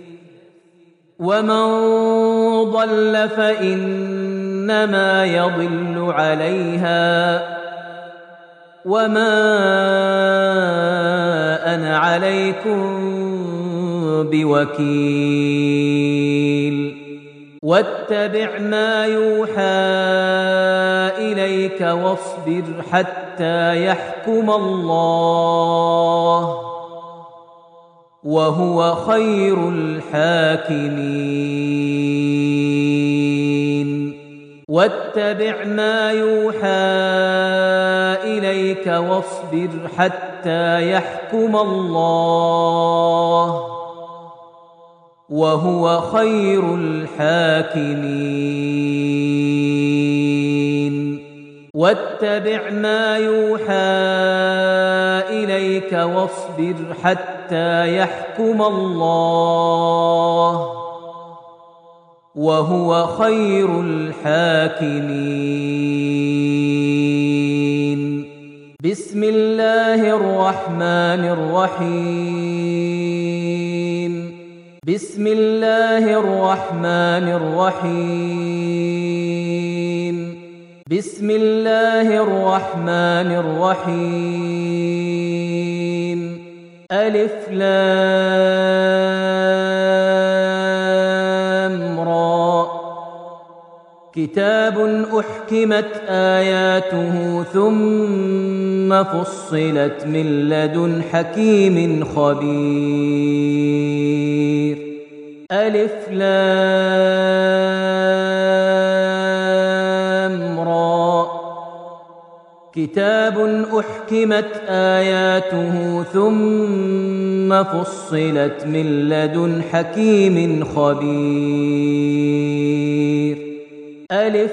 ومن ضل فإنما يضل عليها وما أنا عليكم بوكيل واتبع ما يوحى إليك واصبر حتى يحكم الله وهو خير الحاكمين واتبع ما يوحى إليك واصبر حتى يحكم الله وهو خير الحاكمين واتبع ما يوحى إليك واصبر حتى يحكم الله وهو خير الحاكمين بسم الله الرحمن الرحيم بسم الله الرحمن الرحيم بسم الله الرحمن الرحيم ألف لام را كتاب أحكمت آياته ثم فصلت من لدن حكيم خبير ألف لام را كتاب أحكمت آياته ثم فصلت من لدن حكيم خبير ألف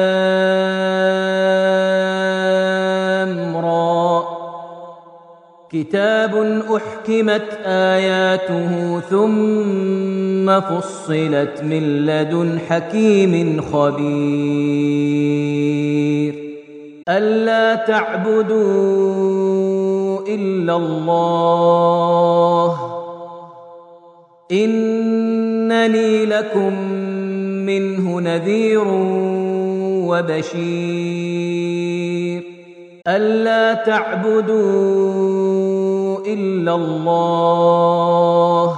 لام را كتاب أحكمت آياته ثم فصلت من لدن حكيم خبير ألا تعبدوا إلا الله إنني لكم منه نذير وبشير ألا تعبدوا إلا الله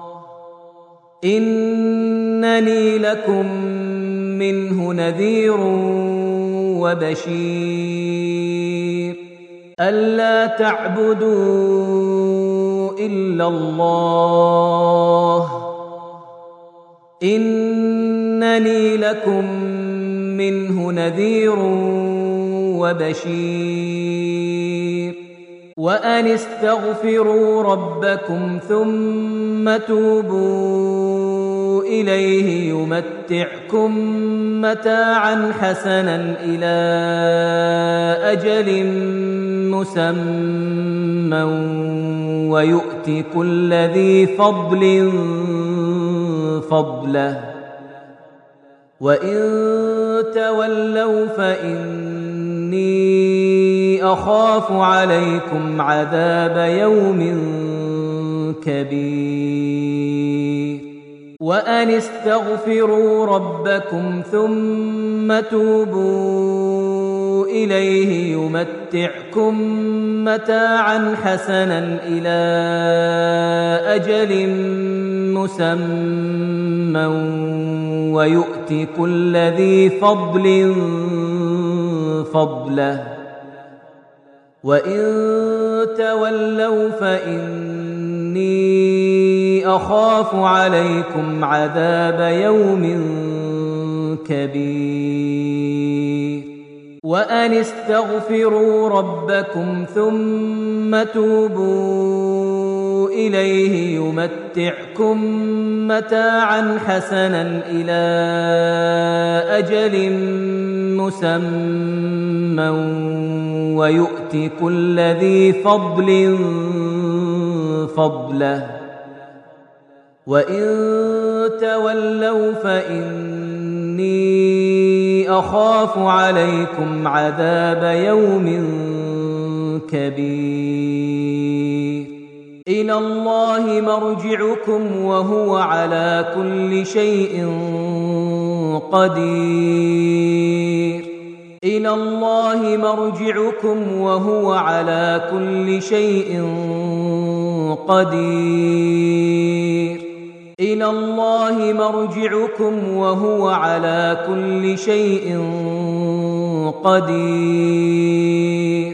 إنني لكم منه نذير وبشير ألا تعبدوا إلا الله إنني لكم منه نذير وبشير وأن استغفروا ربكم ثم توبوا إليه يمتعكم متاعا حسنا إلى أجل مسمى ويؤت كل ذي فضل فضله وإن تولوا فإني أخاف عليكم عذاب يوم كبير وأن استغفروا ربكم ثم توبوا إليه يمتعكم متاعا حسنا إلى أجل مسمى ويؤت كل ذي فضل فضله وإن تولوا فإني أخاف عليكم عذاب يوم كبير وأن استغفروا ربكم ثم توبوا إليه يمتعكم متاعا حسنا إلى أجل مسمى ويؤت كل ذي فضل فضله وإن تولوا فإني أخاف عليكم عذاب يوم كبير إلى الله مرجعكم وهو على كل شيء قدير إلى الله مرجعكم وهو على كل شيء قدير إلى الله مرجعكم وهو على كل شيء قدير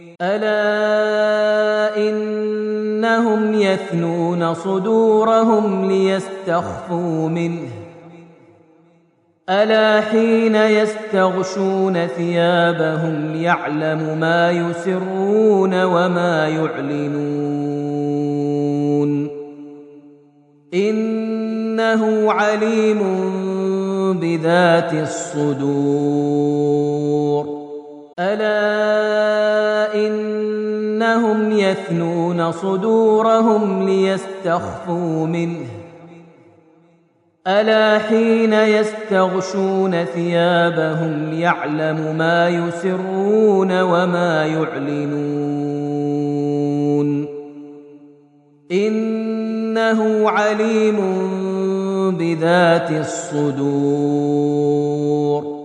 ألا إنهم يثنون صدورهم ليستخفوا منه ألا حين يستغشون ثيابهم يعلم ما يسرون وما يعلنون إنه عليم بذات الصدور ألا إنهم يثنون صدورهم ليستخفوا منه ألا حين يستغشون ثيابهم يعلم ما يسرون وما يعلنون إنه عليم بذات الصدور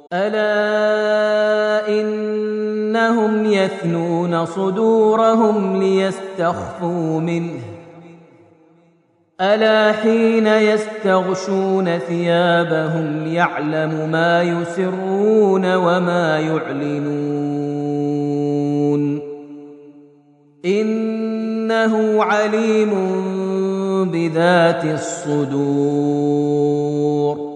ألا إنهم يثنون صدورهم ليستخفوا منه ألا حين يستغشون ثيابهم يعلم ما يسرون وما يعلنون إنه عليم بذات الصدور